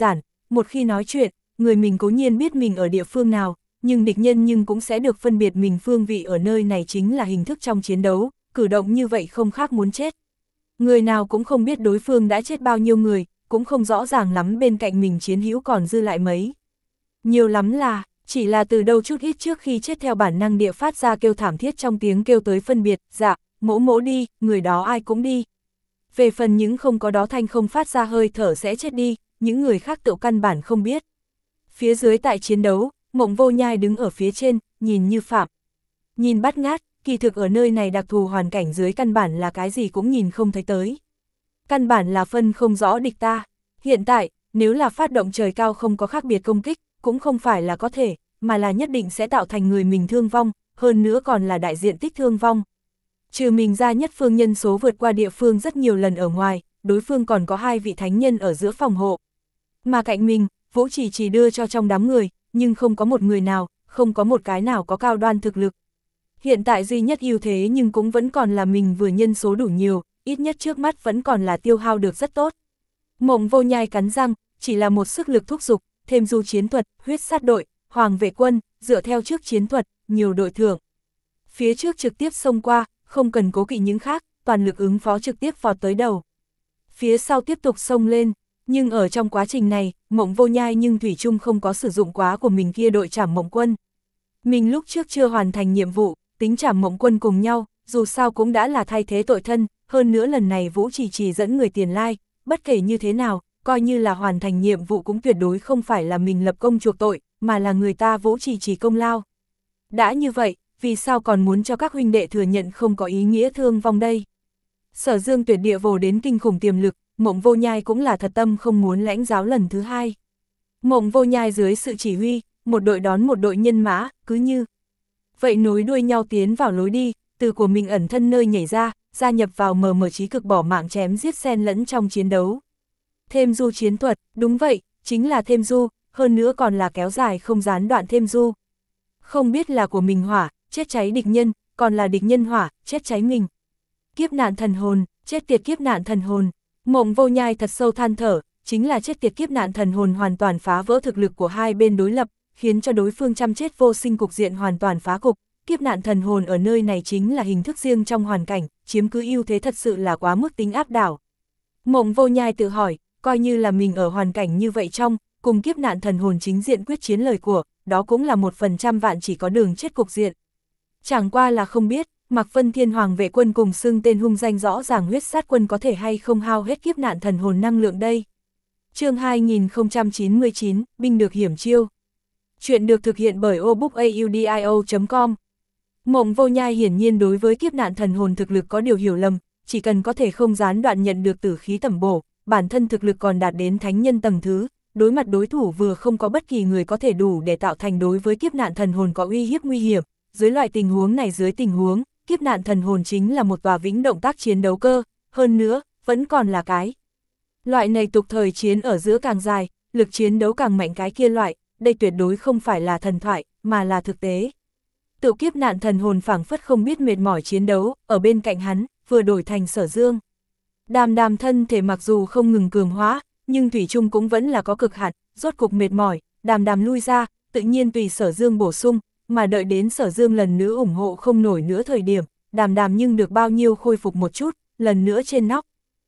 một khi nói chuyện, người mình cố nhiên biết mình ở địa phương nào, nhưng địch nhân nhưng cũng sẽ được phân biệt mình phương vị ở nơi này chính là hình thức trong chiến đấu, cử động như vậy không khác muốn chết. Người nào cũng không biết đối phương đã chết bao nhiêu người, cũng không rõ ràng lắm bên cạnh mình chiến hữu còn dư lại mấy. Nhiều lắm là, chỉ là từ đâu chút ít trước khi chết theo bản năng địa phát ra kêu thảm thiết trong tiếng kêu tới phân biệt, dạ, mỗ mỗ đi, người đó ai cũng đi. Về phần những không có đó thanh không phát ra hơi thở sẽ chết đi, những người khác tự căn bản không biết. Phía dưới tại chiến đấu, Mộng Vô Nhai đứng ở phía trên, nhìn như phạm. Nhìn bắt ngát, kỳ thực ở nơi này đặc thù hoàn cảnh dưới căn bản là cái gì cũng nhìn không thấy tới. Căn bản là phân không rõ địch ta. Hiện tại, nếu là phát động trời cao không có khác biệt công kích, cũng không phải là có thể, mà là nhất định sẽ tạo thành người mình thương vong, hơn nữa còn là đại diện tích thương vong. Trừ mình ra nhất phương nhân số vượt qua địa phương rất nhiều lần ở ngoài, đối phương còn có hai vị thánh nhân ở giữa phòng hộ. Mà cạnh mình, Vũ Chỉ chỉ đưa cho trong đám người, nhưng không có một người nào, không có một cái nào có cao đoan thực lực. Hiện tại duy nhất ưu thế nhưng cũng vẫn còn là mình vừa nhân số đủ nhiều, ít nhất trước mắt vẫn còn là tiêu hao được rất tốt. Mộng Vô Nhai cắn răng, chỉ là một sức lực thúc giục, thêm du chiến thuật, huyết sát đội, hoàng vệ quân, dựa theo trước chiến thuật, nhiều đội thưởng. Phía trước trực tiếp xông qua, không cần cố kỵ những khác, toàn lực ứng phó trực tiếp vọt tới đầu. Phía sau tiếp tục xông lên, nhưng ở trong quá trình này, Mộng Vô Nhai nhưng thủy chung không có sử dụng quá của mình kia đội Trảm Mộng Quân. Mình lúc trước chưa hoàn thành nhiệm vụ, tính Trảm Mộng Quân cùng nhau, dù sao cũng đã là thay thế tội thân, hơn nữa lần này Vũ Chỉ chỉ dẫn người tiền lai, bất kể như thế nào, coi như là hoàn thành nhiệm vụ cũng tuyệt đối không phải là mình lập công chuộc tội, mà là người ta Vũ Chỉ chỉ công lao. Đã như vậy, vì sao còn muốn cho các huynh đệ thừa nhận không có ý nghĩa thương vong đây? Sở Dương tuyệt địa vồ đến kinh khủng tiềm lực, Mộng Vô Nhai cũng là thật tâm không muốn lãnh giáo lần thứ hai. Mộng Vô Nhai dưới sự chỉ huy, một đội đón một đội nhân mã, cứ như vậy nối đuôi nhau tiến vào lối đi, từ của mình ẩn thân nơi nhảy ra, gia nhập vào mờ mờ trí cực bỏ mạng chém giết xen lẫn trong chiến đấu. Thêm du chiến thuật, đúng vậy, chính là thêm du, hơn nữa còn là kéo dài không gián đoạn thêm du. Không biết là của mình hỏa, chết cháy địch nhân, còn là địch nhân hỏa, chết cháy mình. Kiếp nạn thần hồn, chết tiệt kiếp nạn thần hồn. Mộng Vô Nhai thật sâu than thở, chính là chết tiệt kiếp nạn thần hồn hoàn toàn phá vỡ thực lực của hai bên đối lập, khiến cho đối phương chăm chết vô sinh cục diện hoàn toàn phá cục. Kiếp nạn thần hồn ở nơi này chính là hình thức riêng trong hoàn cảnh, chiếm cứ ưu thế thật sự là quá mức tính áp đảo. Mộng Vô Nhai tự hỏi, coi như là mình ở hoàn cảnh như vậy trong, cùng kiếp nạn thần hồn chính diện quyết chiến lời của, đó cũng là một phần trăm vạn chỉ có đường chết cục diện. Chẳng qua là không biết, Mạc Vân Thiên Hoàng vệ quân cùng xưng tên hung danh rõ ràng huyết sát quân có thể hay không hao hết kiếp nạn thần hồn năng lượng đây. Chương hai nghìn không trăm chín mươi chín, binh được hiểm chiêu. Chuyện được thực hiện bởi obookaudio chấm com. Mộng Vô Nhai hiển nhiên đối với kiếp nạn thần hồn thực lực có điều hiểu lầm, chỉ cần có thể không gián đoạn nhận được tử khí tẩm bổ, bản thân thực lực còn đạt đến thánh nhân tầng thứ, đối mặt đối thủ vừa không có bất kỳ người có thể đủ để tạo thành đối với kiếp nạn thần hồn có uy hiếp nguy hiểm. Dưới loại tình huống này dưới tình huống, kiếp nạn thần hồn chính là một tòa vĩnh động tác chiến đấu cơ, hơn nữa, vẫn còn là cái. Loại này tục thời chiến ở giữa càng dài, lực chiến đấu càng mạnh cái kia loại, đây tuyệt đối không phải là thần thoại, mà là thực tế. Tự kiếp nạn thần hồn phảng phất không biết mệt mỏi chiến đấu, ở bên cạnh hắn, vừa đổi thành Sở Dương. Đàm đàm thân thể mặc dù không ngừng cường hóa, nhưng thủy chung cũng vẫn là có cực hạn, rốt cục mệt mỏi, đàm đàm lui ra, tự nhiên tùy Sở Dương bổ sung, mà đợi đến Sở Dương lần nữa ủng hộ không nổi nữa thời điểm, đàm đàm nhưng được bao nhiêu khôi phục một chút, lần nữa trên nóc.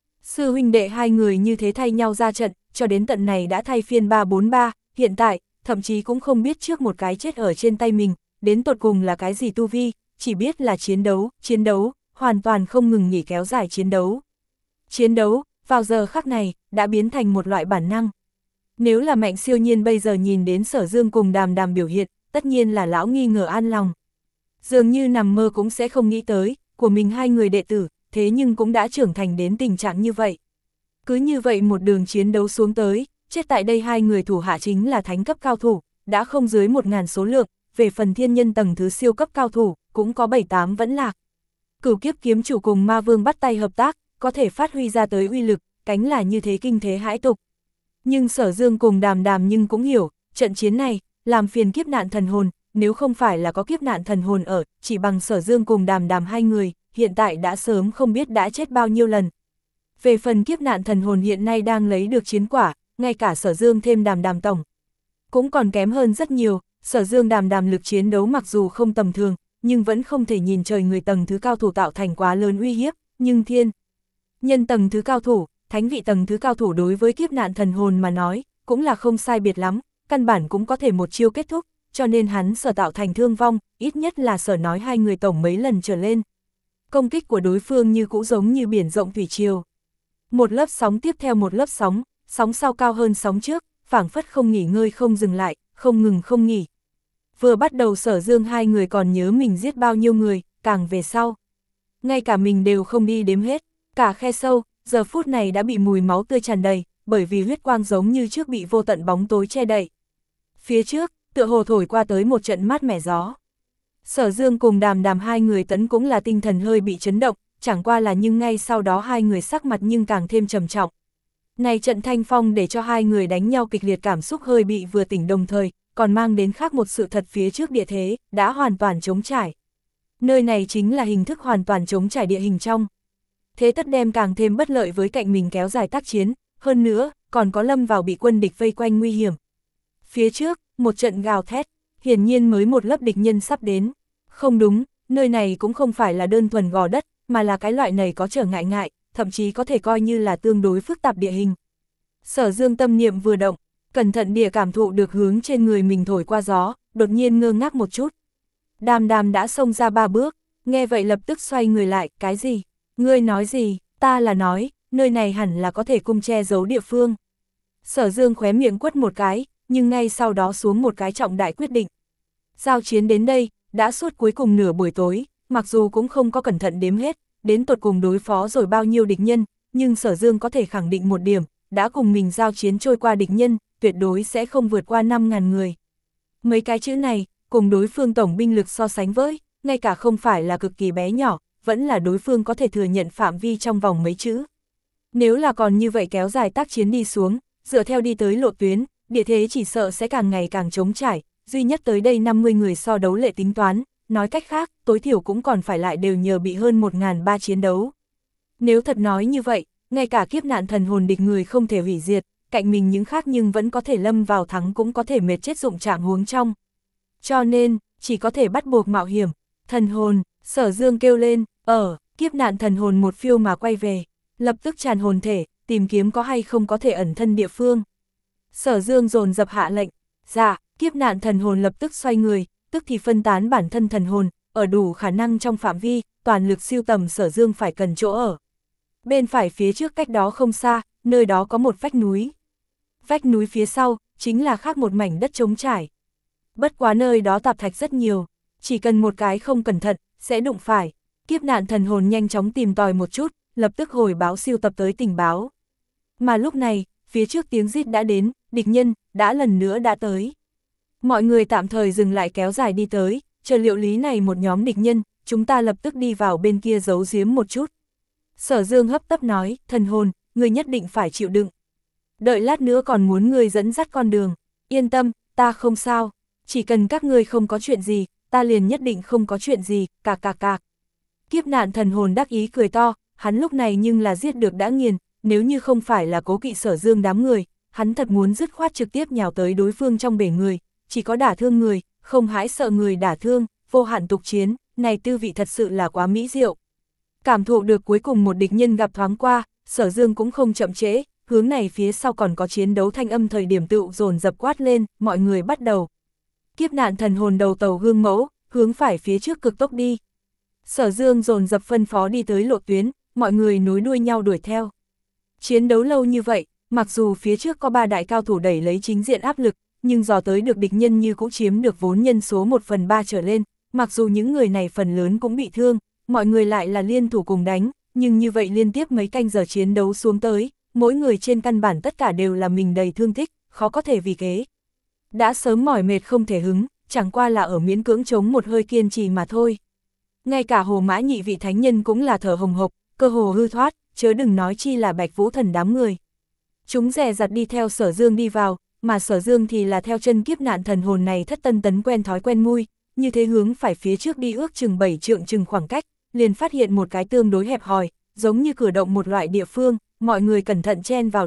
Sư huynh đệ hai người như thế thay nhau ra trận, cho đến tận này đã thay phiên ba bốn ba, hiện tại, thậm chí cũng không biết trước một cái chết ở trên tay mình, đến tột cùng là cái gì tu vi, chỉ biết là chiến đấu, chiến đấu, hoàn toàn không ngừng nghỉ kéo dài chiến đấu. Chiến đấu, vào giờ khắc này, đã biến thành một loại bản năng. Nếu là Mạnh Siêu Nhiên bây giờ nhìn đến Sở Dương cùng đàm đàm biểu hiện, tất nhiên là lão nghi ngờ an lòng. Dường như nằm mơ cũng sẽ không nghĩ tới, của mình hai người đệ tử, thế nhưng cũng đã trưởng thành đến tình trạng như vậy. Cứ như vậy một đường chiến đấu xuống tới, chết tại đây hai người thủ hạ chính là thánh cấp cao thủ, đã không dưới một ngàn số lượng, về phần thiên nhân tầng thứ siêu cấp cao thủ, cũng có bảy tám vẫn lạc. Cửu kiếp kiếm chủ cùng ma vương bắt tay hợp tác, có thể phát huy ra tới uy lực, cánh là như thế kinh thế hãi tục. Nhưng Sở Dương cùng đàm đàm nhưng cũng hiểu, trận chiến này, làm phiền kiếp nạn thần hồn, nếu không phải là có kiếp nạn thần hồn ở, chỉ bằng Sở Dương cùng đàm đàm hai người, hiện tại đã sớm không biết đã chết bao nhiêu lần. Về phần kiếp nạn thần hồn hiện nay đang lấy được chiến quả, ngay cả Sở Dương thêm Đàm Đàm tổng cũng còn kém hơn rất nhiều. Sở Dương Đàm Đàm lực chiến đấu mặc dù không tầm thường, nhưng vẫn không thể nhìn trời người tầng thứ cao thủ tạo thành quá lớn uy hiếp, nhưng thiên nhân tầng thứ cao thủ, thánh vị tầng thứ cao thủ đối với kiếp nạn thần hồn mà nói, cũng là không sai biệt lắm, căn bản cũng có thể một chiêu kết thúc, cho nên hắn Sở tạo thành thương vong, ít nhất là Sở nói hai người tổng mấy lần trở lên. Công kích của đối phương như cũ giống như biển rộng thủy triều. Một lớp sóng tiếp theo một lớp sóng, sóng sau cao hơn sóng trước, phảng phất không nghỉ ngơi không dừng lại, không ngừng không nghỉ. Vừa bắt đầu Sở Dương hai người còn nhớ mình giết bao nhiêu người, càng về sau. Ngay cả mình đều không đi đếm hết, cả khe sâu, giờ phút này đã bị mùi máu tươi tràn đầy, bởi vì huyết quang giống như trước bị vô tận bóng tối che đậy. Phía trước, tựa hồ thổi qua tới một trận mát mẻ gió. Sở Dương cùng Đàm Đàm hai người tấn cũng là tinh thần hơi bị chấn động, chẳng qua là nhưng ngay sau đó hai người sắc mặt nhưng càng thêm trầm trọng. Này trận thanh phong để cho hai người đánh nhau kịch liệt cảm xúc hơi bị vừa tỉnh đồng thời, còn mang đến khác một sự thật phía trước địa thế, đã hoàn toàn trống trải. Nơi này chính là hình thức hoàn toàn trống trải địa hình trong. Thế tất đem càng thêm bất lợi với cạnh mình kéo dài tác chiến, hơn nữa, còn có lâm vào bị quân địch vây quanh nguy hiểm. Phía trước, một trận gào thét, hiển nhiên mới một lớp địch nhân sắp đến. Không đúng, nơi này cũng không phải là đơn thuần gò đất, mà là cái loại này có trở ngại ngại, thậm chí có thể coi như là tương đối phức tạp địa hình. Sở Dương tâm niệm vừa động, cẩn thận địa cảm thụ được hướng trên người mình thổi qua gió, đột nhiên ngơ ngác một chút. Đàm Đàm đã xông ra ba bước, nghe vậy lập tức xoay người lại, cái gì? Ngươi nói gì? Ta là nói, nơi này hẳn là có thể cung che giấu địa phương. Sở Dương khóe miệng quất một cái, nhưng ngay sau đó xuống một cái trọng đại quyết định. Giao chiến đến đây, đã suốt cuối cùng nửa buổi tối, mặc dù cũng không có cẩn thận đếm hết, đến tột cùng đối phó rồi bao nhiêu địch nhân, nhưng Sở Dương có thể khẳng định một điểm, đã cùng mình giao chiến trôi qua địch nhân, tuyệt đối sẽ không vượt qua năm ngàn người. Mấy cái chữ này, cùng đối phương tổng binh lực so sánh với, ngay cả không phải là cực kỳ bé nhỏ, vẫn là đối phương có thể thừa nhận phạm vi trong vòng mấy chữ. Nếu là còn như vậy kéo dài tác chiến đi xuống, dựa theo đi tới lộ tuyến, địa thế chỉ sợ sẽ càng ngày càng trống trải, duy nhất tới đây năm mươi người so đấu lệ tính toán, nói cách khác, tối thiểu cũng còn phải lại đều nhờ bị hơn một nghìn ba chiến đấu. Nếu thật nói như vậy, ngay cả kiếp nạn thần hồn địch người không thể hủy diệt, cạnh mình những khác nhưng vẫn có thể lâm vào thắng cũng có thể mệt chết dụng trạng huống trong. Cho nên, chỉ có thể bắt buộc mạo hiểm. Thần hồn, Sở Dương kêu lên, ở, kiếp nạn thần hồn một phiêu mà quay về, lập tức tràn hồn thể, tìm kiếm có hay không có thể ẩn thân địa phương. Sở Dương dồn dập hạ lệnh, dạ, kiếp nạn thần hồn lập tức xoay người, tức thì phân tán bản thân thần hồn, ở đủ khả năng trong phạm vi, toàn lực siêu tầm Sở Dương phải cần chỗ ở. Bên phải phía trước cách đó không xa, nơi đó có một vách núi. Vách núi phía sau, chính là khác một mảnh đất trống trải. Bất quá nơi đó tạp thạch rất nhiều, chỉ cần một cái không cẩn thận, sẽ đụng phải. Kiếp nạn thần hồn nhanh chóng tìm tòi một chút, lập tức hồi báo siêu tập tới tình báo. Mà lúc này, phía trước tiếng rít đã đến, địch nhân, đã lần nữa đã tới. Mọi người tạm thời dừng lại kéo dài đi tới, chờ liệu lý này một nhóm địch nhân, chúng ta lập tức đi vào bên kia giấu giếm một chút. Sở Dương hấp tấp nói, thần hồn, người nhất định phải chịu đựng. Đợi lát nữa còn muốn người dẫn dắt con đường, yên tâm, ta không sao, chỉ cần các ngươi không có chuyện gì, ta liền nhất định không có chuyện gì, cạc cạc cạc. Kiếp nạn thần hồn đắc ý cười to, hắn lúc này nhưng là giết được đã nghiền, nếu như không phải là cố kỵ Sở Dương đám người, hắn thật muốn dứt khoát trực tiếp nhào tới đối phương trong bể người, chỉ có đả thương người, không hãi sợ người đả thương, vô hạn tục chiến, này tư vị thật sự là quá mỹ diệu. Cảm thụ được cuối cùng một địch nhân gặp thoáng qua, Sở Dương cũng không chậm trễ, hướng này phía sau còn có chiến đấu thanh âm thời điểm tựu dồn dập quát lên, mọi người bắt đầu. Kiếp nạn thần hồn đầu tàu gương mẫu, hướng phải phía trước cực tốc đi. Sở Dương dồn dập phân phó đi tới lộ tuyến, mọi người nối đuôi nhau đuổi theo. Chiến đấu lâu như vậy, mặc dù phía trước có ba đại cao thủ đẩy lấy chính diện áp lực, nhưng dò tới được địch nhân như cũng chiếm được vốn nhân số một phần ba trở lên, mặc dù những người này phần lớn cũng bị thương, mọi người lại là liên thủ cùng đánh, nhưng như vậy liên tiếp mấy canh giờ chiến đấu xuống tới, mỗi người trên căn bản tất cả đều là mình đầy thương tích, khó có thể vì kế. Đã sớm mỏi mệt không thể hứng, chẳng qua là ở miễn cưỡng chống một hơi kiên trì mà thôi. Ngay cả Hồ Mã nhị vị thánh nhân cũng là thở hồng hộc, cơ hồ hư thoát, chớ đừng nói chi là Bạch Vũ thần đám người. Chúng dè dặt đi theo Sở Dương đi vào, mà Sở Dương thì là theo chân kiếp nạn thần hồn này thất tân tấn quen thói quen mui, như thế hướng phải phía trước đi ước chừng bảy trượng chừng khoảng cách, liền phát hiện một cái tương đối hẹp hòi, giống như cửa động một loại địa phương, mọi người cẩn thận chen vào đi,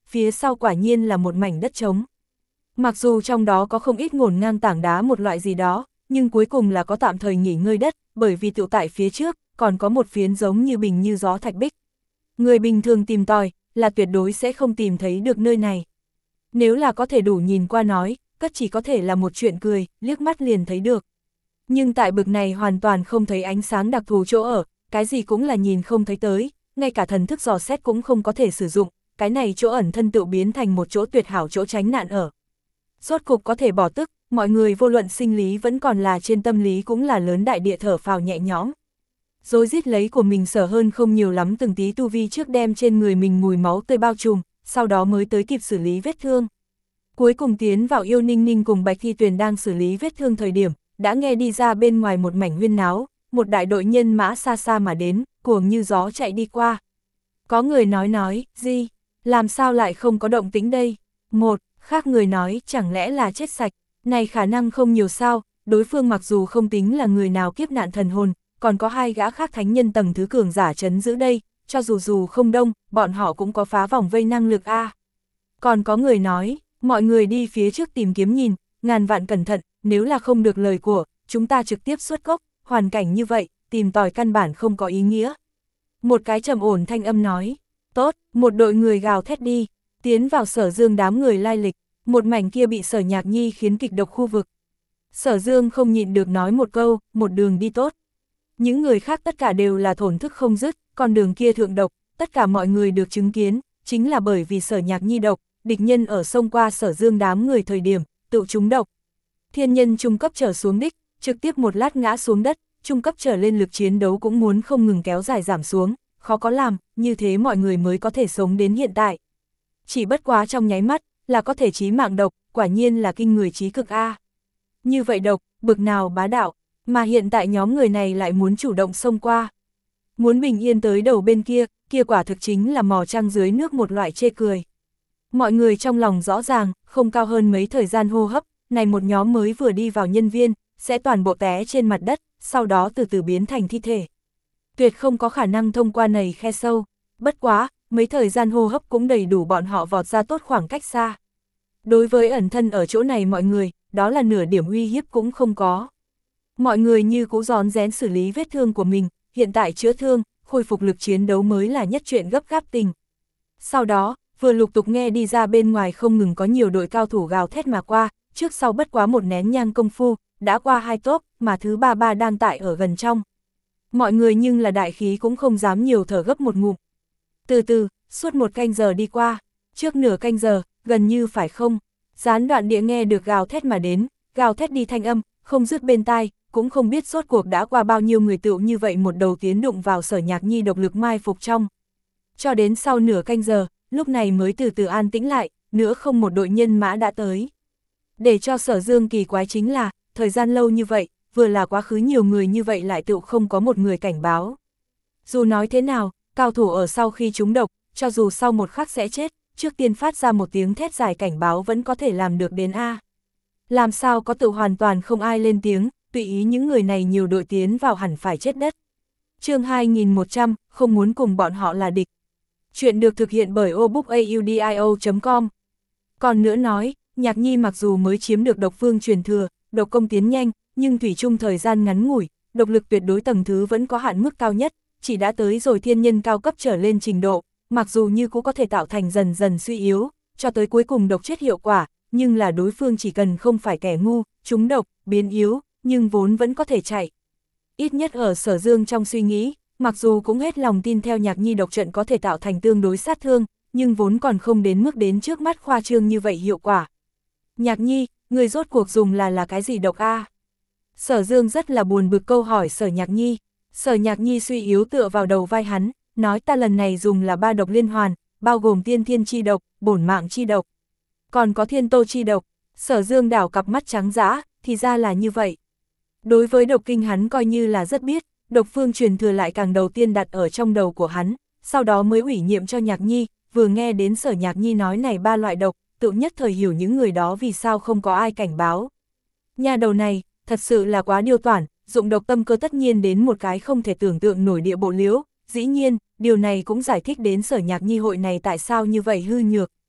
phía sau quả nhiên là một mảnh đất trống. Mặc dù trong đó có không ít ngổn ngang tảng đá một loại gì đó, nhưng cuối cùng là có tạm thời nghỉ ngơi đất, bởi vì tựu tại phía trước, còn có một phiến giống như bình như gió thạch bích. Người bình thường tìm tòi, là tuyệt đối sẽ không tìm thấy được nơi này. Nếu là có thể đủ nhìn qua nói, cất chỉ có thể là một chuyện cười, liếc mắt liền thấy được. Nhưng tại bực này hoàn toàn không thấy ánh sáng đặc thù chỗ ở, cái gì cũng là nhìn không thấy tới, ngay cả thần thức dò xét cũng không có thể sử dụng, cái này chỗ ẩn thân tự biến thành một chỗ tuyệt hảo chỗ tránh nạn ở. Rốt cục có thể bỏ tức, mọi người vô luận sinh lý vẫn còn là trên tâm lý cũng là lớn đại địa thở phào nhẹ nhõm. Rồi rít lấy của mình sở hơn không nhiều lắm từng tí tu vi trước đem trên người mình mùi máu tươi bao trùm, sau đó mới tới kịp xử lý vết thương. Cuối cùng tiến vào Yêu Ninh Ninh cùng Bạch Thi Tuyền đang xử lý vết thương thời điểm, đã nghe đi ra bên ngoài một mảnh huyên náo, một đại đội nhân mã xa xa mà đến, cuồng như gió chạy đi qua. Có người nói nói, gì, làm sao lại không có động tĩnh đây? Một, khác người nói, chẳng lẽ là chết sạch, này khả năng không nhiều sao, đối phương mặc dù không tính là người nào kiếp nạn thần hồn, còn có hai gã khác thánh nhân tầng thứ cường giả trấn giữ đây, cho dù dù không đông, bọn họ cũng có phá vòng vây năng lực a. Còn có người nói, mọi người đi phía trước tìm kiếm nhìn, ngàn vạn cẩn thận, nếu là không được lời của, chúng ta trực tiếp xuất cốc, hoàn cảnh như vậy, tìm tòi căn bản không có ý nghĩa. Một cái trầm ổn thanh âm nói, tốt, một đội người gào thét đi, tiến vào Sở Dương đám người lai lịch, một mảnh kia bị Sở Nhạc Nhi khiến kịch độc khu vực. Sở Dương không nhịn được nói một câu, một đường đi tốt. Những người khác tất cả đều là thổn thức không dứt, con đường kia thượng độc, tất cả mọi người được chứng kiến, chính là bởi vì Sở Nhạc Nhi độc, địch nhân ở sông qua Sở Dương đám người thời điểm, tự trúng độc. Thiên nhân trung cấp trở xuống đích, trực tiếp một lát ngã xuống đất, trung cấp trở lên lực chiến đấu cũng muốn không ngừng kéo dài giảm xuống, khó có làm, như thế mọi người mới có thể sống đến hiện tại. Chỉ bất quá trong nháy mắt, là có thể chí mạng độc, quả nhiên là kinh người chí cực A. Như vậy độc, bực nào bá đạo, mà hiện tại nhóm người này lại muốn chủ động xông qua. Muốn bình yên tới đầu bên kia, kia quả thực chính là mò trăng dưới nước một loại chê cười. Mọi người trong lòng rõ ràng, không cao hơn mấy thời gian hô hấp, này một nhóm mới vừa đi vào nhân viên, sẽ toàn bộ té trên mặt đất, sau đó từ từ biến thành thi thể. Tuyệt không có khả năng thông qua này khe sâu, bất quá, mấy thời gian hô hấp cũng đầy đủ bọn họ vọt ra tốt khoảng cách xa. Đối với ẩn thân ở chỗ này mọi người, đó là nửa điểm uy hiếp cũng không có. Mọi người như cũ rón rén xử lý vết thương của mình, hiện tại chữa thương, khôi phục lực chiến đấu mới là nhất chuyện gấp gáp tình. Sau đó, vừa lục tục nghe đi ra bên ngoài không ngừng có nhiều đội cao thủ gào thét mà qua, trước sau bất quá một nén nhang công phu, đã qua hai tốp, mà thứ ba ba đang tại ở gần trong. Mọi người nhưng là đại khí cũng không dám nhiều thở gấp một ngụm. Từ từ, suốt một canh giờ đi qua, trước nửa canh giờ, gần như phải không, gián đoạn địa nghe được gào thét mà đến, gào thét đi thanh âm, không dứt bên tai, cũng không biết rốt cuộc đã qua bao nhiêu người tựu như vậy một đầu tiến đụng vào Sở Nhạc Nhi độc lực mai phục trong. Cho đến sau nửa canh giờ, lúc này mới từ từ an tĩnh lại, nữa không một đội nhân mã đã tới. Để cho Sở Dương kỳ quái chính là, thời gian lâu như vậy, vừa là quá khứ nhiều người như vậy lại tựu không có một người cảnh báo. Dù nói thế nào, cao thủ ở sau khi trúng độc, cho dù sau một khắc sẽ chết, trước tiên phát ra một tiếng thét dài cảnh báo vẫn có thể làm được đến A. Làm sao có tự hoàn toàn không ai lên tiếng, tùy ý những người này nhiều đội tiến vào hẳn phải chết đất. Chương hai nghìn một trăm, không muốn cùng bọn họ là địch. Chuyện được thực hiện bởi obookaudio chấm com. Còn nữa nói, Nhạc Nhi mặc dù mới chiếm được độc phương truyền thừa, độc công tiến nhanh, nhưng thủy chung thời gian ngắn ngủi, độc lực tuyệt đối tầng thứ vẫn có hạn mức cao nhất, chỉ đã tới rồi thiên nhân cao cấp trở lên trình độ, mặc dù như cũng có thể tạo thành dần dần suy yếu, cho tới cuối cùng độc chết hiệu quả, nhưng là đối phương chỉ cần không phải kẻ ngu, trúng độc, biến yếu, nhưng vốn vẫn có thể chạy. Ít nhất ở Sở Dương trong suy nghĩ, mặc dù cũng hết lòng tin theo Nhạc Nhi độc trận có thể tạo thành tương đối sát thương, nhưng vốn còn không đến mức đến trước mắt khoa trương như vậy hiệu quả. Nhạc Nhi, người rốt cuộc dùng là là cái gì độc a? Sở Dương rất là buồn bực câu hỏi Sở Nhạc Nhi. Sở Nhạc Nhi suy yếu tựa vào đầu vai hắn, nói ta lần này dùng là ba độc liên hoàn, bao gồm tiên thiên chi độc, bổn mạng chi độc, còn có thiên tô chi độc. Sở Dương đảo cặp mắt trắng dã, thì ra là như vậy. Đối với độc kinh hắn coi như là rất biết, độc phương truyền thừa lại càng đầu tiên đặt ở trong đầu của hắn, sau đó mới ủy nhiệm cho Nhạc Nhi, vừa nghe đến Sở Nhạc Nhi nói này ba loại độc, tự nhất thời hiểu những người đó vì sao không có ai cảnh báo. Nhà đầu này, thật sự là quá điêu toản, dụng độc tâm cơ tất nhiên đến một cái không thể tưởng tượng nổi địa bộ liễu, dĩ nhiên, điều này cũng giải thích đến Sở Nhạc Nhi hội này tại sao như vậy hư nhược.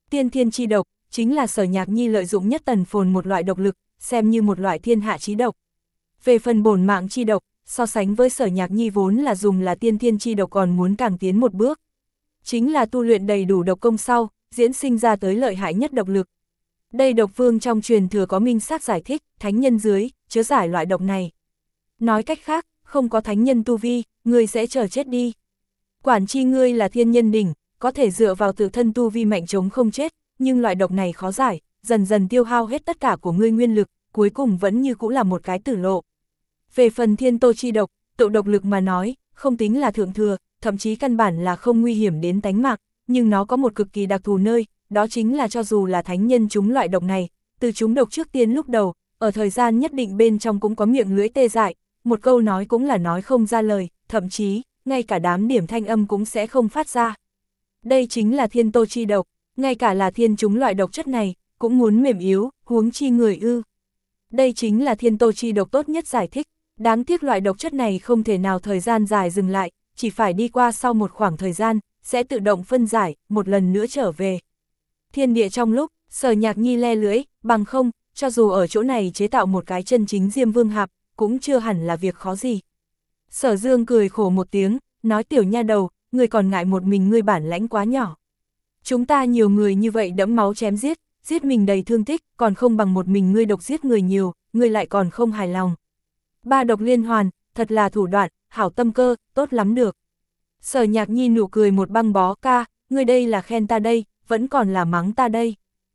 Tiên thiên chi độc, chính là Sở Nhạc Nhi lợi dụng nhất tần phồn một loại độc lực, xem như một loại thiên hạ chí độc. Về phần bổn mạng chi độc, so sánh với Sở Nhạc Nhi vốn là dùng là tiên thiên chi độc còn muốn càng tiến một bước. Chính là tu luyện đầy đủ độc công sau, diễn sinh ra tới lợi hại nhất độc lực. Đây độc vương trong truyền thừa có minh xác giải thích, thánh nhân dưới, chớ giải loại độc này. Nói cách khác, không có thánh nhân tu vi, ngươi sẽ chờ chết đi. Quản chi ngươi là thiên nhân đỉnh, có thể dựa vào tự thân tu vi mạnh chống không chết, nhưng loại độc này khó giải, dần dần tiêu hao hết tất cả của ngươi nguyên lực, cuối cùng vẫn như cũ là một cái tử lộ. Về phần thiên tô chi độc, tự độc lực mà nói, không tính là thượng thừa, thậm chí căn bản là không nguy hiểm đến tánh mạng, nhưng nó có một cực kỳ đặc thù nơi, đó chính là cho dù là thánh nhân trúng loại độc này, từ trúng độc trước tiên lúc đầu, ở thời gian nhất định bên trong cũng có miệng lưỡi tê dại, một câu nói cũng là nói không ra lời, thậm chí, ngay cả đám điểm thanh âm cũng sẽ không phát ra. Đây chính là thiên tô chi độc, ngay cả là thiên trúng loại độc chất này, cũng muốn mềm yếu, huống chi người ư. Đây chính là thiên tô chi độc tốt nhất giải thích, đáng tiếc loại độc chất này không thể nào thời gian dài dừng lại, chỉ phải đi qua sau một khoảng thời gian, sẽ tự động phân giải, một lần nữa trở về. Thiên địa trong lúc, Sở Nhạc Nhi le lưỡi, bằng không, cho dù ở chỗ này chế tạo một cái chân chính Diêm Vương hạp, cũng chưa hẳn là việc khó gì. Sở Dương cười khổ một tiếng, nói tiểu nha đầu, ngươi còn ngại một mình ngươi bản lãnh quá nhỏ. Chúng ta nhiều người như vậy đẫm máu chém giết, giết mình đầy thương tích, còn không bằng một mình ngươi độc giết người nhiều, ngươi lại còn không hài lòng. Ba độc liên hoàn, thật là thủ đoạn, hảo tâm cơ, tốt lắm được. Sở Nhạc Nhi nụ cười một băng bó, ca, ngươi đây là khen ta đây, vẫn còn là mắng ta đây.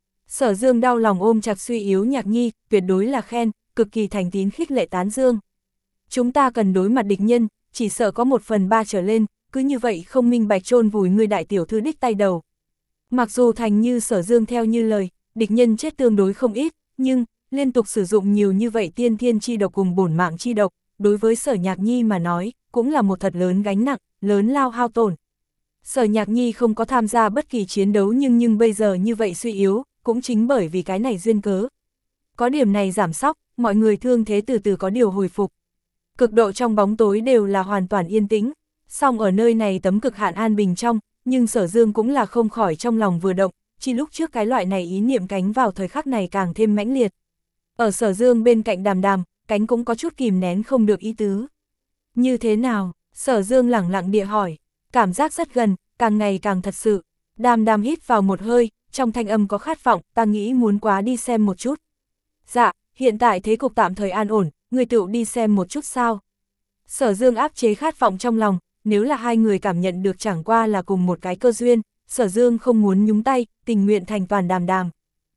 Sở Dương đau lòng ôm chặt suy yếu Nhạc Nhi, tuyệt đối là khen, cực kỳ thành tín khích lệ tán dương. Chúng ta cần đối mặt địch nhân, chỉ sợ có một phần ba trở lên, cứ như vậy không minh bạch chôn vùi ngươi đại tiểu thư đích tay đầu. Mặc dù thành như Sở Dương theo như lời, địch nhân chết tương đối không ít, nhưng, liên tục sử dụng nhiều như vậy tiên thiên chi độc cùng bổn mạng chi độc, đối với Sở Nhạc Nhi mà nói, cũng là một thật lớn gánh nặng, lớn lao hao tổn. Sở Nhạc Nhi không có tham gia bất kỳ chiến đấu nhưng nhưng bây giờ như vậy suy yếu, cũng chính bởi vì cái này duyên cớ. Có điểm này giảm sóc, mọi người thương thế từ từ có điều hồi phục. Cực độ trong bóng tối đều là hoàn toàn yên tĩnh, song ở nơi này tấm cực hạn an bình trong, nhưng Sở Dương cũng là không khỏi trong lòng vừa động, chỉ lúc trước cái loại này ý niệm cánh vào thời khắc này càng thêm mãnh liệt. Ở Sở Dương bên cạnh Đàm Đàm, cánh cũng có chút kìm nén không được ý tứ. Như thế nào? Sở Dương lẳng lặng địa hỏi, cảm giác rất gần, càng ngày càng thật sự. Đàm Đàm hít vào một hơi, trong thanh âm có khát vọng, ta nghĩ muốn quá đi xem một chút. Dạ, hiện tại thế cục tạm thời an ổn, người tự đi xem một chút sao. Sở Dương áp chế khát vọng trong lòng, nếu là hai người cảm nhận được chẳng qua là cùng một cái cơ duyên, Sở Dương không muốn nhúng tay, tình nguyện thành toàn Đàm Đàm.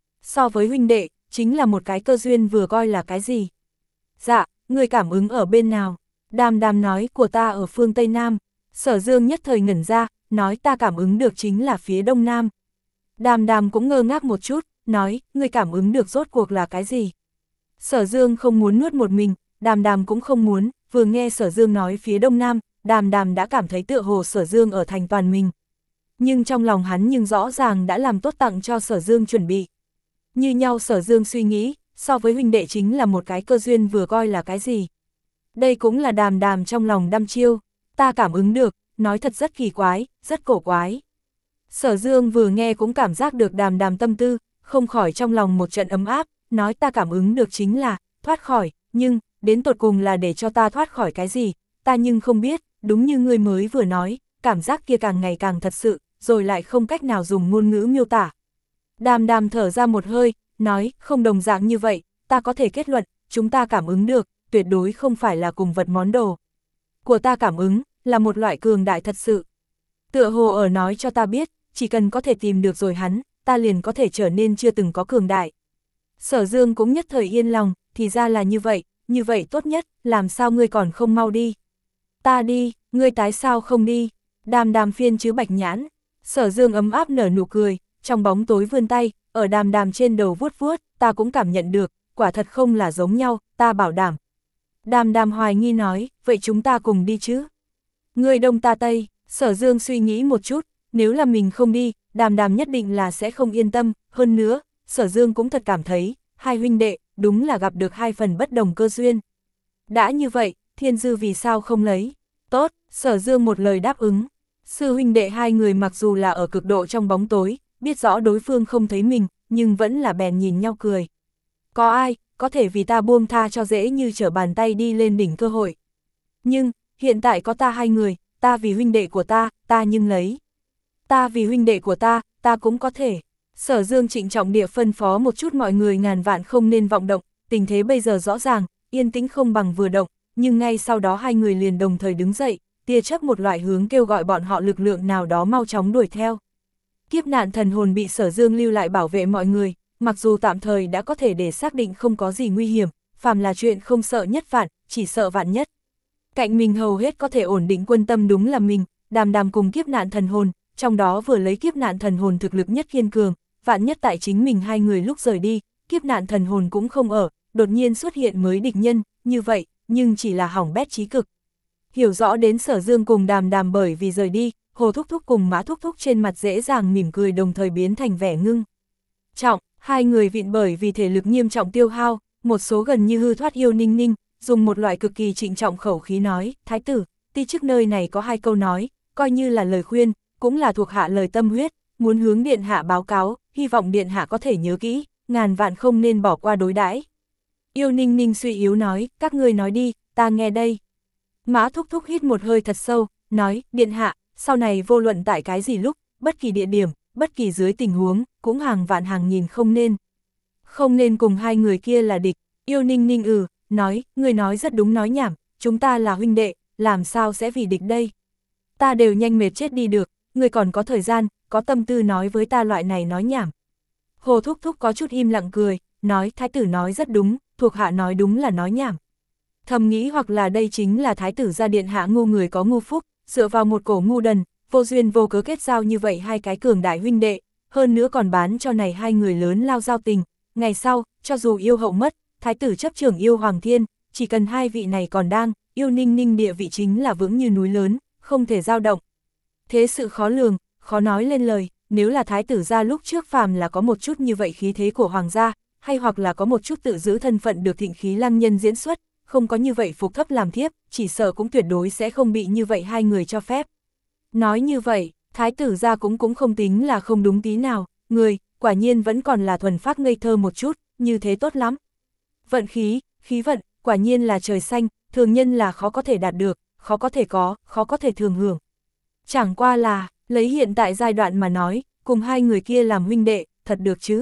So với huynh đệ, chính là một cái cơ duyên vừa coi là cái gì. Dạ, người cảm ứng ở bên nào? Đàm Đàm nói của ta ở phương Tây Nam. Sở Dương nhất thời ngẩn ra, nói ta cảm ứng được chính là phía Đông Nam. Đàm Đàm cũng ngơ ngác một chút, nói, người cảm ứng được rốt cuộc là cái gì? Sở Dương không muốn nuốt một mình, Đàm Đàm cũng không muốn, vừa nghe Sở Dương nói phía Đông Nam, Đàm Đàm đã cảm thấy tựa hồ Sở Dương ở thành toàn mình. Nhưng trong lòng hắn nhưng rõ ràng đã làm tốt tặng cho Sở Dương chuẩn bị. Như nhau Sở Dương suy nghĩ, so với huynh đệ chính là một cái cơ duyên vừa coi là cái gì. Đây cũng là Đàm Đàm trong lòng đăm chiêu, ta cảm ứng được, nói thật rất kỳ quái, rất cổ quái. Sở Dương vừa nghe cũng cảm giác được Đàm Đàm tâm tư, không khỏi trong lòng một trận ấm áp, nói ta cảm ứng được chính là, thoát khỏi, nhưng, đến tột cùng là để cho ta thoát khỏi cái gì, ta nhưng không biết, đúng như ngươi mới vừa nói, cảm giác kia càng ngày càng thật sự, rồi lại không cách nào dùng ngôn ngữ miêu tả. Đàm Đàm thở ra một hơi, nói, không đồng dạng như vậy, ta có thể kết luận, chúng ta cảm ứng được, tuyệt đối không phải là cùng vật món đồ. Của ta cảm ứng, là một loại cường đại thật sự. Tựa hồ ở nói cho ta biết, chỉ cần có thể tìm được rồi hắn, ta liền có thể trở nên chưa từng có cường đại. Sở Dương cũng nhất thời yên lòng, thì ra là như vậy, như vậy tốt nhất, làm sao ngươi còn không mau đi. Ta đi, ngươi tái sao không đi, Đàm Đàm phiên chứ bạch nhãn. Sở Dương ấm áp nở nụ cười, trong bóng tối vươn tay, ở Đàm Đàm trên đầu vuốt vuốt, ta cũng cảm nhận được, quả thật không là giống nhau, ta bảo đảm. Đàm Đàm hoài nghi nói, vậy chúng ta cùng đi chứ? Ngươi đông ta tây, Sở Dương suy nghĩ một chút, nếu là mình không đi, Đàm Đàm nhất định là sẽ không yên tâm, hơn nữa, Sở Dương cũng thật cảm thấy, hai huynh đệ, đúng là gặp được hai phần bất đồng cơ duyên. Đã như vậy, Thiên Dư vì sao không lấy? Tốt, Sở Dương một lời đáp ứng. Sư huynh đệ hai người mặc dù là ở cực độ trong bóng tối, biết rõ đối phương không thấy mình, nhưng vẫn là bèn nhìn nhau cười. Có ai, có thể vì ta buông tha cho dễ như trở bàn tay đi lên đỉnh cơ hội. Nhưng, hiện tại có ta hai người, ta vì huynh đệ của ta, ta nhưng lấy. Ta vì huynh đệ của ta, ta cũng có thể. Sở Dương trịnh trọng địa phân phó một chút mọi người ngàn vạn không nên vọng động, tình thế bây giờ rõ ràng, yên tĩnh không bằng vừa động, nhưng ngay sau đó hai người liền đồng thời đứng dậy, tia chớp một loại hướng kêu gọi bọn họ lực lượng nào đó mau chóng đuổi theo. Kiếp nạn thần hồn bị Sở Dương lưu lại bảo vệ mọi người, mặc dù tạm thời đã có thể để xác định không có gì nguy hiểm, phàm là chuyện không sợ nhất vạn, chỉ sợ vạn nhất. Cạnh mình hầu hết có thể ổn định quân tâm đúng là mình, Đàm Đàm cùng kiếp nạn thần hồn, trong đó vừa lấy kiếp nạn thần hồn thực lực nhất kiên cường, vạn nhất tại chính mình hai người lúc rời đi, kiếp nạn thần hồn cũng không ở, đột nhiên xuất hiện mới địch nhân, như vậy, nhưng chỉ là hỏng bét chí cực. Hiểu rõ đến Sở Dương cùng Đàm Đàm bởi vì rời đi, Hồ Thúc Thúc cùng Mã Thúc Thúc trên mặt dễ dàng mỉm cười đồng thời biến thành vẻ ngưng trọng, hai người vịn bởi vì thể lực nghiêm trọng tiêu hao, một số gần như hư thoát Yêu Ninh Ninh, dùng một loại cực kỳ trịnh trọng khẩu khí nói, Thái tử, ti chức nơi này có hai câu nói, coi như là lời khuyên, cũng là thuộc hạ lời tâm huyết, muốn hướng điện hạ báo cáo, hy vọng điện hạ có thể nhớ kỹ, ngàn vạn không nên bỏ qua đối đãi. Yêu Ninh Ninh suy yếu nói, các ngươi nói đi, ta nghe đây. Mã Thúc Thúc hít một hơi thật sâu, nói, điện hạ, sau này vô luận tại cái gì lúc, bất kỳ địa điểm, bất kỳ dưới tình huống, cũng hàng vạn hàng nghìn không nên. Không nên cùng hai người kia là địch. Yêu Ninh Ninh ừ, nói, người nói rất đúng nói nhảm, chúng ta là huynh đệ, làm sao sẽ vì địch đây? Ta đều nhanh mệt chết đi được, người còn có thời gian, có tâm tư nói với ta loại này nói nhảm. Hồ Thúc Thúc có chút im lặng cười, nói thái tử nói rất đúng, thuộc hạ nói đúng là nói nhảm. Thầm nghĩ hoặc là đây chính là thái tử gia điện hạ ngu người có ngu phúc, dựa vào một cổ ngu đần, vô duyên vô cớ kết giao như vậy hai cái cường đại huynh đệ, hơn nữa còn bán cho này hai người lớn lao giao tình. Ngày sau, cho dù yêu hậu mất, thái tử chấp trưởng yêu hoàng thiên, chỉ cần hai vị này còn đang, Yêu Ninh Ninh địa vị chính là vững như núi lớn, không thể dao động. Thế sự khó lường, khó nói lên lời, nếu là thái tử gia lúc trước phàm là có một chút như vậy khí thế của hoàng gia, hay hoặc là có một chút tự giữ thân phận được thịnh khí lăng nhân diễn xuất, không có như vậy phục thấp làm thiếp, chỉ sợ cũng tuyệt đối sẽ không bị như vậy hai người cho phép. Nói như vậy, thái tử gia cũng cũng không tính là không đúng tí nào, người, quả nhiên vẫn còn là thuần phát ngây thơ một chút, như thế tốt lắm. Vận khí, khí vận, quả nhiên là trời xanh, thường nhân là khó có thể đạt được, khó có thể có, khó có thể thường hưởng. Chẳng qua là, lấy hiện tại giai đoạn mà nói, cùng hai người kia làm huynh đệ, thật được chứ.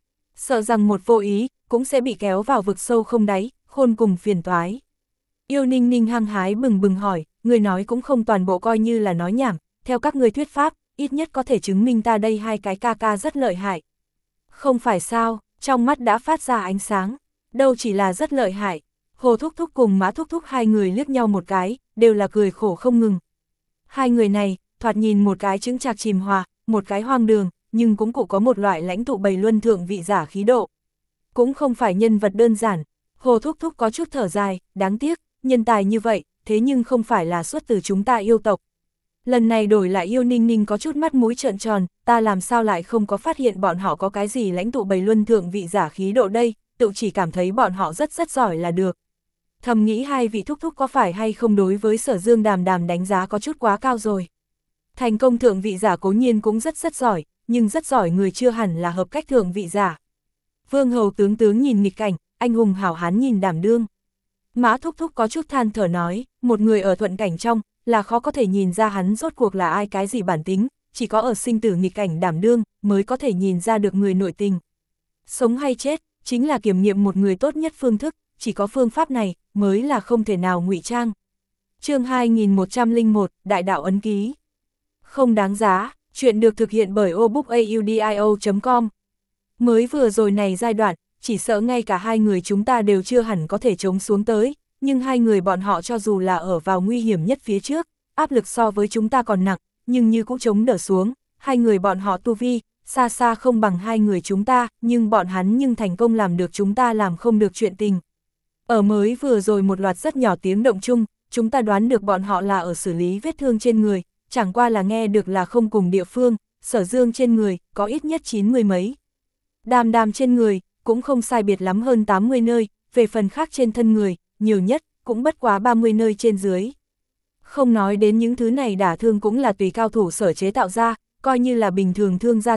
Sợ rằng một vô ý, cũng sẽ bị kéo vào vực sâu không đáy, khôn cùng phiền toái. Yêu Ninh Ninh hăng hái bừng bừng hỏi, người nói cũng không toàn bộ coi như là nói nhảm, theo các ngươi thuyết pháp, ít nhất có thể chứng minh ta đây hai cái ca ca rất lợi hại. Không phải sao, trong mắt đã phát ra ánh sáng, đâu chỉ là rất lợi hại. Hồ Thúc Thúc cùng Mã Thúc Thúc hai người liếc nhau một cái, đều là cười khổ không ngừng. Hai người này, thoạt nhìn một cái chững chạc chìm hòa, một cái hoang đường, nhưng cũng cụ có một loại lãnh tụ bầy luân thượng vị giả khí độ. Cũng không phải nhân vật đơn giản. Hồ Thúc Thúc có chút thở dài, đáng tiếc, nhân tài như vậy, thế nhưng không phải là xuất từ chúng ta yêu tộc. Lần này đổi lại Yêu Ninh Ninh có chút mắt mũi trợn tròn, ta làm sao lại không có phát hiện bọn họ có cái gì lãnh tụ bầy luân thượng vị giả khí độ đây, tự chỉ cảm thấy bọn họ rất rất giỏi là được. Thầm nghĩ hai vị thúc thúc có phải hay không đối với Sở Dương Đàm Đàm đánh giá có chút quá cao rồi. Thành công thượng vị giả cố nhiên cũng rất rất giỏi, nhưng rất giỏi người chưa hẳn là hợp cách thượng vị giả. Vương hầu tướng tướng nhìn nghịch cảnh, anh hùng hảo hán nhìn đảm đương. Mã Thúc Thúc có chút than thở nói, một người ở thuận cảnh trong, là khó có thể nhìn ra hắn rốt cuộc là ai cái gì bản tính, chỉ có ở sinh tử nghịch cảnh đảm đương, mới có thể nhìn ra được người nội tình. Sống hay chết, chính là kiểm nghiệm một người tốt nhất phương thức, chỉ có phương pháp này, mới là không thể nào ngụy trang. Chương hai nghìn một trăm lẻ một, Đại đạo ấn ký. Không đáng giá, chuyện được thực hiện bởi obookaudio chấm com. Mới vừa rồi này giai đoạn, chỉ sợ ngay cả hai người chúng ta đều chưa hẳn có thể chống xuống tới, nhưng hai người bọn họ cho dù là ở vào nguy hiểm nhất phía trước, áp lực so với chúng ta còn nặng, nhưng như cũng chống đỡ xuống, hai người bọn họ tu vi, xa xa không bằng hai người chúng ta, nhưng bọn hắn nhưng thành công làm được chúng ta làm không được chuyện tình. Ở mới vừa rồi một loạt rất nhỏ tiếng động chung, chúng ta đoán được bọn họ là ở xử lý vết thương trên người, chẳng qua là nghe được là không cùng địa phương, Sở Dương trên người, có ít nhất chín mươi mấy. Đàm Đàm trên người, cũng không sai biệt lắm hơn tám mươi nơi, về phần khác trên thân người, nhiều nhất, cũng bất quá ba mươi nơi trên dưới. Không nói đến những thứ này đả thương cũng là tùy cao thủ sở chế tạo ra, coi như là bình thường thương da thịt,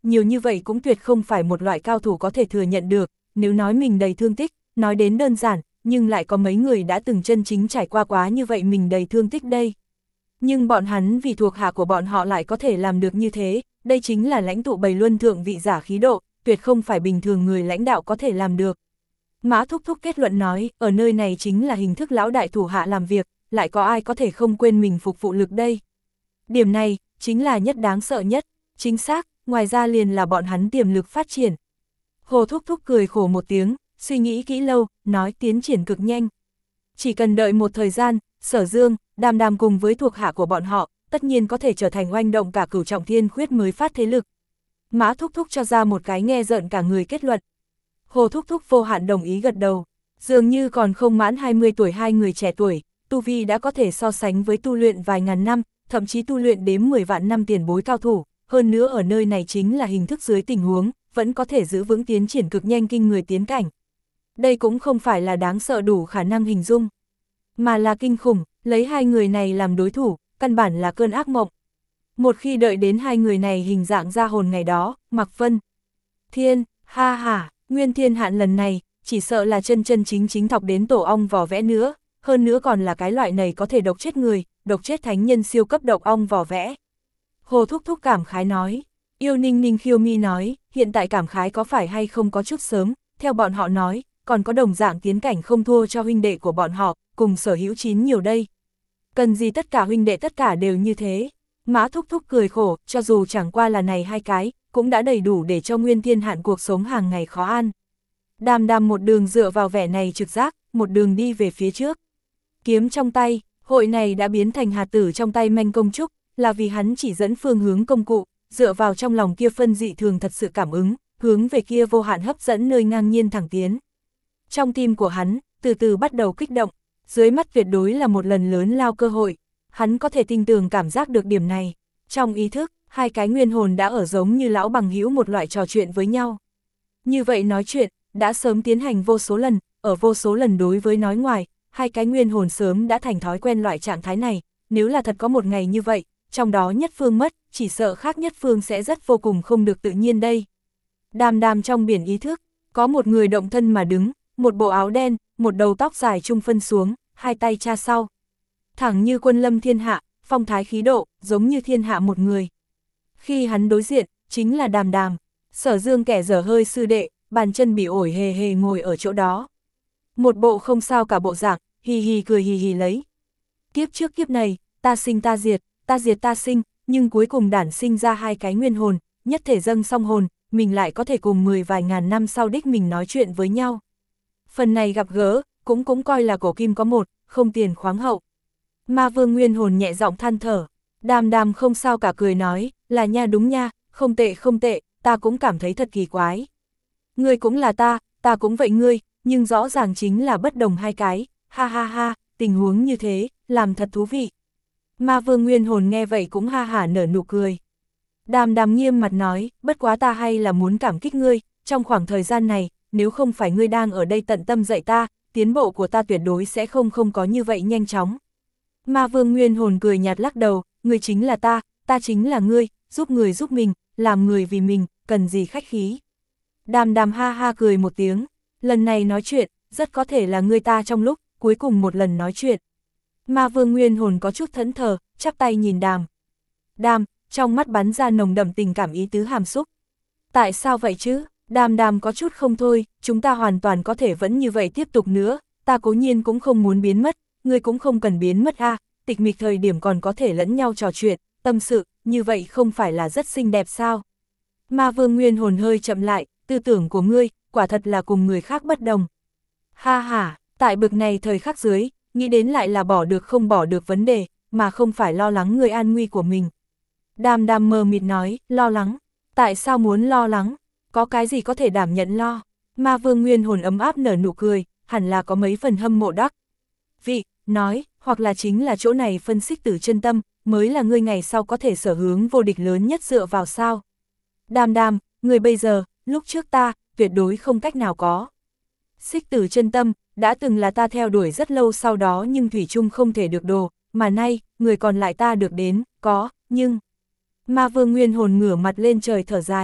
nhiều như vậy cũng tuyệt không phải một loại cao thủ có thể thừa nhận được, nếu nói mình đầy thương tích, nói đến đơn giản, nhưng lại có mấy người đã từng chân chính trải qua quá như vậy mình đầy thương tích đây. Nhưng bọn hắn vì thuộc hạ của bọn họ lại có thể làm được như thế, đây chính là lãnh tụ bầy luân thượng vị giả khí độ, tuyệt không phải bình thường người lãnh đạo có thể làm được. Mã Thúc Thúc kết luận nói, ở nơi này chính là hình thức lão đại thủ hạ làm việc, lại có ai có thể không quên mình phục vụ lực đây. Điểm này, chính là nhất đáng sợ nhất, chính xác, ngoài ra liền là bọn hắn tiềm lực phát triển. Hồ Thúc Thúc cười khổ một tiếng, suy nghĩ kỹ lâu, nói tiến triển cực nhanh. Chỉ cần đợi một thời gian, Sở Dương, Đàm Đàm cùng với thuộc hạ của bọn họ, tất nhiên có thể trở thành oanh động cả Cửu Trọng Thiên Khuyết mới phát thế lực. Mã Thúc Thúc cho ra một cái nghe rợn cả người kết luận. Hồ Thúc Thúc vô hạn đồng ý gật đầu, dường như còn không mãn hai mươi tuổi hai người trẻ tuổi, tu vi đã có thể so sánh với tu luyện vài ngàn năm, thậm chí tu luyện đến mười vạn năm tiền bối cao thủ, hơn nữa ở nơi này chính là hình thức dưới tình huống, vẫn có thể giữ vững tiến triển cực nhanh kinh người tiến cảnh. Đây cũng không phải là đáng sợ đủ khả năng hình dung, mà là kinh khủng, lấy hai người này làm đối thủ, căn bản là cơn ác mộng. Một khi đợi đến hai người này hình dạng ra hồn ngày đó, Mạc Vân Thiên, ha ha, Nguyên Thiên Hạn lần này, chỉ sợ là chân chân chính chính thọc đến tổ ong vỏ vẽ nữa, hơn nữa còn là cái loại này có thể độc chết người, độc chết thánh nhân siêu cấp độc ong vỏ vẽ. Hồ Thúc Thúc cảm khái nói, Yêu Ninh Ninh khiêu mi nói, hiện tại cảm khái có phải hay không có chút sớm, theo bọn họ nói, còn có đồng dạng tiến cảnh không thua cho huynh đệ của bọn họ, cùng Sở Hữu Chín nhiều đây. Cần gì tất cả huynh đệ tất cả đều như thế. Mã Thúc Thúc cười khổ, cho dù chẳng qua là này hai cái, cũng đã đầy đủ để cho Nguyên Thiên Hạn cuộc sống hàng ngày khó ăn. Đàm Đàm một đường dựa vào vẻ này trực giác, một đường đi về phía trước. Kiếm trong tay, hội này đã biến thành hạt tử trong tay Manh Công Trúc, là vì hắn chỉ dẫn phương hướng công cụ, dựa vào trong lòng kia phân dị thường thật sự cảm ứng, hướng về kia vô hạn hấp dẫn nơi ngang nhiên thẳng tiến. Trong tim của hắn, từ từ bắt đầu kích động, dưới mắt tuyệt đối là một lần lớn lao cơ hội, hắn có thể tin tưởng cảm giác được điểm này. Trong ý thức, hai cái nguyên hồn đã ở giống như lão bằng hữu một loại trò chuyện với nhau. Như vậy nói chuyện, đã sớm tiến hành vô số lần, ở vô số lần đối với nói ngoài, hai cái nguyên hồn sớm đã thành thói quen loại trạng thái này, nếu là thật có một ngày như vậy, trong đó nhất phương mất, chỉ sợ khác nhất phương sẽ rất vô cùng không được tự nhiên đây. Đàm Đàm trong biển ý thức, có một người động thân mà đứng, một bộ áo đen, một đầu tóc dài trung phân xuống, hai tay cha sau. Thẳng như quân lâm thiên hạ, phong thái khí độ, giống như thiên hạ một người. Khi hắn đối diện, chính là Đàm Đàm, Sở Dương kẻ dở hơi sư đệ, bàn chân bị ổi hề hề ngồi ở chỗ đó. Một bộ không sao cả bộ dạng, hì hì cười hì hì lấy. Kiếp trước kiếp này, ta sinh ta diệt, ta diệt ta sinh, nhưng cuối cùng đản sinh ra hai cái nguyên hồn, nhất thể dâng song hồn, mình lại có thể cùng mười vài ngàn năm sau đích mình nói chuyện với nhau. Phần này gặp gỡ, cũng cũng coi là cổ kim có một, không tiền khoáng hậu. Ma Vương nguyên hồn nhẹ giọng than thở, Đàm Đàm không sao cả cười nói, là nha đúng nha, không tệ không tệ, ta cũng cảm thấy thật kỳ quái. Ngươi cũng là ta, ta cũng vậy ngươi, nhưng rõ ràng chính là bất đồng hai cái, ha ha ha, tình huống như thế, làm thật thú vị. Ma Vương nguyên hồn nghe vậy cũng ha hả nở nụ cười. Đàm Đàm nghiêm mặt nói, bất quá ta hay là muốn cảm kích ngươi, trong khoảng thời gian này, nếu không phải ngươi đang ở đây tận tâm dạy ta, tiến bộ của ta tuyệt đối sẽ không không có như vậy nhanh chóng. Ma Vương nguyên hồn cười nhạt lắc đầu, ngươi chính là ta, ta chính là ngươi, giúp người giúp mình, làm người vì mình, cần gì khách khí. Đàm Đàm ha ha cười một tiếng, lần này nói chuyện, rất có thể là ngươi ta trong lúc, cuối cùng một lần nói chuyện. Ma Vương nguyên hồn có chút thẫn thờ, chắp tay nhìn Đàm. Đàm, trong mắt bắn ra nồng đậm tình cảm ý tứ hàm xúc. Tại sao vậy chứ? Đàm Đàm có chút không thôi, chúng ta hoàn toàn có thể vẫn như vậy tiếp tục nữa, ta cố nhiên cũng không muốn biến mất, ngươi cũng không cần biến mất a, à, tịch mịch thời điểm còn có thể lẫn nhau trò chuyện, tâm sự, như vậy không phải là rất xinh đẹp sao? Ma Vương nguyên hồn hơi chậm lại, tư tưởng của ngươi, quả thật là cùng người khác bất đồng. Ha ha, tại bực này thời khắc dưới, nghĩ đến lại là bỏ được không bỏ được vấn đề, mà không phải lo lắng người an nguy của mình. Đàm Đàm mờ mịt nói, lo lắng, tại sao muốn lo lắng, có cái gì có thể đảm nhận lo. Ma Vương nguyên hồn ấm áp nở nụ cười, hẳn là có mấy phần hâm mộ đắc. Vị, nói, hoặc là chính là chỗ này phân xích tử chân tâm, mới là ngươi ngày sau có thể sở hướng vô địch lớn nhất dựa vào sao. Đàm Đàm, người bây giờ, lúc trước ta, tuyệt đối không cách nào có. Xích tử chân tâm, đã từng là ta theo đuổi rất lâu sau đó nhưng thủy chung không thể được đồ, mà nay, người còn lại ta được đến, có, nhưng... Ma Vương nguyên hồn ngửa mặt lên trời thở dài,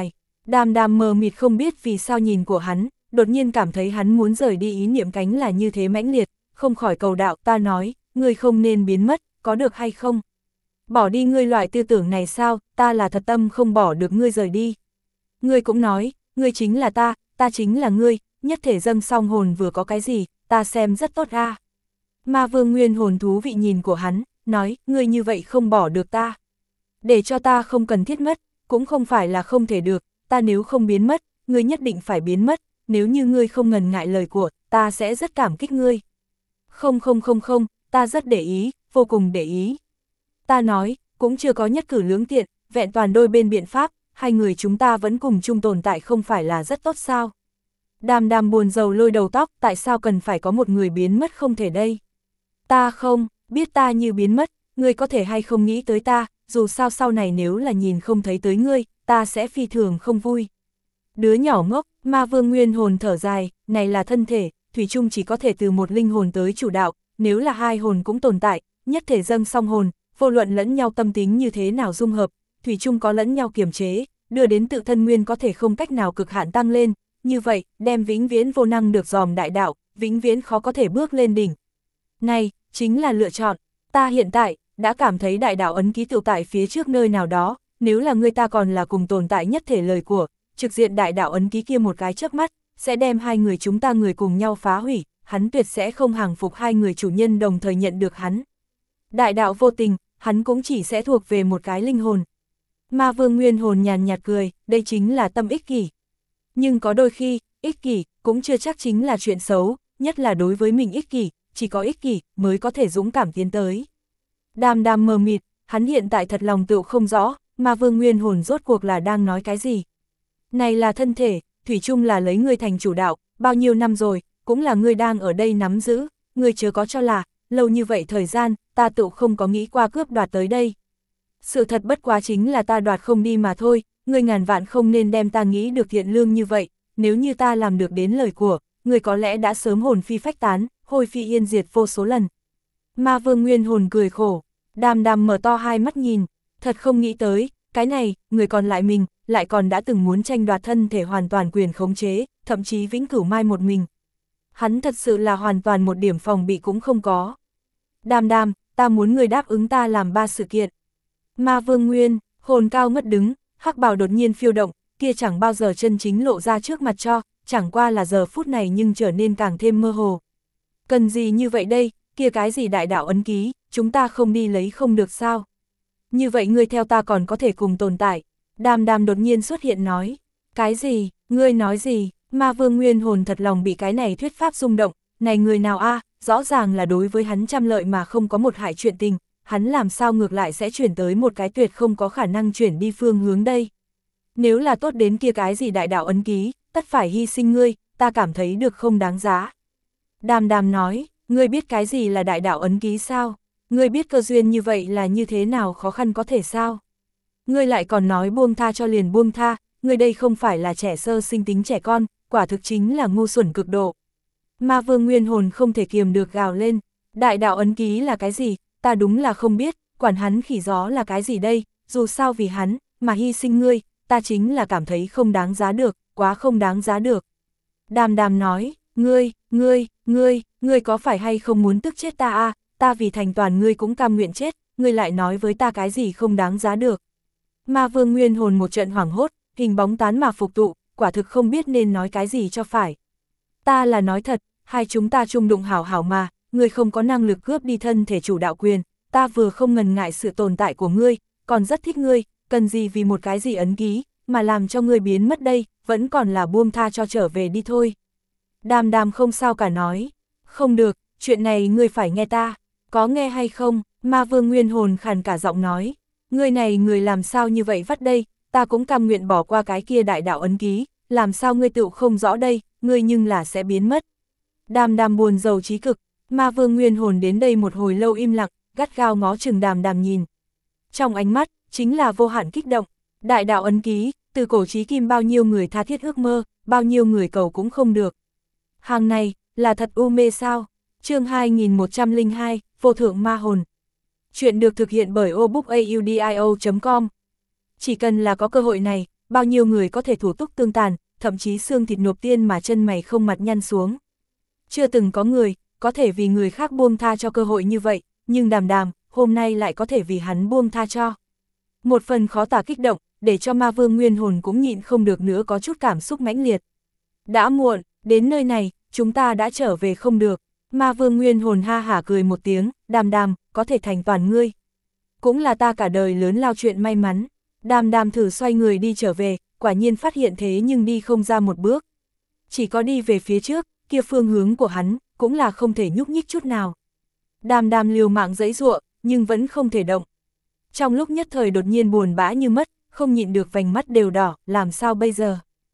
Đàm Đàm mờ mịt không biết vì sao nhìn của hắn, đột nhiên cảm thấy hắn muốn rời đi ý niệm cánh là như thế mãnh liệt, không khỏi cầu đạo. Ta nói, ngươi không nên biến mất, có được hay không? Bỏ đi ngươi loại tư tưởng này sao, ta là thật tâm không bỏ được ngươi rời đi. Ngươi cũng nói, ngươi chính là ta, ta chính là ngươi, nhất thể dâng song hồn vừa có cái gì, ta xem rất tốt a. Ma Vương Nguyên Hồn thú vị nhìn của hắn, nói, ngươi như vậy không bỏ được ta. Để cho ta không cần thiết mất, cũng không phải là không thể được, ta nếu không biến mất, ngươi nhất định phải biến mất, nếu như ngươi không ngần ngại lời của, ta sẽ rất cảm kích ngươi. Không không không không, ta rất để ý, vô cùng để ý. Ta nói, cũng chưa có nhất cử lưỡng tiện, vẹn toàn đôi bên biện pháp, hai người chúng ta vẫn cùng chung tồn tại không phải là rất tốt sao? Đàm Đàm buồn rầu lôi đầu tóc, tại sao cần phải có một người biến mất không thể đây? Ta không, biết ta như biến mất, ngươi có thể hay không nghĩ tới ta, dù sao sau này nếu là nhìn không thấy tới ngươi, ta sẽ phi thường không vui. Đứa nhỏ ngốc, Ma Vương Nguyên Hồn thở dài, này là thân thể, thủy chung chỉ có thể từ một linh hồn tới chủ đạo, nếu là hai hồn cũng tồn tại, nhất thể dâng song hồn, vô luận lẫn nhau tâm tính như thế nào dung hợp, thủy chung có lẫn nhau kiềm chế, đưa đến tự thân nguyên có thể không cách nào cực hạn tăng lên, như vậy, đem vĩnh viễn vô năng được dòm đại đạo, vĩnh viễn khó có thể bước lên đỉnh. Này, chính là lựa chọn, ta hiện tại, đã cảm thấy đại đạo ấn ký tựu tại phía trước nơi nào đó, nếu là người ta còn là cùng tồn tại nhất thể lời của, trực diện đại đạo ấn ký kia một cái chớp mắt, sẽ đem hai người chúng ta người cùng nhau phá hủy, hắn tuyệt sẽ không hàng phục hai người chủ nhân đồng thời nhận được hắn. Đại đạo vô tình, hắn cũng chỉ sẽ thuộc về một cái linh hồn. Ma Vương Nguyên Hồn nhàn nhạt cười, đây chính là tâm ích kỷ. Nhưng có đôi khi, ích kỷ cũng chưa chắc chính là chuyện xấu, nhất là đối với mình ích kỷ, chỉ có ích kỷ mới có thể dũng cảm tiến tới. Đàm Đàm mờ mịt, hắn hiện tại thật lòng tựu không rõ, Ma Vương Nguyên Hồn rốt cuộc là đang nói cái gì. Này là thân thể, thủy chung là lấy ngươi thành chủ đạo, bao nhiêu năm rồi, cũng là ngươi đang ở đây nắm giữ, ngươi chớ có cho là, lâu như vậy thời gian, ta tựu không có nghĩ qua cướp đoạt tới đây. Sự thật bất quá chính là ta đoạt không đi mà thôi, ngươi ngàn vạn không nên đem ta nghĩ được thiện lương như vậy, nếu như ta làm được đến lời của, ngươi có lẽ đã sớm hồn phi phách tán, hôi phi yên diệt vô số lần. Ma Vương Nguyên Hồn cười khổ, Đàm Đàm mở to hai mắt nhìn, thật không nghĩ tới, cái này, người còn lại mình, lại còn đã từng muốn tranh đoạt thân thể hoàn toàn quyền khống chế, thậm chí vĩnh cửu mai một mình. Hắn thật sự là hoàn toàn một điểm phòng bị cũng không có. Đàm Đàm, ta muốn người đáp ứng ta làm ba sự kiện. Ma Vương Nguyên, hồn cao ngất đứng, hắc bào đột nhiên phiêu động, kia chẳng bao giờ chân chính lộ ra trước mặt cho, chẳng qua là giờ phút này nhưng trở nên càng thêm mơ hồ. Cần gì như vậy đây, kia cái gì đại đạo ấn ký, chúng ta không đi lấy không được sao? Như vậy ngươi theo ta còn có thể cùng tồn tại. Đàm Đàm đột nhiên xuất hiện nói, cái gì, ngươi nói gì? Ma Vương Nguyên Hồn thật lòng bị cái này thuyết pháp rung động, này người nào a, rõ ràng là đối với hắn trăm lợi mà không có một hại chuyện tình, hắn làm sao ngược lại sẽ chuyển tới một cái tuyệt không có khả năng chuyển đi phương hướng đây. Nếu là tốt đến kia cái gì đại đạo ấn ký, tất phải hy sinh ngươi, ta cảm thấy được không đáng giá. Đàm Đàm nói, ngươi biết cái gì là đại đạo ấn ký sao? Ngươi biết cơ duyên như vậy là như thế nào khó khăn có thể sao? Ngươi lại còn nói buông tha cho liền buông tha, ngươi đây không phải là trẻ sơ sinh tính trẻ con, quả thực chính là ngu xuẩn cực độ. Ma Vương Nguyên Hồn không thể kiềm được gào lên, đại đạo ấn ký là cái gì, ta đúng là không biết, quản hắn khỉ gió là cái gì đây, dù sao vì hắn, mà hy sinh ngươi, ta chính là cảm thấy không đáng giá được, quá không đáng giá được. Đàm Đàm nói, ngươi, ngươi, ngươi, ngươi có phải hay không muốn tức chết ta à, ta vì thành toàn ngươi cũng cam nguyện chết, ngươi lại nói với ta cái gì không đáng giá được. Ma Vương Nguyên Hồn một trận hoảng hốt, hình bóng tán mà phục tụ, quả thực không biết nên nói cái gì cho phải. Ta là nói thật, hai chúng ta chung đụng hảo hảo mà, ngươi không có năng lực cướp đi thân thể chủ đạo quyền, ta vừa không ngần ngại sự tồn tại của ngươi, còn rất thích ngươi, cần gì vì một cái gì ấn ký, mà làm cho ngươi biến mất đây, vẫn còn là buông tha cho trở về đi thôi. Đàm Đàm không sao cả nói, không được, chuyện này ngươi phải nghe ta, có nghe hay không? Ma Vương Nguyên Hồn khàn cả giọng nói, ngươi này người làm sao như vậy vắt đây, ta cũng cam nguyện bỏ qua cái kia đại đạo ấn ký, làm sao ngươi tự không rõ đây, ngươi nhưng là sẽ biến mất. Đàm Đàm buồn rầu trí cực, Ma Vương Nguyên Hồn đến đây một hồi lâu im lặng, gắt gao ngó chừng Đàm Đàm nhìn. Trong ánh mắt, chính là vô hạn kích động, đại đạo ấn ký, từ cổ chí kim bao nhiêu người tha thiết ước mơ, bao nhiêu người cầu cũng không được. Hàng này, là thật u mê sao? Chương hai nghìn một trăm lẻ hai, Vô Thượng Ma Hồn. Chuyện được thực hiện bởi obook audio chấm com. Chỉ cần là có cơ hội này, bao nhiêu người có thể thủ túc tương tàn, thậm chí xương thịt nộp tiên mà chân mày không mặt nhăn xuống. Chưa từng có người, có thể vì người khác buông tha cho cơ hội như vậy, nhưng Đàm Đàm, hôm nay lại có thể vì hắn buông tha cho. Một phần khó tả kích động, để cho Ma Vương Nguyên Hồn cũng nhịn không được nữa có chút cảm xúc mãnh liệt. Đã muộn, đến nơi này, chúng ta đã trở về không được. Ma Vương Nguyên Hồn ha hả cười một tiếng, Đàm Đàm, có thể thành toàn ngươi. Cũng là ta cả đời lớn lao chuyện may mắn. Đàm Đàm thử xoay người đi trở về, quả nhiên phát hiện thế nhưng đi không ra một bước. Chỉ có đi về phía trước, kia phương hướng của hắn, cũng là không thể nhúc nhích chút nào. Đàm Đàm liều mạng giãy giụa, nhưng vẫn không thể động. Trong lúc nhất thời đột nhiên buồn bã như mất, không nhịn được vành mắt đều đỏ, làm sao bây giờ?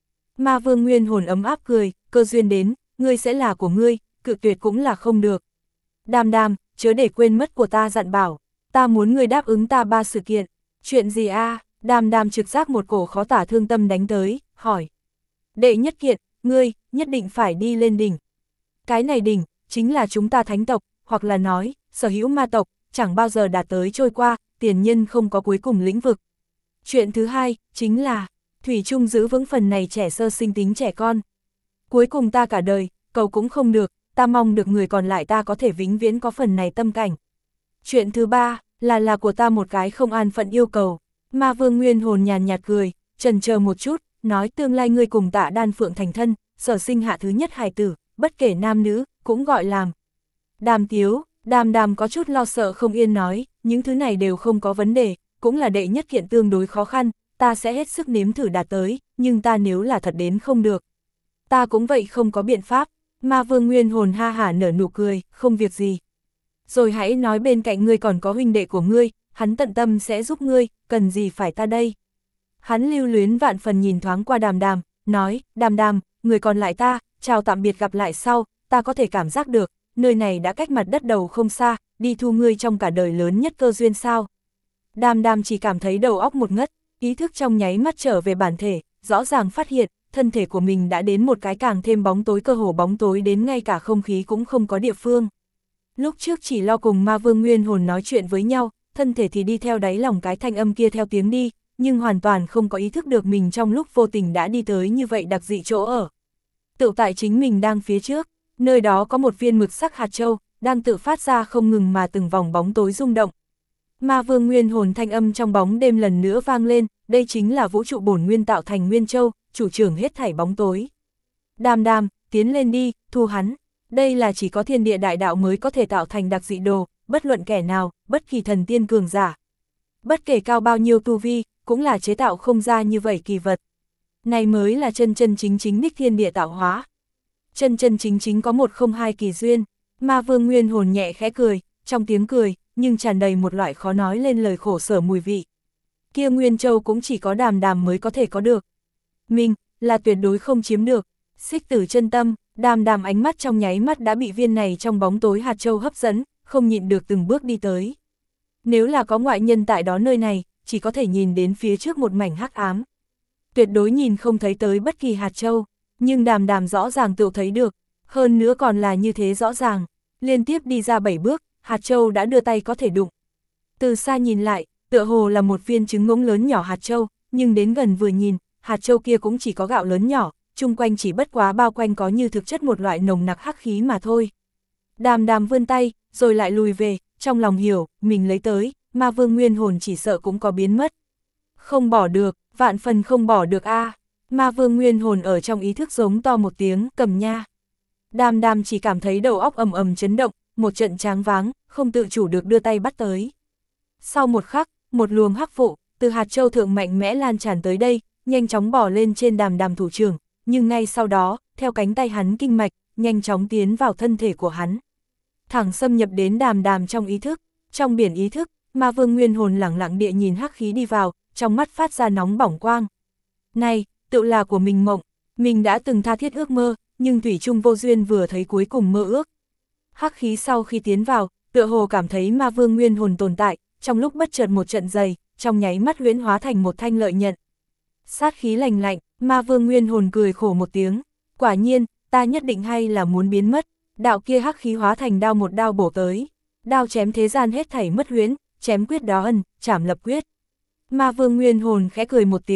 Ma Vương Nguyên Hồn ấm áp cười, cơ duyên đến, ngươi sẽ là của ngươi, cự tuyệt cũng là không được. Đàm Đàm, chớ để quên mất của ta dặn bảo, ta muốn ngươi đáp ứng ta ba sự kiện. Chuyện gì a? À? Đàm Đàm trực giác một cổ khó tả thương tâm đánh tới, hỏi. Đệ nhất kiện, ngươi, nhất định phải đi lên đỉnh. Cái này đỉnh, chính là chúng ta thánh tộc, hoặc là nói, sở hữu ma tộc, chẳng bao giờ đạt tới trôi qua, tiền nhân không có cuối cùng lĩnh vực. Chuyện thứ hai, chính là, thủy chung giữ vững phần này trẻ sơ sinh tính trẻ con. Cuối cùng ta cả đời, cầu cũng không được, ta mong được người còn lại ta có thể vĩnh viễn có phần này tâm cảnh. Chuyện thứ ba, là là của ta một cái không an phận yêu cầu. Ma Vương Nguyên Hồn nhàn nhạt cười, chần chờ một chút, nói tương lai ngươi cùng Tạ Đan Phượng thành thân, sở sinh hạ thứ nhất hài tử, bất kể nam nữ, cũng gọi làm Đàm Tiếu. Đàm Đàm có chút lo sợ không yên nói, những thứ này đều không có vấn đề, cũng là đệ nhất kiện tương đối khó khăn, ta sẽ hết sức nếm thử đạt tới, nhưng ta nếu là thật đến không được. Ta cũng vậy không có biện pháp. Ma Vương Nguyên Hồn ha hả nở nụ cười, không việc gì. Rồi hãy nói bên cạnh ngươi còn có huynh đệ của ngươi, hắn tận tâm sẽ giúp ngươi, cần gì phải ta đây. Hắn lưu luyến vạn phần nhìn thoáng qua Đàm Đàm, nói, Đàm Đàm, người còn lại ta, chào tạm biệt gặp lại sau, ta có thể cảm giác được, nơi này đã cách mặt đất đầu không xa, đi thu ngươi trong cả đời lớn nhất cơ duyên sao. Đàm Đàm chỉ cảm thấy đầu óc một ngất, ý thức trong nháy mắt trở về bản thể, rõ ràng phát hiện, thân thể của mình đã đến một cái càng thêm bóng tối, cơ hồ bóng tối đến ngay cả không khí cũng không có địa phương. Lúc trước chỉ lo cùng Ma Vương Nguyên Hồn nói chuyện với nhau, thân thể thì đi theo đáy lòng cái thanh âm kia theo tiếng đi, nhưng hoàn toàn không có ý thức được mình trong lúc vô tình đã đi tới như vậy đặc dị chỗ ở. Tự tại chính mình đang phía trước, nơi đó có một viên mực sắc hạt châu, đang tự phát ra không ngừng mà từng vòng bóng tối rung động. Ma Vương Nguyên Hồn thanh âm trong bóng đêm lần nữa vang lên, đây chính là vũ trụ bổn nguyên tạo thành Nguyên Châu, chủ trưởng hết thảy bóng tối. Đàm Đàm, tiến lên đi, thu hắn. Đây là chỉ có thiên địa đại đạo mới có thể tạo thành đặc dị đồ, bất luận kẻ nào, bất kỳ thần tiên cường giả. Bất kể cao bao nhiêu tu vi, cũng là chế tạo không ra như vậy kỳ vật. Này mới là chân chân chính chính đích thiên địa tạo hóa. Chân chân chính chính có một không hai kỳ duyên. Ma Vương Nguyên Hồn nhẹ khẽ cười, trong tiếng cười, nhưng tràn đầy một loại khó nói lên lời khổ sở mùi vị. Kia Nguyên Châu cũng chỉ có Đàm Đàm mới có thể có được. Mình, là tuyệt đối không chiếm được. Xích tử chân tâm, Đàm Đàm ánh mắt trong nháy mắt đã bị viên này trong bóng tối hạt châu hấp dẫn, không nhịn được từng bước đi tới. Nếu là có ngoại nhân tại đó nơi này, chỉ có thể nhìn đến phía trước một mảnh hắc ám. Tuyệt đối nhìn không thấy tới bất kỳ hạt châu, nhưng Đàm Đàm rõ ràng tự thấy được, hơn nữa còn là như thế rõ ràng. Liên tiếp đi ra bảy bước, hạt châu đã đưa tay có thể đụng. Từ xa nhìn lại, tựa hồ là một viên trứng ngỗng lớn nhỏ hạt châu, nhưng đến gần vừa nhìn, hạt châu kia cũng chỉ có gạo lớn nhỏ, chung quanh chỉ bất quá bao quanh có như thực chất một loại nồng nặc hắc khí mà thôi. Đàm Đàm vươn tay, rồi lại lùi về, trong lòng hiểu, mình lấy tới, Ma Vương Nguyên Hồn chỉ sợ cũng có biến mất. Không bỏ được, vạn phần không bỏ được a. À. Ma Vương Nguyên Hồn ở trong ý thức giống to một tiếng, cầm nha. Đàm Đàm chỉ cảm thấy đầu óc ầm ầm chấn động, một trận tráng váng, không tự chủ được đưa tay bắt tới. Sau một khắc, một luồng hắc vụ từ hạt châu thượng mạnh mẽ lan tràn tới đây, nhanh chóng bò lên trên Đàm Đàm thủ trưởng, nhưng ngay sau đó, theo cánh tay hắn kinh mạch, nhanh chóng tiến vào thân thể của hắn. Thẳng xâm nhập đến Đàm Đàm trong ý thức, trong biển ý thức, Ma Vương Nguyên Hồn lẳng lặng địa nhìn hắc khí đi vào, trong mắt phát ra nóng bỏng quang. Này, tự là của mình mộng, mình đã từng tha thiết ước mơ, nhưng thủy chung vô duyên vừa thấy cuối cùng mơ ước. Hắc khí sau khi tiến vào, tựa hồ cảm thấy Ma Vương Nguyên Hồn tồn tại, trong lúc bất chợt một trận dày, trong nháy mắt huyễn hóa thành một thanh lợi nhận. Sát khí lành lạnh, Ma Vương Nguyên Hồn cười khổ một tiếng, quả nhiên, ta nhất định hay là muốn biến mất. Đạo kia hắc khí hóa thành đao một đao bổ tới, đao chém thế gian hết thảy mất huyễn, chém quyết đó ân, chảm lập quyết. Ma Vương Nguyên Hồn khẽ cười một tiếng,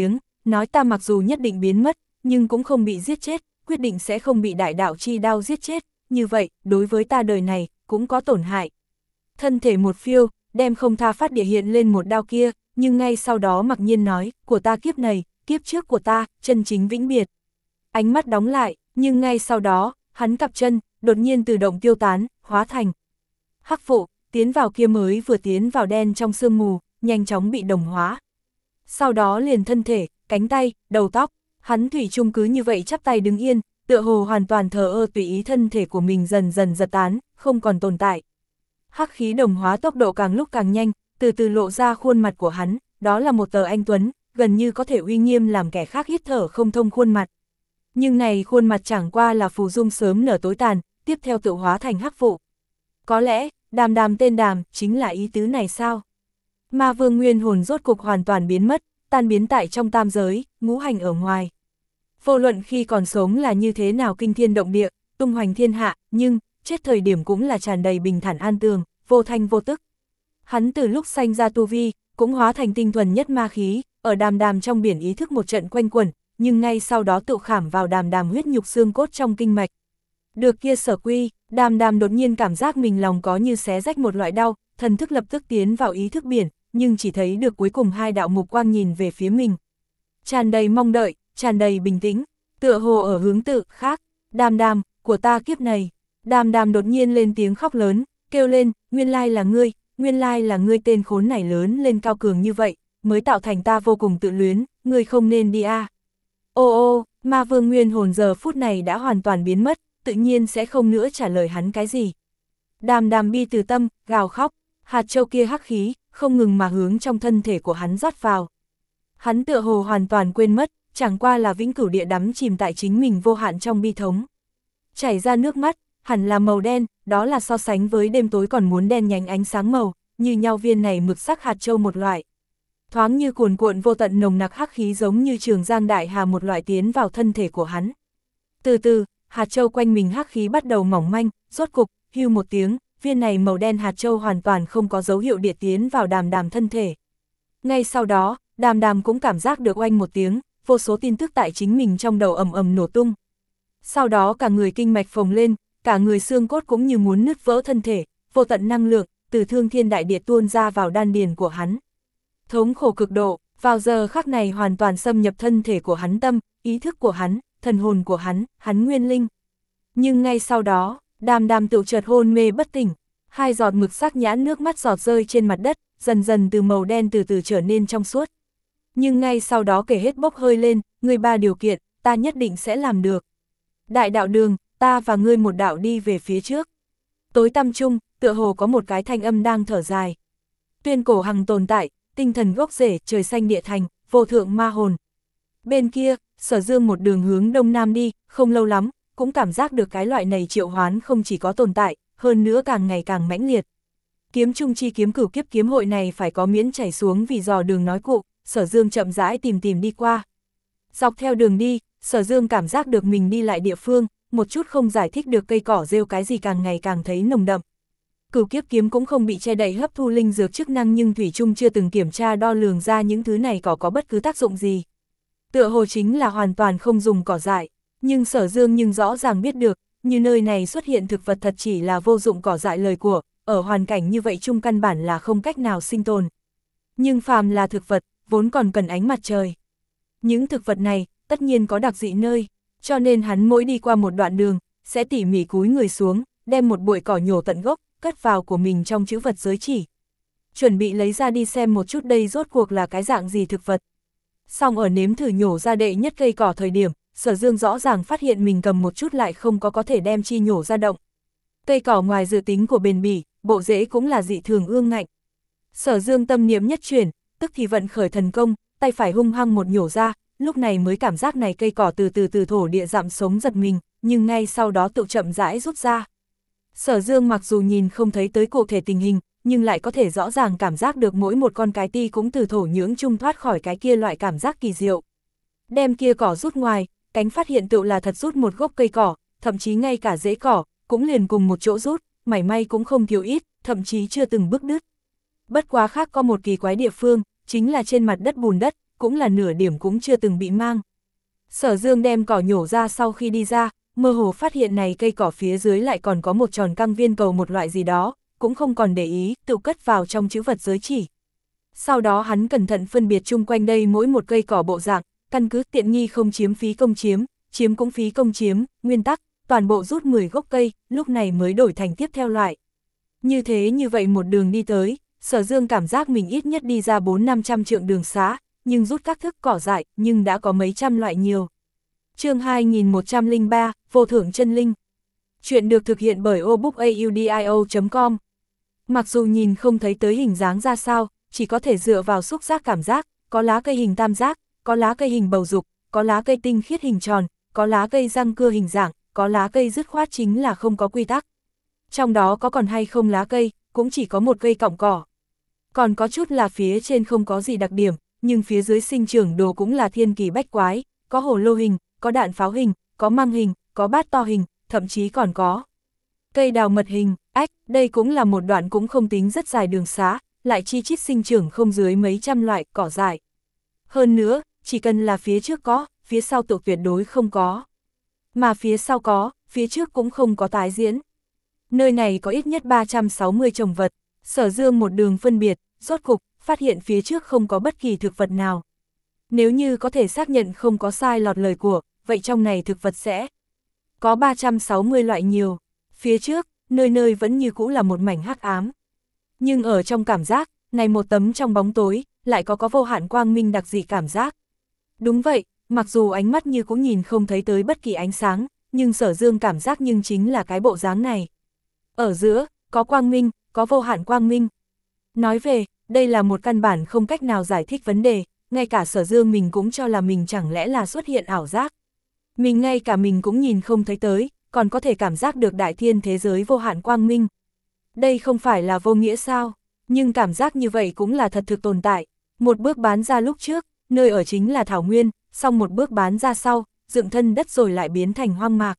nói ta mặc dù nhất định biến mất, nhưng cũng không bị giết chết, quyết định sẽ không bị đại đạo chi đao giết chết, như vậy, đối với ta đời này, cũng có tổn hại. Thân thể một phiêu, đem không tha phát địa hiện lên một đao kia, nhưng ngay sau đó mặc nhiên nói, của ta kiếp này, kiếp trước của ta, chân chính vĩnh biệt. Ánh mắt đóng lại, nhưng ngay sau đó, hắn cặp chân, đột nhiên tự động tiêu tán, hóa thành hắc vụ, tiến vào kia mới vừa tiến vào đen trong sương mù, nhanh chóng bị đồng hóa. Sau đó liền thân thể, cánh tay, đầu tóc, hắn thủy chung cứ như vậy chắp tay đứng yên, tựa hồ hoàn toàn thờ ơ tùy ý thân thể của mình dần dần giật tán, không còn tồn tại. Hắc khí đồng hóa tốc độ càng lúc càng nhanh, từ từ lộ ra khuôn mặt của hắn, đó là một tờ anh tuấn, gần như có thể uy nghiêm làm kẻ khác hít thở không thông khuôn mặt. Nhưng này khuôn mặt chẳng qua là phù dung sớm nở tối tàn, tiếp theo tự hóa thành hắc vụ. Có lẽ, Đàm Đàm tên Đàm, chính là ý tứ này sao? Ma vương nguyên hồn rốt cục hoàn toàn biến mất, tan biến tại trong tam giới, ngũ hành ở ngoài. Vô luận khi còn sống là như thế nào kinh thiên động địa, tung hoành thiên hạ, nhưng, chết thời điểm cũng là tràn đầy bình thản an tường, vô thanh vô tức. Hắn từ lúc sanh ra tu vi, cũng hóa thành tinh thuần nhất ma khí, ở Đàm Đàm trong biển ý thức một trận quanh quẩn, nhưng ngay sau đó tự khảm vào Đàm Đàm huyết nhục xương cốt trong kinh mạch. Được kia sở quy, Đàm Đàm đột nhiên cảm giác mình lòng có như xé rách một loại đau, thần thức lập tức tiến vào ý thức biển, nhưng chỉ thấy được cuối cùng hai đạo mục quang nhìn về phía mình. Tràn đầy mong đợi, tràn đầy bình tĩnh, tựa hồ ở hướng tự khác, Đàm Đàm, của ta kiếp này. Đàm Đàm đột nhiên lên tiếng khóc lớn, kêu lên, nguyên lai là ngươi, nguyên lai là ngươi tên khốn này lớn lên cao cường như vậy, mới tạo thành ta vô cùng tự luyến, ngươi không nên đi a. À. Ô ô, ma vương nguyên hồn giờ phút này đã hoàn toàn biến mất, tự nhiên sẽ không nữa trả lời hắn cái gì. Đàm Đàm bi từ tâm, gào khóc, hạt châu kia hắc khí, không ngừng mà hướng trong thân thể của hắn rót vào. Hắn tựa hồ hoàn toàn quên mất, chẳng qua là vĩnh cửu địa đắm chìm tại chính mình vô hạn trong bi thống. Chảy ra nước mắt, hẳn là màu đen, đó là so sánh với đêm tối còn muốn đen nhánh ánh sáng màu, như nhau viên này mực sắc hạt châu một loại. Thoáng như cuồn cuộn vô tận nồng nặc hắc khí giống như trường giang đại hà một loại tiến vào thân thể của hắn. Từ từ, hạt châu quanh mình hắc khí bắt đầu mỏng manh, rốt cục, hưu một tiếng, viên này màu đen hạt châu hoàn toàn không có dấu hiệu địa tiến vào Đàm Đàm thân thể. Ngay sau đó, Đàm Đàm cũng cảm giác được oanh một tiếng, vô số tin tức tại chính mình trong đầu ầm ầm nổ tung. Sau đó cả người kinh mạch phồng lên, cả người xương cốt cũng như muốn nứt vỡ thân thể, vô tận năng lượng, từ thương thiên đại địa tuôn ra vào đan điền của hắn. Thống khổ cực độ, vào giờ khắc này hoàn toàn xâm nhập thân thể của hắn tâm, ý thức của hắn, thần hồn của hắn, hắn nguyên linh. Nhưng ngay sau đó, Đàm Đàm tự chợt hôn mê bất tỉnh, hai giọt mực sắc nhãn nước mắt giọt rơi trên mặt đất, dần dần từ màu đen từ từ trở nên trong suốt. Nhưng ngay sau đó kể hết bốc hơi lên, ngươi ba điều kiện, ta nhất định sẽ làm được. Đại đạo đường, ta và ngươi một đạo đi về phía trước. Tối tăm chung, tựa hồ có một cái thanh âm đang thở dài. Tuyên cổ hằng tồn tại, tinh thần gốc rễ, trời xanh địa thành, vô thượng ma hồn. Bên kia, Sở Dương một đường hướng đông nam đi, không lâu lắm, cũng cảm giác được cái loại này triệu hoán không chỉ có tồn tại, hơn nữa càng ngày càng mãnh liệt. Kiếm trung chi kiếm cửu kiếp kiếm hội này phải có miễn chảy xuống vì dò đường nói cụ, Sở Dương chậm rãi tìm tìm đi qua. Dọc theo đường đi, Sở Dương cảm giác được mình đi lại địa phương, một chút không giải thích được cây cỏ rêu cái gì càng ngày càng thấy nồng đậm. Cửu kiếp kiếm cũng không bị che đậy hấp thu linh dược chức năng nhưng thủy chung chưa từng kiểm tra đo lường ra những thứ này có có bất cứ tác dụng gì. Tựa hồ chính là hoàn toàn không dùng cỏ dại, nhưng Sở Dương nhưng rõ ràng biết được, như nơi này xuất hiện thực vật thật chỉ là vô dụng cỏ dại lời của, ở hoàn cảnh như vậy chung căn bản là không cách nào sinh tồn. Nhưng phàm là thực vật, vốn còn cần ánh mặt trời. Những thực vật này, tất nhiên có đặc dị nơi, cho nên hắn mỗi đi qua một đoạn đường, sẽ tỉ mỉ cúi người xuống, đem một bụi cỏ nhổ tận gốc, cất vào của mình trong chữ vật giới chỉ. Chuẩn bị lấy ra đi xem một chút đây rốt cuộc là cái dạng gì thực vật. Xong ở nếm thử nhổ ra đệ nhất cây cỏ thời điểm, Sở Dương rõ ràng phát hiện mình cầm một chút lại không có có thể đem chi nhổ ra động. Cây cỏ ngoài dự tính của bền bỉ, bộ rễ cũng là dị thường ương ngạnh. Sở Dương tâm niệm nhất chuyển, tức thì vận khởi thần công, tay phải hung hăng một nhổ ra, lúc này mới cảm giác này cây cỏ từ từ từ thổ địa dặm sống giật mình, nhưng ngay sau đó tự chậm rãi rút ra. Sở Dương mặc dù nhìn không thấy tới cụ thể tình hình, nhưng lại có thể rõ ràng cảm giác được mỗi một con cái ti cũng từ thổ nhưỡng chung thoát khỏi cái kia loại cảm giác kỳ diệu. Đem kia cỏ rút ngoài, cánh phát hiện tự là thật rút một gốc cây cỏ, thậm chí ngay cả rễ cỏ, cũng liền cùng một chỗ rút, mảy may cũng không thiếu ít, thậm chí chưa từng bước đứt. Bất quá khác có một kỳ quái địa phương, chính là trên mặt đất bùn đất, cũng là nửa điểm cũng chưa từng bị mang. Sở Dương đem cỏ nhổ ra sau khi đi ra, mơ hồ phát hiện này cây cỏ phía dưới lại còn có một tròn căng viên cầu một loại gì đó, cũng không còn để ý, tự cất vào trong chữ vật giới chỉ. Sau đó hắn cẩn thận phân biệt chung quanh đây mỗi một cây cỏ bộ dạng, căn cứ tiện nghi không chiếm phí công chiếm, chiếm cũng phí công chiếm, nguyên tắc, toàn bộ rút mười gốc cây, lúc này mới đổi thành tiếp theo loại. Như thế như vậy một đường đi tới, Sở Dương cảm giác mình ít nhất đi ra bốn năm trăm trượng đường xá, nhưng rút các thức cỏ dại, nhưng đã có mấy trăm loại nhiều. Chương hai nghìn một trăm lẻ ba, Vô Thưởng Chân Linh. Chuyện được thực hiện bởi obookaudio chấm com. Mặc dù nhìn không thấy tới hình dáng ra sao, chỉ có thể dựa vào xúc giác cảm giác, có lá cây hình tam giác, có lá cây hình bầu dục, có lá cây tinh khiết hình tròn, có lá cây răng cưa hình dạng, có lá cây dứt khoát chính là không có quy tắc. Trong đó có còn hay không lá cây, cũng chỉ có một cây cọng cỏ. Còn có chút là phía trên không có gì đặc điểm, nhưng phía dưới sinh trưởng đồ cũng là thiên kỳ bách quái, có hồ lô hình, có đạn pháo hình, có măng hình, có bát to hình, thậm chí còn có cây đào mật hình. Ách, đây cũng là một đoạn cũng không tính rất dài đường xá, lại chi chít sinh trưởng không dưới mấy trăm loại cỏ dại. Hơn nữa, chỉ cần là phía trước có, phía sau tự tuyệt đối không có. Mà phía sau có, phía trước cũng không có tái diễn. Nơi này có ít nhất ba trăm sáu mươi trồng vật, Sở Dương một đường phân biệt, rốt cục, phát hiện phía trước không có bất kỳ thực vật nào. Nếu như có thể xác nhận không có sai lọt lời của, vậy trong này thực vật sẽ có ba trăm sáu mươi loại nhiều. Phía trước, nơi nơi vẫn như cũ là một mảnh hắc ám. Nhưng ở trong cảm giác, này một tấm trong bóng tối, lại có có vô hạn quang minh đặc dị cảm giác. Đúng vậy, mặc dù ánh mắt như cũng nhìn không thấy tới bất kỳ ánh sáng, nhưng Sở Dương cảm giác nhưng chính là cái bộ dáng này. Ở giữa, có quang minh, có vô hạn quang minh. Nói về, đây là một căn bản không cách nào giải thích vấn đề, ngay cả Sở Dương mình cũng cho là mình chẳng lẽ là xuất hiện ảo giác. Mình ngay cả mình cũng nhìn không thấy tới, còn có thể cảm giác được đại thiên thế giới vô hạn quang minh. Đây không phải là vô nghĩa sao, nhưng cảm giác như vậy cũng là thật thực tồn tại. Một bước bán ra lúc trước, nơi ở chính là Thảo Nguyên, xong một bước bán ra sau, dựng thân đất rồi lại biến thành hoang mạc.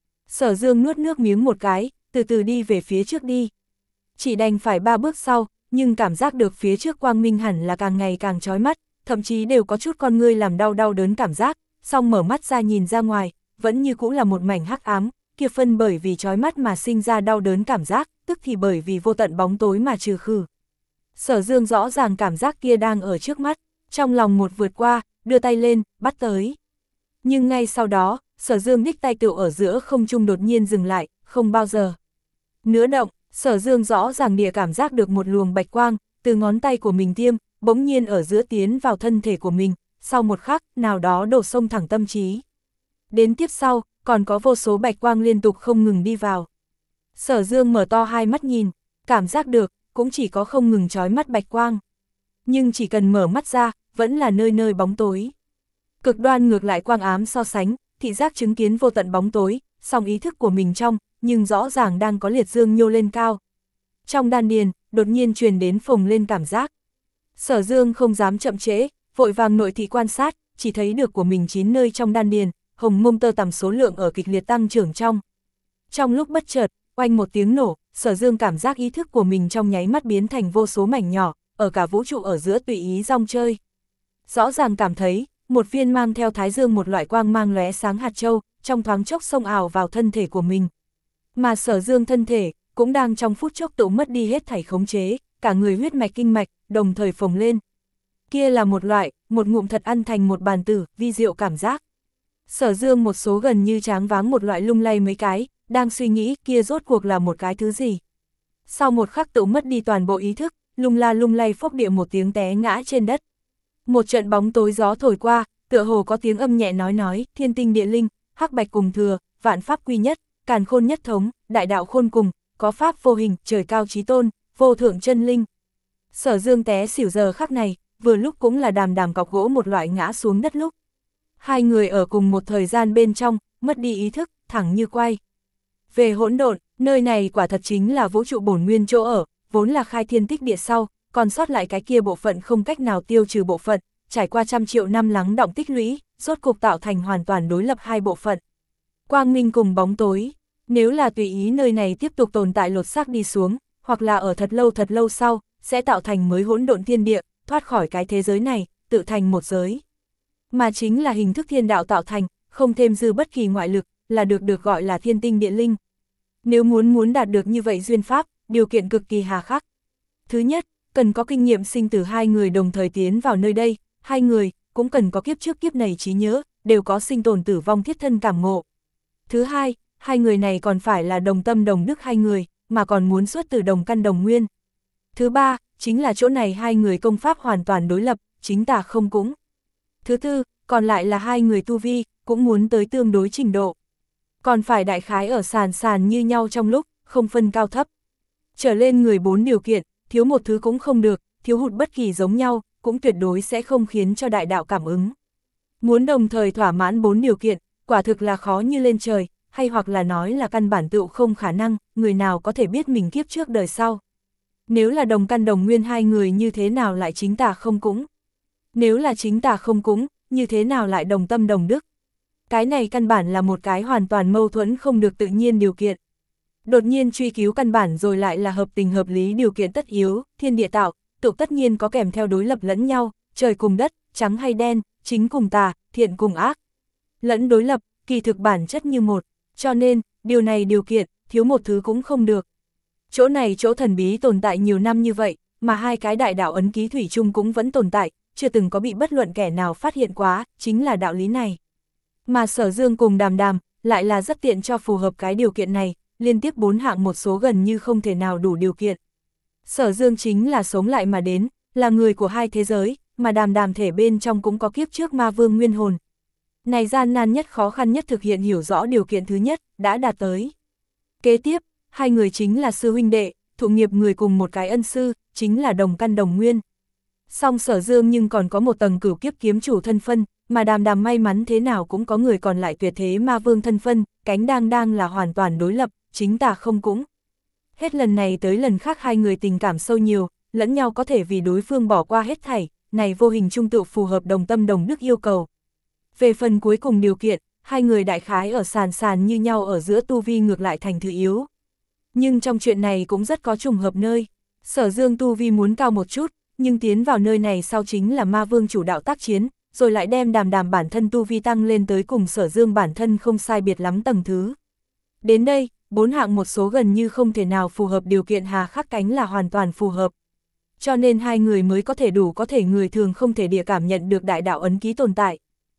Sở Dương nuốt nước miếng một cái, từ từ đi về phía trước đi. Chỉ đành phải ba bước sau, nhưng cảm giác được phía trước quang minh hẳn là càng ngày càng chói mắt, thậm chí đều có chút con ngươi làm đau đau đớn cảm giác, xong mở mắt ra nhìn ra ngoài, vẫn như cũ là một mảnh hắc ám, kia phân bởi vì chói mắt mà sinh ra đau đớn cảm giác, tức thì bởi vì vô tận bóng tối mà trừ khử. Sở Dương rõ ràng cảm giác kia đang ở trước mắt, trong lòng một vượt qua, đưa tay lên, bắt tới. Nhưng ngay sau đó, Sở Dương đích tay tựu ở giữa không trung đột nhiên dừng lại, không bao giờ nữa động. Sở Dương rõ ràng địa cảm giác được một luồng bạch quang, từ ngón tay của mình tiêm, bỗng nhiên ở giữa tiến vào thân thể của mình, sau một khắc, nào đó đổ sông thẳng tâm trí. Đến tiếp sau, còn có vô số bạch quang liên tục không ngừng đi vào. Sở Dương mở to hai mắt nhìn, cảm giác được, cũng chỉ có không ngừng chói mắt bạch quang. Nhưng chỉ cần mở mắt ra, vẫn là nơi nơi bóng tối. Cực đoan ngược lại quang ám so sánh, thị giác chứng kiến vô tận bóng tối, song ý thức của mình trong, nhưng rõ ràng đang có liệt dương nhô lên cao. Trong đan điền, đột nhiên truyền đến phồng lên cảm giác. Sở Dương không dám chậm trễ, vội vàng nội thị quan sát, chỉ thấy được của mình chín nơi trong đan điền, hồng mông tơ tằm số lượng ở kịch liệt tăng trưởng trong. Trong lúc bất chợt, oanh một tiếng nổ, Sở Dương cảm giác ý thức của mình trong nháy mắt biến thành vô số mảnh nhỏ, ở cả vũ trụ ở giữa tùy ý rong chơi. Rõ ràng cảm thấy, một viên mang theo thái dương một loại quang mang lóe sáng hạt châu, trong thoáng chốc xông ảo vào thân thể của mình. Mà Sở Dương thân thể, cũng đang trong phút chốc tự mất đi hết thảy khống chế, cả người huyết mạch kinh mạch, đồng thời phồng lên. Kia là một loại, một ngụm thật ăn thành một bàn tử, vi diệu cảm giác. Sở Dương một số gần như tráng váng một loại lung lay mấy cái, đang suy nghĩ kia rốt cuộc là một cái thứ gì. Sau một khắc tự mất đi toàn bộ ý thức, lung la lung lay phốc địa một tiếng té ngã trên đất. Một trận bóng tối gió thổi qua, tựa hồ có tiếng âm nhẹ nói nói, thiên tinh địa linh, hắc bạch cùng thừa, vạn pháp quy nhất, càn khôn nhất thống, đại đạo khôn cùng, có pháp vô hình, trời cao chí tôn, vô thượng chân linh. Sở Dương té xỉu giờ khắc này, vừa lúc cũng là đàm đàm cọc gỗ một loại ngã xuống đất lúc. Hai người ở cùng một thời gian bên trong, mất đi ý thức, thẳng như quay về hỗn độn. Nơi này quả thật chính là vũ trụ bổn nguyên chỗ ở, vốn là khai thiên tích địa sau, còn sót lại cái kia bộ phận không cách nào tiêu trừ bộ phận, trải qua trăm triệu năm lắng đọng tích lũy, rốt cục tạo thành hoàn toàn đối lập hai bộ phận. Quang minh cùng bóng tối, nếu là tùy ý nơi này tiếp tục tồn tại lột xác đi xuống, hoặc là ở thật lâu thật lâu sau, sẽ tạo thành mới hỗn độn thiên địa, thoát khỏi cái thế giới này, tự thành một giới. Mà chính là hình thức thiên đạo tạo thành, không thêm dư bất kỳ ngoại lực, là được được gọi là thiên tinh địa linh. Nếu muốn muốn đạt được như vậy duyên pháp, điều kiện cực kỳ hà khắc. Thứ nhất, cần có kinh nghiệm sinh tử hai người đồng thời tiến vào nơi đây, hai người cũng cần có kiếp trước kiếp này trí nhớ, đều có sinh tồn tử vong thiết thân cảm ngộ. Thứ hai, hai người này còn phải là đồng tâm đồng đức hai người, mà còn muốn xuất từ đồng căn đồng nguyên. Thứ ba, chính là chỗ này hai người công pháp hoàn toàn đối lập, chính tà không cũng. Thứ tư, còn lại là hai người tu vi, cũng muốn tới tương đối trình độ. Còn phải đại khái ở sàn sàn như nhau trong lúc, không phân cao thấp. Trở lên người bốn điều kiện, thiếu một thứ cũng không được, thiếu hụt bất kỳ giống nhau, cũng tuyệt đối sẽ không khiến cho đại đạo cảm ứng. Muốn đồng thời thỏa mãn bốn điều kiện, quả thực là khó như lên trời, hay hoặc là nói là căn bản tựu không khả năng, người nào có thể biết mình kiếp trước đời sau. Nếu là đồng căn đồng nguyên hai người như thế nào lại chính tà không cũng? Nếu là chính tà không cũng, như thế nào lại đồng tâm đồng đức? Cái này căn bản là một cái hoàn toàn mâu thuẫn không được tự nhiên điều kiện. Đột nhiên truy cứu căn bản rồi lại là hợp tình hợp lý điều kiện tất yếu, thiên địa tạo, tự tất nhiên có kèm theo đối lập lẫn nhau, trời cùng đất, trắng hay đen, chính cùng tà, thiện cùng ác. Lẫn đối lập, kỳ thực bản chất như một, cho nên, điều này điều kiện, thiếu một thứ cũng không được. Chỗ này chỗ thần bí tồn tại nhiều năm như vậy, mà hai cái đại đạo ấn ký thủy chung cũng vẫn tồn tại, chưa từng có bị bất luận kẻ nào phát hiện quá, chính là đạo lý này. Mà Sở Dương cùng Đàm Đàm, lại là rất tiện cho phù hợp cái điều kiện này, liên tiếp bốn hạng một số gần như không thể nào đủ điều kiện. Sở Dương chính là sống lại mà đến, là người của hai thế giới, mà Đàm Đàm thể bên trong cũng có kiếp trước ma vương nguyên hồn. Này gian nan nhất khó khăn nhất thực hiện hiểu rõ điều kiện thứ nhất, đã đạt tới. Kế tiếp, hai người chính là sư huynh đệ, thụ nghiệp người cùng một cái ân sư, chính là đồng căn đồng nguyên. Song Sở Dương nhưng còn có một tầng cửu kiếp kiếm chủ thân phân, mà Đàm Đàm may mắn thế nào cũng có người còn lại tuyệt thế ma vương thân phân, cánh đang đang là hoàn toàn đối lập, chính tà không cũng. Hết lần này tới lần khác hai người tình cảm sâu nhiều, lẫn nhau có thể vì đối phương bỏ qua hết thảy, này vô hình trung tự phù hợp đồng tâm đồng đức yêu cầu. Về phần cuối cùng điều kiện, hai người đại khái ở sàn sàn như nhau ở giữa tu vi ngược lại thành thứ yếu. Nhưng trong chuyện này cũng rất có trùng hợp nơi, Sở Dương tu vi muốn cao một chút, nhưng tiến vào nơi này sau chính là ma vương chủ đạo tác chiến, rồi lại đem Đàm Đàm bản thân tu vi tăng lên tới cùng Sở Dương bản thân không sai biệt lắm tầng thứ. Đến đây, bốn hạng một số gần như không thể nào phù hợp điều kiện hà khắc cánh là hoàn toàn phù hợp. Cho nên hai người mới có thể đủ có thể người thường không thể địa cảm nhận được đại đạo ấn ký tồn tại.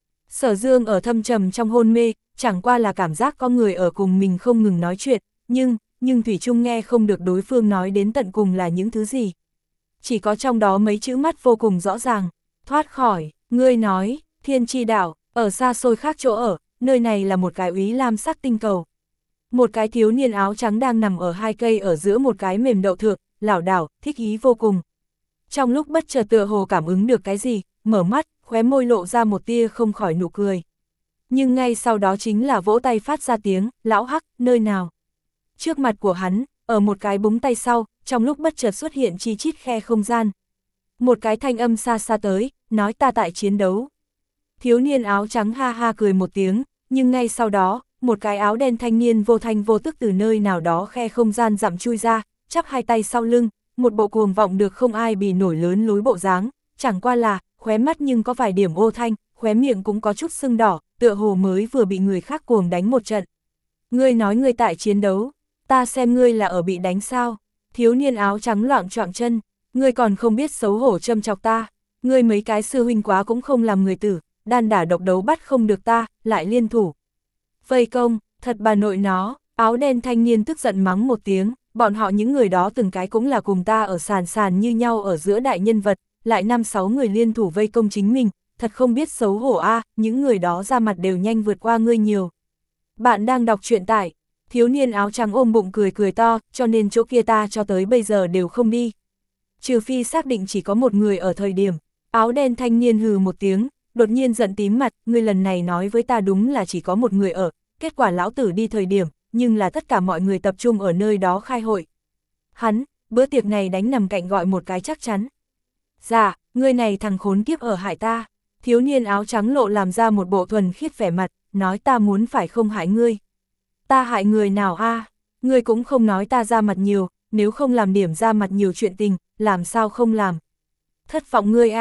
Sở Dương ở thâm trầm trong hôn mê, chẳng qua là cảm giác có người ở cùng mình không ngừng nói chuyện, nhưng, nhưng Thủy Trung nghe không được đối phương nói đến tận cùng là những thứ gì. Chỉ có trong đó mấy chữ mắt vô cùng rõ ràng, thoát khỏi, ngươi nói, thiên tri đảo, ở xa xôi khác chỗ ở, nơi này là một cái úy lam sắc tinh cầu. Một cái thiếu niên áo trắng đang nằm ở hai cây ở giữa một cái mềm đậu thượng, lảo đảo, thích ý vô cùng. Trong lúc bất chợt tựa hồ cảm ứng được cái gì, mở mắt, khóe môi lộ ra một tia không khỏi nụ cười. Nhưng ngay sau đó chính là vỗ tay phát ra tiếng, lão hắc, nơi nào? Trước mặt của hắn, ở một cái búng tay sau, trong lúc bất chợt xuất hiện chi chít khe không gian. Một cái thanh âm xa xa tới, nói ta tại chiến đấu. Thiếu niên áo trắng ha ha cười một tiếng, nhưng ngay sau đó, một cái áo đen thanh niên vô thanh vô tức từ nơi nào đó khe không gian dặm chui ra, chắp hai tay sau lưng, một bộ cuồng vọng được không ai bì nổi lớn lối bộ dáng, chẳng qua là, khóe mắt nhưng có vài điểm ô thanh, khóe miệng cũng có chút sưng đỏ, tựa hồ mới vừa bị người khác cuồng đánh một trận. Ngươi nói ngươi tại chiến đấu, ta xem ngươi là ở bị đánh sao? Thiếu niên áo trắng loạng choạng chân, ngươi còn không biết xấu hổ châm chọc ta, ngươi mấy cái sư huynh quá cũng không làm người tử, đan đả độc đấu bắt không được ta, lại liên thủ. Vây công, thật bà nội nó, áo đen thanh niên tức giận mắng một tiếng, bọn họ những người đó từng cái cũng là cùng ta ở sàn sàn như nhau ở giữa đại nhân vật, lại năm sáu người liên thủ vây công chính mình, thật không biết xấu hổ a, à, những người đó ra mặt đều nhanh vượt qua ngươi nhiều. Bạn đang đọc truyện tải, thiếu niên áo trắng ôm bụng cười cười to, cho nên chỗ kia ta cho tới bây giờ đều không đi. Trừ phi xác định chỉ có một người ở thời điểm, áo đen thanh niên hừ một tiếng, đột nhiên giận tím mặt, ngươi lần này nói với ta đúng là chỉ có một người ở, kết quả lão tử đi thời điểm, nhưng là tất cả mọi người tập trung ở nơi đó khai hội. Hắn, bữa tiệc này đánh nằm cạnh gọi một cái chắc chắn. Dạ, ngươi này thằng khốn kiếp ở hại ta, thiếu niên áo trắng lộ làm ra một bộ thuần khiết vẻ mặt, nói ta muốn phải không hại ngươi. Ta hại người nào a? À? Ngươi cũng không nói ta ra mặt nhiều, nếu không làm điểm ra mặt nhiều chuyện tình, làm sao không làm. Thất vọng ngươi a, à?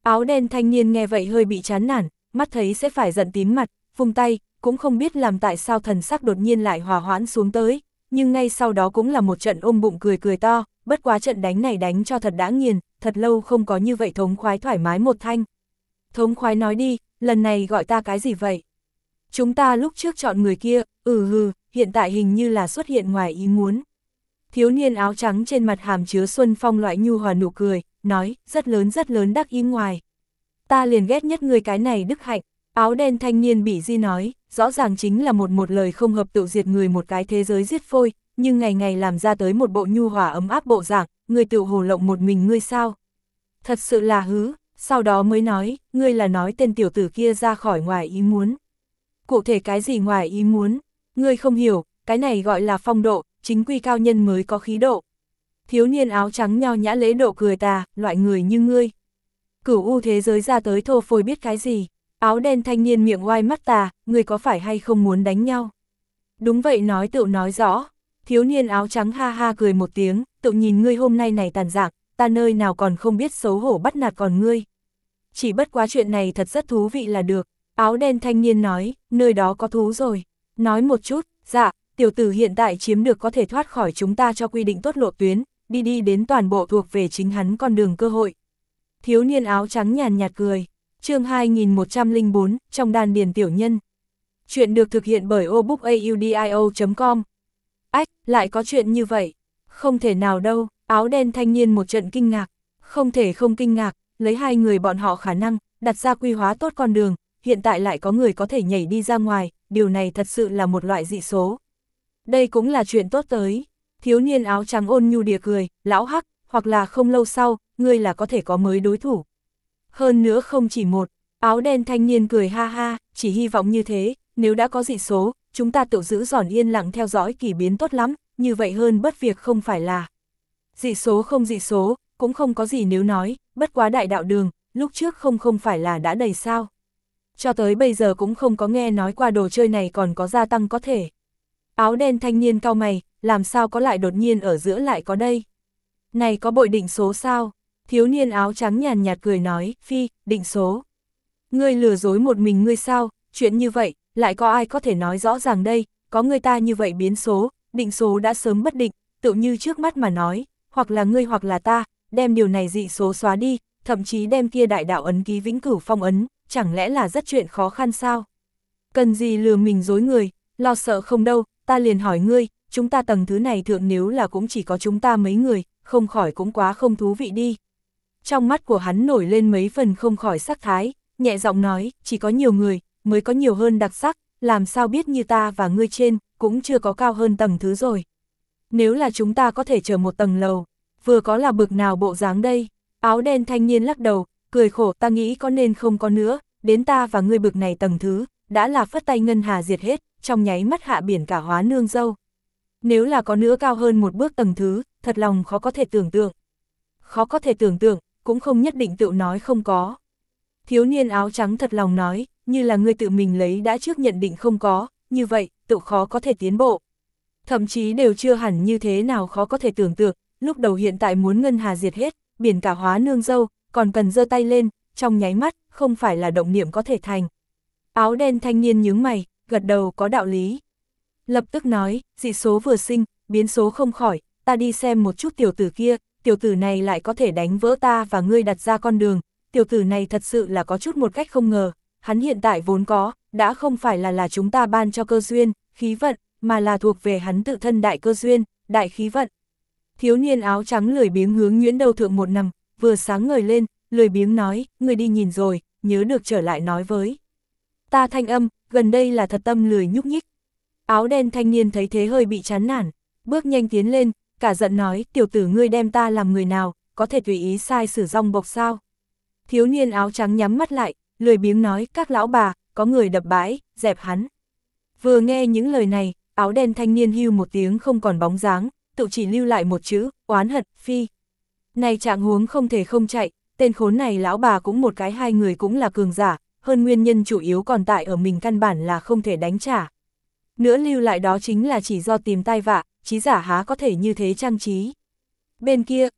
Áo đen thanh niên nghe vậy hơi bị chán nản, mắt thấy sẽ phải giận tím mặt, vung tay, cũng không biết làm tại sao thần sắc đột nhiên lại hòa hoãn xuống tới, nhưng ngay sau đó cũng là một trận ôm bụng cười cười to, bất quá trận đánh này đánh cho thật đã nghiền, thật lâu không có như vậy thống khoái thoải mái một thanh. Thống khoái nói đi, lần này gọi ta cái gì vậy? Chúng ta lúc trước chọn người kia, ừ hừ, hiện tại hình như là xuất hiện ngoài ý muốn. Thiếu niên áo trắng trên mặt hàm chứa xuân phong loại nhu hòa nụ cười, nói, rất lớn rất lớn đắc ý ngoài. Ta liền ghét nhất người cái này đức hạnh. Áo đen thanh niên bị di nói, rõ ràng chính là một một lời không hợp tự diệt người một cái thế giới giết phôi, nhưng ngày ngày làm ra tới một bộ nhu hòa ấm áp bộ dạng, người tự hồ lộng một mình ngươi sao? Thật sự là hứ, sau đó mới nói, ngươi là nói tên tiểu tử kia ra khỏi ngoài ý muốn. Cụ thể cái gì ngoài ý muốn? Ngươi không hiểu, cái này gọi là phong độ, chính quy cao nhân mới có khí độ. Thiếu niên áo trắng nho nhã lễ độ cười tà, loại người như ngươi. Cửu u thế giới ra tới thô phôi biết cái gì? Áo đen thanh niên miệng oai mắt tà, ngươi có phải hay không muốn đánh nhau? Đúng vậy nói tự nói rõ. Thiếu niên áo trắng ha ha cười một tiếng, tự nhìn ngươi hôm nay này tàn dạng, ta nơi nào còn không biết xấu hổ bắt nạt còn ngươi. Chỉ bất quá chuyện này thật rất thú vị là được. Áo đen thanh niên nói, nơi đó có thú rồi. Nói một chút, dạ, tiểu tử hiện tại chiếm được có thể thoát khỏi chúng ta cho quy định tốt lộ tuyến, đi đi đến toàn bộ thuộc về chính hắn con đường cơ hội. Thiếu niên áo trắng nhàn nhạt cười. Chương hai nghìn một trăm lẻ bốn, trong đàn điền tiểu nhân. Chuyện được thực hiện bởi obookaudio chấm com. Ách, lại có chuyện như vậy? Không thể nào đâu, áo đen thanh niên một trận kinh ngạc. Không thể không kinh ngạc, lấy hai người bọn họ khả năng, đặt ra quy hóa tốt con đường, hiện tại lại có người có thể nhảy đi ra ngoài, điều này thật sự là một loại dị số. Đây cũng là chuyện tốt tới. Thiếu niên áo trắng ôn nhu đìa cười, lão hắc, hoặc là không lâu sau, ngươi là có thể có mới đối thủ. Hơn nữa không chỉ một, áo đen thanh niên cười ha ha, chỉ hy vọng như thế, nếu đã có dị số, chúng ta tự giữ giòn yên lặng theo dõi kỳ biến tốt lắm, như vậy hơn bất việc không phải là. Dị số không dị số, cũng không có gì nếu nói, bất quá đại đạo đường, lúc trước không không phải là đã đầy sao. Cho tới bây giờ cũng không có nghe nói qua đồ chơi này còn có gia tăng có thể. Áo đen thanh niên cau mày, làm sao có lại đột nhiên ở giữa lại có đây? Này có bội định số sao? Thiếu niên áo trắng nhàn nhạt cười nói, phi, định số. Ngươi lừa dối một mình ngươi sao, chuyện như vậy, lại có ai có thể nói rõ ràng đây, có người ta như vậy biến số, định số đã sớm bất định, tự như trước mắt mà nói, hoặc là ngươi hoặc là ta, đem điều này dị số xóa đi, thậm chí đem kia đại đạo ấn ký vĩnh cửu phong ấn, chẳng lẽ là rất chuyện khó khăn sao? Cần gì lừa mình dối người, lo sợ không đâu, ta liền hỏi ngươi, chúng ta tầng thứ này thượng nếu là cũng chỉ có chúng ta mấy người, không khỏi cũng quá không thú vị đi. Trong mắt của hắn nổi lên mấy phần không khỏi sắc thái, nhẹ giọng nói, chỉ có nhiều người, mới có nhiều hơn đặc sắc, làm sao biết như ta và ngươi trên, cũng chưa có cao hơn tầng thứ rồi. Nếu là chúng ta có thể chờ một tầng lầu, vừa có là bực nào bộ dáng đây? Áo đen thanh niên lắc đầu, cười khổ, ta nghĩ có nên không có nữa, đến ta và ngươi bực này tầng thứ, đã là phất tay ngân hà diệt hết, trong nháy mắt hạ biển cả hóa nương dâu. Nếu là có nữa cao hơn một bước tầng thứ, thật lòng khó có thể tưởng tượng. Khó có thể tưởng tượng, cũng không nhất định tự nói không có. Thiếu niên áo trắng thật lòng nói, như là ngươi tự mình lấy đã trước nhận định không có, như vậy, tự khó có thể tiến bộ. Thậm chí đều chưa hẳn như thế nào khó có thể tưởng tượng, lúc đầu hiện tại muốn ngân hà diệt hết, biển cả hóa nương dâu, còn cần giơ tay lên, trong nháy mắt, không phải là động niệm có thể thành. Áo đen thanh niên nhướng mày, gật đầu có đạo lý. Lập tức nói, dị số vừa sinh, biến số không khỏi, ta đi xem một chút tiểu tử kia, tiểu tử này lại có thể đánh vỡ ta và ngươi đặt ra con đường, tiểu tử này thật sự là có chút một cách không ngờ, hắn hiện tại vốn có, đã không phải là là chúng ta ban cho cơ duyên, khí vận, mà là thuộc về hắn tự thân đại cơ duyên, đại khí vận. Thiếu niên áo trắng lười biếng hướng Nguyễn Đầu Thượng một nằm, vừa sáng ngời lên, lười biếng nói, ngươi đi nhìn rồi, nhớ được trở lại nói với ta thanh âm, gần đây là thật tâm lười nhúc nhích. Áo đen thanh niên thấy thế hơi bị chán nản, bước nhanh tiến lên, cả giận nói, tiểu tử ngươi đem ta làm người nào, có thể tùy ý sai sử rong bộc sao. Thiếu niên áo trắng nhắm mắt lại, lười biếng nói, các lão bà, có người đập bãi, dẹp hắn. Vừa nghe những lời này, áo đen thanh niên hưu một tiếng không còn bóng dáng, tự chỉ lưu lại một chữ, oán hận, phi. Này trạng huống không thể không chạy, tên khốn này lão bà cũng một cái hai người cũng là cường giả, hơn nguyên nhân chủ yếu còn tại ở mình căn bản là không thể đánh trả. Nữa lưu lại đó chính là chỉ do tìm tai vạ, trí giả há có thể như thế trang trí. Bên kia,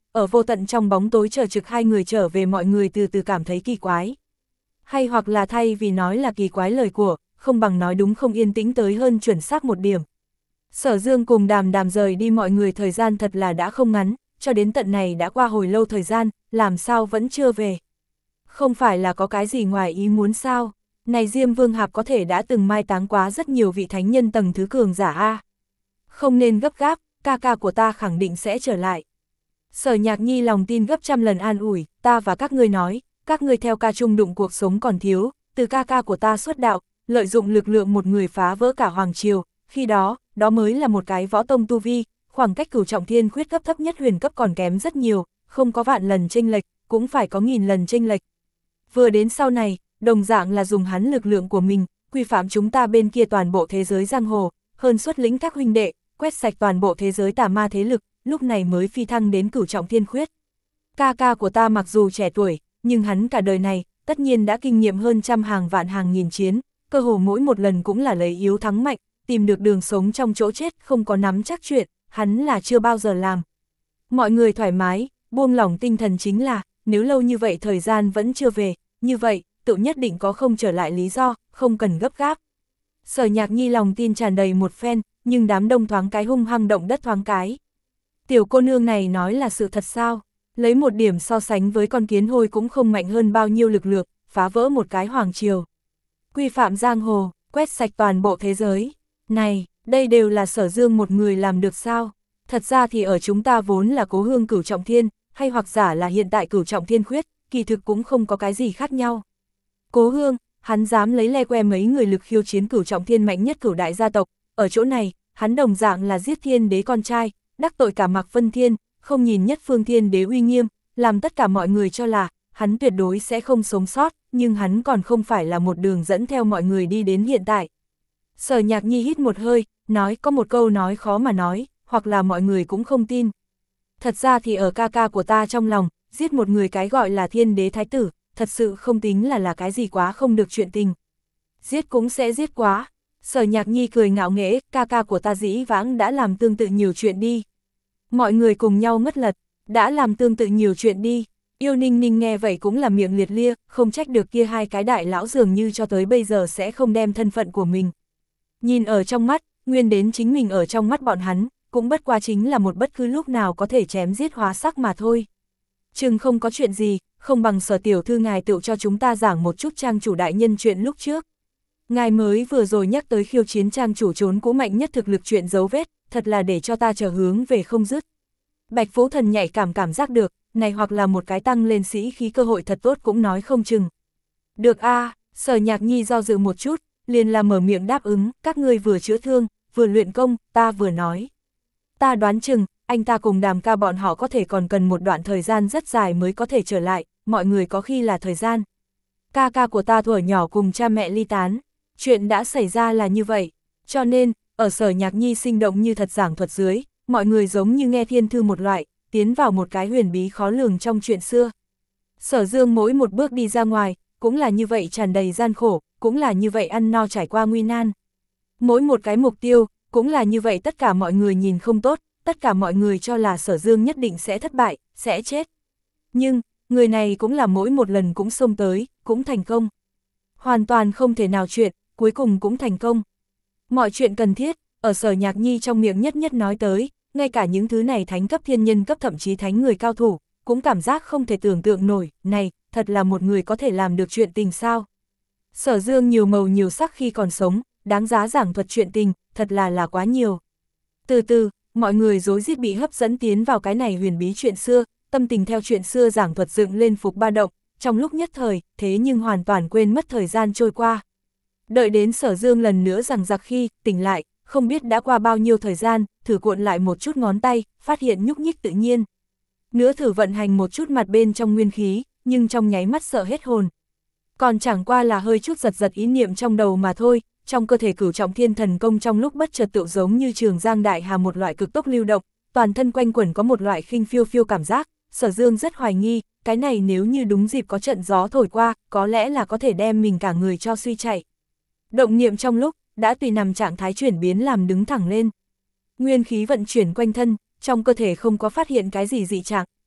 ở vô tận trong bóng tối chờ trực hai người trở về, mọi người từ từ cảm thấy kỳ quái. Hay hoặc là thay vì nói là kỳ quái lời của, không bằng nói đúng không yên tĩnh tới hơn chuẩn xác một điểm. Sở Dương cùng Đàm Đàm rời đi mọi người thời gian thật là đã không ngắn, cho đến tận này đã qua hồi lâu thời gian, làm sao vẫn chưa về. Không phải là có cái gì ngoài ý muốn sao? Này Diêm Vương Hạp có thể đã từng mai táng quá rất nhiều vị thánh nhân tầng thứ cường giả a. Không nên gấp gáp, ca ca của ta khẳng định sẽ trở lại. Sở Nhạc Nhi lòng tin gấp trăm lần an ủi, ta và các ngươi nói, các ngươi theo ca chung đụng cuộc sống còn thiếu, từ ca ca của ta xuất đạo, lợi dụng lực lượng một người phá vỡ cả hoàng triều, khi đó, đó mới là một cái võ tông tu vi, khoảng cách cửu trọng thiên khuyết cấp thấp nhất huyền cấp còn kém rất nhiều, không có vạn lần chênh lệch, cũng phải có nghìn lần chênh lệch. Vừa đến sau này, đồng dạng là dùng hắn lực lượng của mình, quy phạm chúng ta bên kia toàn bộ thế giới giang hồ, hơn xuất lĩnh các huynh đệ, quét sạch toàn bộ thế giới tà ma thế lực, lúc này mới phi thăng đến cửu trọng thiên khuyết. Ca ca của ta mặc dù trẻ tuổi, nhưng hắn cả đời này, tất nhiên đã kinh nghiệm hơn trăm hàng vạn hàng nghìn chiến, cơ hồ mỗi một lần cũng là lấy yếu thắng mạnh, tìm được đường sống trong chỗ chết, không có nắm chắc chuyện, hắn là chưa bao giờ làm. Mọi người thoải mái, buông lỏng tinh thần chính là, nếu lâu như vậy thời gian vẫn chưa về, như vậy, tự nhất định có không trở lại lý do, không cần gấp gáp. Sở Nhạc Nhi lòng tin tràn đầy một phen, nhưng đám đông thoáng cái hung hăng động đất thoáng cái. Tiểu cô nương này nói là sự thật sao? Lấy một điểm so sánh với con kiến hôi cũng không mạnh hơn bao nhiêu lực lượng, phá vỡ một cái hoàng triều. Quy phạm giang hồ, quét sạch toàn bộ thế giới. Này, đây đều là Sở Dương một người làm được sao? Thật ra thì ở chúng ta vốn là cố hương cửu trọng thiên, hay hoặc giả là hiện tại cửu trọng thiên khuyết, kỳ thực cũng không có cái gì khác nhau. Cố hương, hắn dám lấy le que mấy người lực khiêu chiến cửu trọng thiên mạnh nhất cửu đại gia tộc, ở chỗ này, hắn đồng dạng là giết thiên đế con trai, đắc tội cả Mạc Vân Thiên, không nhìn nhất phương thiên đế uy nghiêm, làm tất cả mọi người cho là, hắn tuyệt đối sẽ không sống sót, nhưng hắn còn không phải là một đường dẫn theo mọi người đi đến hiện tại. Sở Nhạc Nhi hít một hơi, nói có một câu nói khó mà nói, hoặc là mọi người cũng không tin. Thật ra thì ở ca ca của ta trong lòng, giết một người cái gọi là thiên đế thái tử, thật sự không tính là là cái gì quá không được chuyện tình. Giết cũng sẽ giết quá. Sở Nhạc Nhi cười ngạo nghễ, ca ca của ta dĩ vãng đã làm tương tự nhiều chuyện đi. Mọi người cùng nhau mất lật, đã làm tương tự nhiều chuyện đi. Yêu Ninh Ninh nghe vậy cũng là miệng liệt lia, không trách được kia hai cái đại lão dường như cho tới bây giờ sẽ không đem thân phận của mình. Nhìn ở trong mắt, nguyên đến chính mình ở trong mắt bọn hắn, cũng bất qua chính là một bất cứ lúc nào có thể chém giết hóa sắc mà thôi. Chừng không có chuyện gì, không bằng Sở tiểu thư ngài tự cho chúng ta giảng một chút trang chủ đại nhân chuyện lúc trước. Ngài mới vừa rồi nhắc tới khiêu chiến trang chủ trốn cũ mạnh nhất thực lực chuyện dấu vết, thật là để cho ta chờ hướng về không dứt. Bạch Phú Thần nhạy cảm cảm giác được, này hoặc là một cái tăng lên sĩ khí cơ hội thật tốt cũng nói không chừng. Được a, à, Sở Nhạc Nhi do dự một chút, liền là mở miệng đáp ứng, các ngươi vừa chữa thương, vừa luyện công, ta vừa nói. Ta đoán chừng, anh ta cùng Đàm ca bọn họ có thể còn cần một đoạn thời gian rất dài mới có thể trở lại, mọi người có khi là thời gian. Ca ca của ta thuở nhỏ cùng cha mẹ ly tán, chuyện đã xảy ra là như vậy, cho nên, ở Sở Nhạc Nhi sinh động như thật giảng thuật dưới, mọi người giống như nghe thiên thư một loại, tiến vào một cái huyền bí khó lường trong chuyện xưa. Sở Dương mỗi một bước đi ra ngoài, cũng là như vậy tràn đầy gian khổ, cũng là như vậy ăn no trải qua nguy nan. Mỗi một cái mục tiêu, cũng là như vậy tất cả mọi người nhìn không tốt, tất cả mọi người cho là Sở Dương nhất định sẽ thất bại, sẽ chết. Nhưng, người này cũng là mỗi một lần cũng xông tới, cũng thành công. Hoàn toàn không thể nào chuyện, cuối cùng cũng thành công. Mọi chuyện cần thiết, ở Sở Nhạc Nhi trong miệng nhất nhất nói tới, ngay cả những thứ này thánh cấp thiên nhân cấp thậm chí thánh người cao thủ, cũng cảm giác không thể tưởng tượng nổi, này, thật là một người có thể làm được chuyện tình sao. Sở Dương nhiều màu nhiều sắc khi còn sống, đáng giá giảng thuật chuyện tình, thật là là quá nhiều. Từ từ, mọi người rối rít bị hấp dẫn tiến vào cái này huyền bí chuyện xưa, tâm tình theo chuyện xưa giảng thuật dựng lên phục ba động, trong lúc nhất thời, thế nhưng hoàn toàn quên mất thời gian trôi qua. Đợi đến Sở Dương lần nữa rằng giặc khi tỉnh lại, không biết đã qua bao nhiêu thời gian, thử cuộn lại một chút ngón tay, phát hiện nhúc nhích tự nhiên. Nữa thử vận hành một chút mặt bên trong nguyên khí, nhưng trong nháy mắt sợ hết hồn. Còn chẳng qua là hơi chút giật giật ý niệm trong đầu mà thôi, trong cơ thể cửu trọng thiên thần công trong lúc bất chợt tự giống như trường giang đại hà một loại cực tốc lưu động, toàn thân quanh quẩn có một loại khinh phiêu phiêu cảm giác, Sở Dương rất hoài nghi, cái này nếu như đúng dịp có trận gió thổi qua, có lẽ là có thể đem mình cả người cho suy chạy. Động niệm trong lúc, đã tùy nằm trạng thái chuyển biến làm đứng thẳng lên. Nguyên khí vận chuyển quanh thân, trong cơ thể không có phát hiện cái gì dị trạng,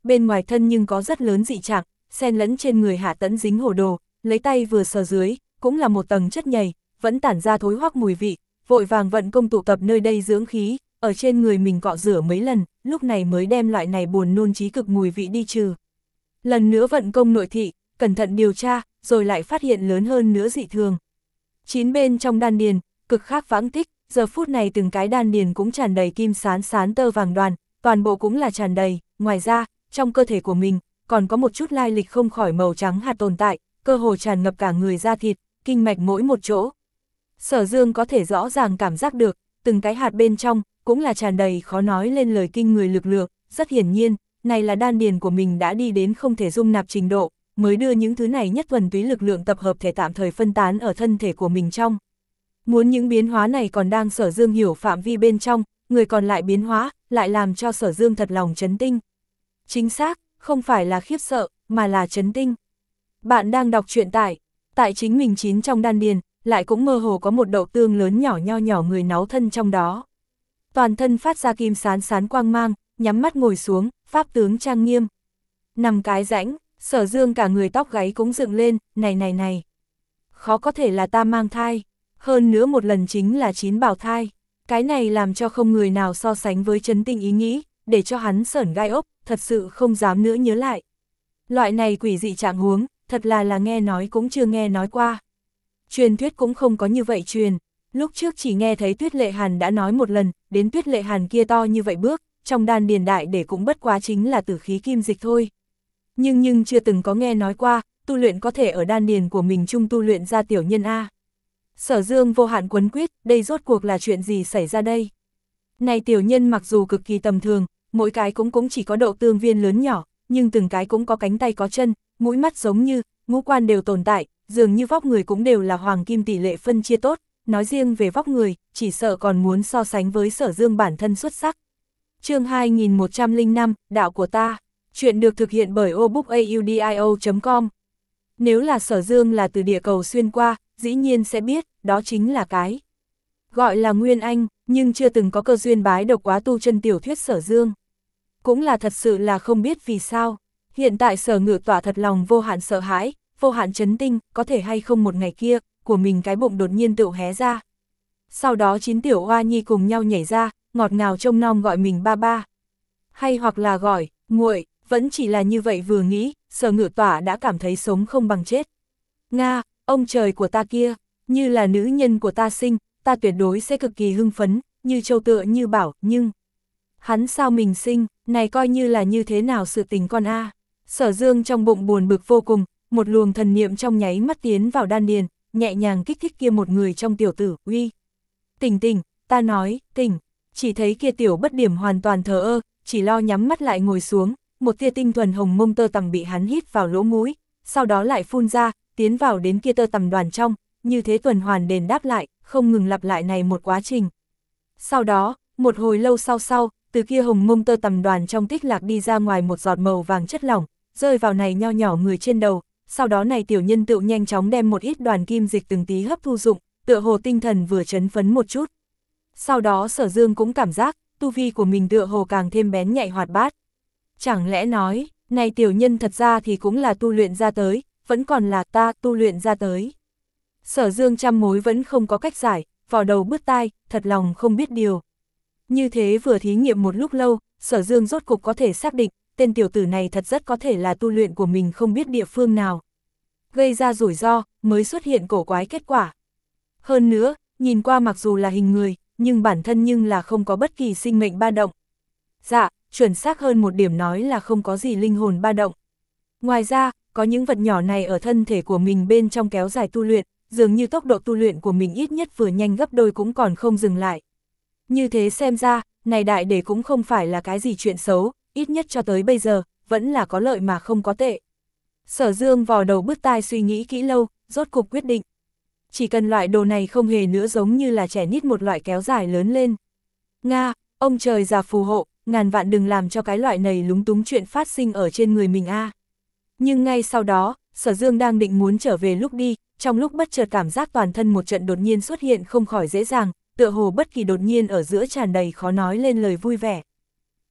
bên ngoài thân nhưng có rất lớn dị trạng, xen lẫn trên người Hạ Tẫn dính hồ đồ, lấy tay vừa sờ dưới, cũng là một tầng chất nhầy, vẫn tản ra thối hoắc mùi vị, vội vàng vận công tụ tập nơi đây dưỡng khí, ở trên người mình cọ rửa mấy lần, lúc này mới đem loại này buồn nôn chí cực mùi vị đi trừ. Lần nữa vận công nội thị, cẩn thận điều tra, rồi lại phát hiện lớn hơn nữa dị thường. Chín bên trong đan điền, cực khác vãng tích, giờ phút này từng cái đan điền cũng tràn đầy kim sán sán tơ vàng đoàn, toàn bộ cũng là tràn đầy, ngoài ra, trong cơ thể của mình, còn có một chút lai lịch không khỏi màu trắng hạt tồn tại, cơ hồ tràn ngập cả người da thịt, kinh mạch mỗi một chỗ. Sở Dương có thể rõ ràng cảm giác được, từng cái hạt bên trong, cũng là tràn đầy khó nói lên lời kinh người lực lượng, rất hiển nhiên, này là đan điền của mình đã đi đến không thể dung nạp trình độ, mới đưa những thứ này nhất thuần túy lực lượng tập hợp thể tạm thời phân tán ở thân thể của mình trong. Muốn những biến hóa này còn đang Sở Dương hiểu phạm vi bên trong, người còn lại biến hóa, lại làm cho Sở Dương thật lòng chấn tinh. Chính xác, không phải là khiếp sợ, mà là chấn tinh. Bạn đang đọc truyện tại, tại chính mình chín trong đan điền, lại cũng mơ hồ có một đậu tương lớn nhỏ nho nhỏ người náu thân trong đó. Toàn thân phát ra kim sán sán quang mang, nhắm mắt ngồi xuống, pháp tướng trang nghiêm. Nằm cái rãnh, Sở Dương cả người tóc gáy cũng dựng lên, này này này. Khó có thể là ta mang thai, hơn nữa một lần chính là chín bào thai. Cái này làm cho không người nào so sánh với chấn tinh ý nghĩ, để cho hắn sởn gai ốc, thật sự không dám nữa nhớ lại. Loại này quỷ dị trạng huống, thật là là nghe nói cũng chưa nghe nói qua. Truyền thuyết cũng không có như vậy truyền, lúc trước chỉ nghe thấy Tuyết Lệ Hàn đã nói một lần, đến Tuyết Lệ Hàn kia to như vậy bước, trong đan điền đại để cũng bất quá chính là tử khí kim dịch thôi. Nhưng nhưng chưa từng có nghe nói qua, tu luyện có thể ở đan điền của mình chung tu luyện ra tiểu nhân A. Sở Dương vô hạn quấn quýt, đây rốt cuộc là chuyện gì xảy ra đây? Này tiểu nhân mặc dù cực kỳ tầm thường, mỗi cái cũng cũng chỉ có đậu tương viên lớn nhỏ, nhưng từng cái cũng có cánh tay có chân, mũi mắt giống như, ngũ quan đều tồn tại, dường như vóc người cũng đều là hoàng kim tỷ lệ phân chia tốt, nói riêng về vóc người, chỉ sợ còn muốn so sánh với Sở Dương bản thân xuất sắc. Chương hai nghìn một trăm lẻ năm, đạo của ta, chuyện được thực hiện bởi obookaudio chấm com. Nếu là Sở Dương là từ địa cầu xuyên qua, dĩ nhiên sẽ biết, đó chính là cái gọi là Nguyên Anh, nhưng chưa từng có cơ duyên bái độc quá tu chân tiểu thuyết Sở Dương. Cũng là thật sự là không biết vì sao, hiện tại Sở Ngự Tọa thật lòng vô hạn sợ hãi, vô hạn chấn tinh, có thể hay không một ngày kia, của mình cái bụng đột nhiên tự hé ra. Sau đó chín tiểu hoa nhi cùng nhau nhảy ra, ngọt ngào trông nom gọi mình ba ba. Hay hoặc là gọi, muội, vẫn chỉ là như vậy vừa nghĩ, Sở Ngự Tọa đã cảm thấy sống không bằng chết. Nga, ông trời của ta kia, như là nữ nhân của ta sinh, ta tuyệt đối sẽ cực kỳ hưng phấn, như châu tựa như bảo, nhưng hắn sao mình sinh, này coi như là như thế nào sự tình con a. Sở Dương trong bụng buồn bực vô cùng, một luồng thần niệm trong nháy mắt tiến vào đan điền, nhẹ nhàng kích thích kia một người trong tiểu tử, uy. Tỉnh tỉnh, ta nói, tỉnh, chỉ thấy kia tiểu bất điểm hoàn toàn thờ ơ, chỉ lo nhắm mắt lại ngồi xuống, một tia tinh thuần hồng mông tơ tằm bị hắn hít vào lỗ mũi, sau đó lại phun ra, tiến vào đến kia tơ tằm đoàn trong, như thế tuần hoàn đền đáp lại, không ngừng lặp lại này một quá trình. Sau đó, một hồi lâu sau sau, từ kia hồng mông tơ tằm đoàn trong tích lạc đi ra ngoài một giọt màu vàng chất lỏng, rơi vào này nho nhỏ người trên đầu, sau đó này tiểu nhân tựu nhanh chóng đem một ít đoàn kim dịch từng tí hấp thu dụng, tựa hồ tinh thần vừa chấn phấn một chút. Sau đó Sở Dương cũng cảm giác, tu vi của mình tựa hồ càng thêm bén nhạy hoạt bát. Chẳng lẽ nói, này tiểu nhân thật ra thì cũng là tu luyện ra tới, vẫn còn là ta tu luyện ra tới. Sở Dương trăm mối vẫn không có cách giải, vò đầu bứt tai, thật lòng không biết điều. Như thế vừa thí nghiệm một lúc lâu, Sở Dương rốt cục có thể xác định, tên tiểu tử này thật rất có thể là tu luyện của mình không biết địa phương nào. Gây ra rủi ro, mới xuất hiện cổ quái kết quả. Hơn nữa, nhìn qua mặc dù là hình người, nhưng bản thân nhưng là không có bất kỳ sinh mệnh ba động. Dạ, chuẩn xác hơn một điểm nói là không có gì linh hồn ba động. Ngoài ra, có những vật nhỏ này ở thân thể của mình bên trong kéo dài tu luyện, dường như tốc độ tu luyện của mình ít nhất vừa nhanh gấp đôi cũng còn không dừng lại. Như thế xem ra, này đại để cũng không phải là cái gì chuyện xấu, ít nhất cho tới bây giờ, vẫn là có lợi mà không có tệ. Sở Dương vò đầu bứt tai suy nghĩ kỹ lâu, rốt cục quyết định. Chỉ cần loại đồ này không hề nữa giống như là trẻ nít một loại kéo dài lớn lên. Nga, ông trời già phù hộ, ngàn vạn đừng làm cho cái loại này lúng túng chuyện phát sinh ở trên người mình a. À. Nhưng ngay sau đó, Sở Dương đang định muốn trở về lúc đi, trong lúc bất chợt cảm giác toàn thân một trận đột nhiên xuất hiện không khỏi dễ dàng, tựa hồ bất kỳ đột nhiên ở giữa tràn đầy khó nói lên lời vui vẻ.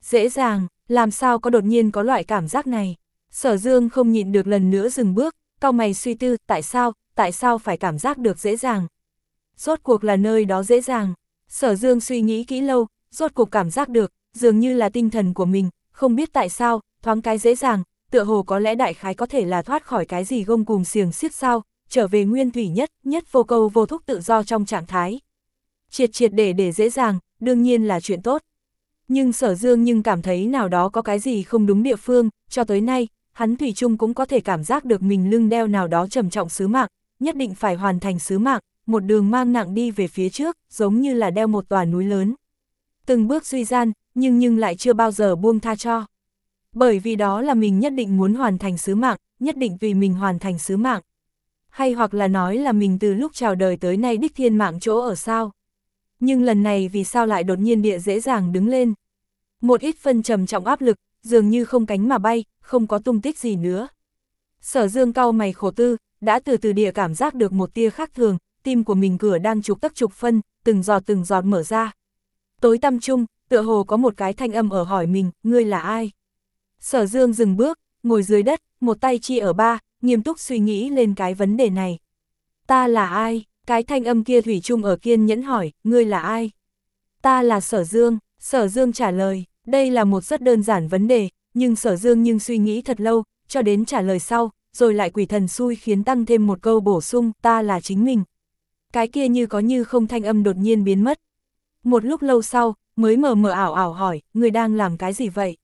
Dễ dàng, làm sao có đột nhiên có loại cảm giác này. Sở Dương không nhịn được lần nữa dừng bước, cau mày suy tư, tại sao, tại sao phải cảm giác được dễ dàng. Rốt cuộc là nơi đó dễ dàng. Sở Dương suy nghĩ kỹ lâu, rốt cuộc cảm giác được, dường như là tinh thần của mình, không biết tại sao, thoáng cái dễ dàng, tựa hồ có lẽ đại khái có thể là thoát khỏi cái gì gông cùm xiềng xiết sao, trở về nguyên thủy nhất, nhất vô câu vô thúc tự do trong trạng thái. Triệt triệt để để dễ dàng, đương nhiên là chuyện tốt. Nhưng Sở Dương nhưng cảm thấy nào đó có cái gì không đúng địa phương, cho tới nay, hắn thủy chung cũng có thể cảm giác được mình lưng đeo nào đó trầm trọng sứ mạng, nhất định phải hoàn thành sứ mạng, một đường mang nặng đi về phía trước, giống như là đeo một tòa núi lớn. Từng bước duy gian, nhưng nhưng lại chưa bao giờ buông tha cho. Bởi vì đó là mình nhất định muốn hoàn thành sứ mạng, nhất định vì mình hoàn thành sứ mạng. Hay hoặc là nói là mình từ lúc chào đời tới nay đích thiên mạng chỗ ở sao. Nhưng lần này vì sao lại đột nhiên địa dễ dàng đứng lên. Một ít phân trầm trọng áp lực, dường như không cánh mà bay, không có tung tích gì nữa. Sở Dương cau mày khổ tư, đã từ từ địa cảm giác được một tia khác thường, tim của mình cửa đang trục tắc trục phân, từng giọt từng giọt mở ra. Tối tăm chung, tựa hồ có một cái thanh âm ở hỏi mình, ngươi là ai? Sở Dương dừng bước, ngồi dưới đất, một tay chi ở ba, nghiêm túc suy nghĩ lên cái vấn đề này. Ta là ai? Cái thanh âm kia thủy chung ở kiên nhẫn hỏi, ngươi là ai? Ta là Sở Dương. Sở Dương trả lời, đây là một rất đơn giản vấn đề, nhưng Sở Dương nhưng suy nghĩ thật lâu, cho đến trả lời sau, rồi lại quỷ thần xui khiến tăng thêm một câu bổ sung, ta là chính mình. Cái kia như có như không thanh âm đột nhiên biến mất. Một lúc lâu sau, mới mờ mờ ảo ảo hỏi, người đang làm cái gì vậy?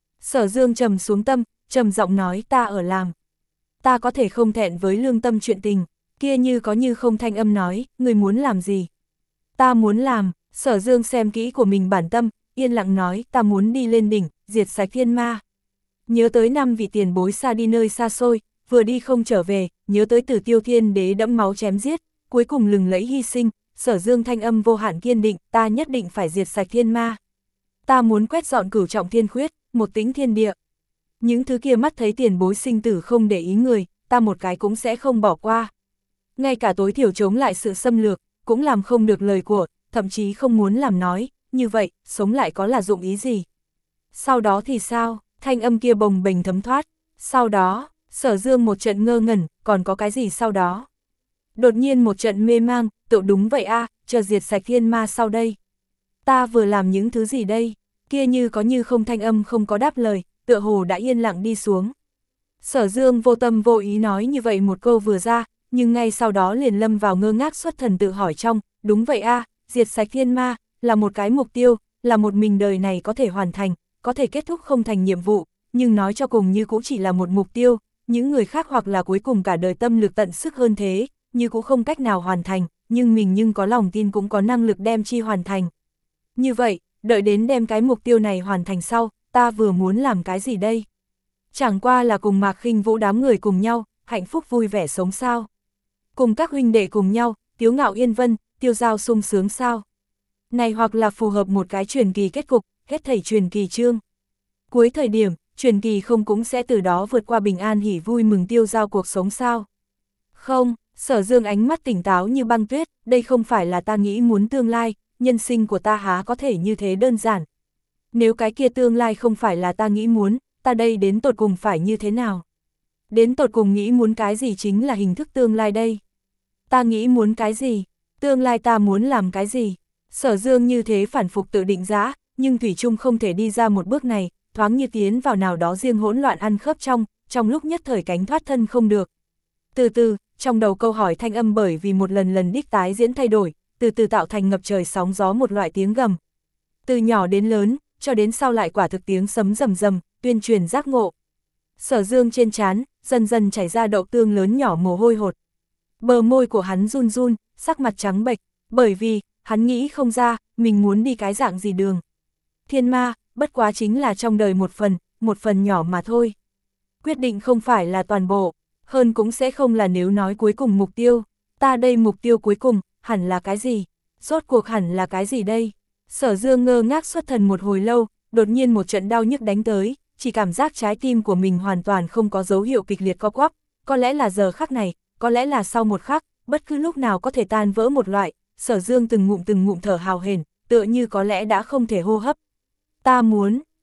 Sở Dương trầm xuống tâm, trầm giọng nói, ta ở làm. Ta có thể không thẹn với lương tâm chuyện tình, kia như có như không thanh âm nói, người muốn làm gì? Ta muốn làm. Sở Dương xem kỹ của mình bản tâm, yên lặng nói, ta muốn đi lên đỉnh, diệt sạch thiên ma. Nhớ tới năm vị tiền bối xa đi nơi xa xôi, vừa đi không trở về, nhớ tới Tử Tiêu Thiên Đế đẫm máu chém giết, cuối cùng lừng lẫy hy sinh, Sở Dương thanh âm vô hạn kiên định, ta nhất định phải diệt sạch thiên ma. Ta muốn quét dọn cửu trọng thiên khuyết, một tính thiên địa. Những thứ kia mắt thấy tiền bối sinh tử không để ý người, ta một cái cũng sẽ không bỏ qua. Ngay cả tối thiểu chống lại sự xâm lược, cũng làm không được lời của, thậm chí không muốn làm nói, như vậy, sống lại có là dụng ý gì? Sau đó thì sao? Thanh âm kia bồng bềnh thấm thoát. Sau đó, Sở Dương một trận ngơ ngẩn, còn có cái gì sau đó? Đột nhiên một trận mê mang, tự đúng vậy a, à, chờ diệt sạch thiên ma sau đây. Ta vừa làm những thứ gì đây? Kia như có như không thanh âm không có đáp lời, tựa hồ đã yên lặng đi xuống. Sở Dương vô tâm vô ý nói như vậy một câu vừa ra, nhưng ngay sau đó liền lâm vào ngơ ngác xuất thần tự hỏi trong, đúng vậy a, à, diệt sạch thiên ma, là một cái mục tiêu, là một mình đời này có thể hoàn thành, có thể kết thúc không thành nhiệm vụ, nhưng nói cho cùng như cũng chỉ là một mục tiêu, những người khác hoặc là cuối cùng cả đời tâm lực tận sức hơn thế, như cũng không cách nào hoàn thành, nhưng mình nhưng có lòng tin cũng có năng lực đem chi hoàn thành. Như vậy, đợi đến đem cái mục tiêu này hoàn thành sau, ta vừa muốn làm cái gì đây? Chẳng qua là cùng Mạc Khinh Vũ đám người cùng nhau, hạnh phúc vui vẻ sống sao? Cùng các huynh đệ cùng nhau, Tiếu Ngạo Yên Vân, tiêu giao sung sướng sao? Này hoặc là phù hợp một cái truyền kỳ kết cục, hết thảy truyền kỳ chương. Cuối thời điểm, truyền kỳ không cũng sẽ từ đó vượt qua bình an hỉ vui mừng tiêu giao cuộc sống sao? Không, Sở Dương ánh mắt tỉnh táo như băng tuyết, đây không phải là ta nghĩ muốn tương lai, nhân sinh của ta há có thể như thế đơn giản. Nếu cái kia tương lai không phải là ta nghĩ muốn, ta đây đến tột cùng phải như thế nào? Đến tột cùng nghĩ muốn cái gì chính là hình thức tương lai đây? Ta nghĩ muốn cái gì? Tương lai ta muốn làm cái gì? Sở Dương như thế phản phục tự định giá, nhưng Thủy Trung không thể đi ra một bước này, thoáng như tiến vào nào đó riêng hỗn loạn ăn khớp trong, trong lúc nhất thời cánh thoát thân không được. Từ từ, trong đầu câu hỏi thanh âm bởi vì một lần lần đích tái diễn thay đổi, từ từ tạo thành ngập trời sóng gió một loại tiếng gầm. Từ nhỏ đến lớn, cho đến sau lại quả thực tiếng sấm rầm rầm, tuyên truyền giác ngộ. Sở Dương trên trán, dần dần chảy ra đậu tương lớn nhỏ mồ hôi hột. Bờ môi của hắn run run, sắc mặt trắng bệch, bởi vì, hắn nghĩ không ra, mình muốn đi cái dạng gì đường. Thiên ma, bất quá chính là trong đời một phần, một phần nhỏ mà thôi. Quyết định không phải là toàn bộ, hơn cũng sẽ không là nếu nói cuối cùng mục tiêu. Ta đây mục tiêu cuối cùng, hẳn là cái gì? Rốt cuộc hẳn là cái gì đây? Sở Dương ngơ ngác xuất thần một hồi lâu, đột nhiên một trận đau nhức đánh tới, chỉ cảm giác trái tim của mình hoàn toàn không có dấu hiệu kịch liệt co quắp, có lẽ là giờ khắc này, có lẽ là sau một khắc, bất cứ lúc nào có thể tan vỡ một loại. Sở Dương từng ngụm từng ngụm thở hào hển, tựa như có lẽ đã không thể hô hấp. Ta muốn,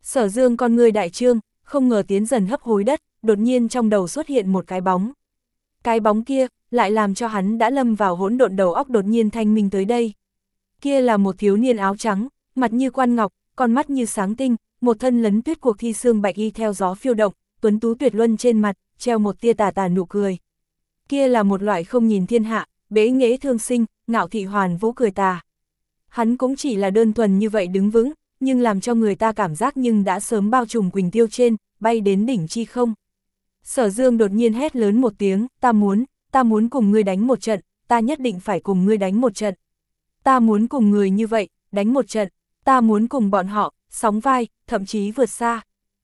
Sở Dương con người đại trương, không ngờ tiến dần hấp hối đất, đột nhiên trong đầu xuất hiện một cái bóng. Cái bóng kia, lại làm cho hắn đã lâm vào hỗn độn, đầu óc đột nhiên thanh minh tới đây. Kia là một thiếu niên áo trắng, mặt như quan ngọc, con mắt như sáng tinh, một thân lấn tuyết cuộc thi xương bạch y theo gió phiêu động, tuấn tú tuyệt luân trên mặt, treo một tia tà tà nụ cười. Kia là một loại không nhìn thiên hạ, bế nghệ thương sinh, ngạo thị hoàn vũ cười tà. Hắn cũng chỉ là đơn thuần như vậy đứng vững, nhưng làm cho người ta cảm giác nhưng đã sớm bao trùm quỳnh tiêu trên, bay đến đỉnh chi không. Sở Dương đột nhiên hét lớn một tiếng, ta muốn, ta muốn cùng ngươi đánh một trận, ta nhất định phải cùng ngươi đánh một trận. Ta muốn cùng người như vậy, đánh một trận, ta muốn cùng bọn họ, sóng vai, thậm chí vượt xa.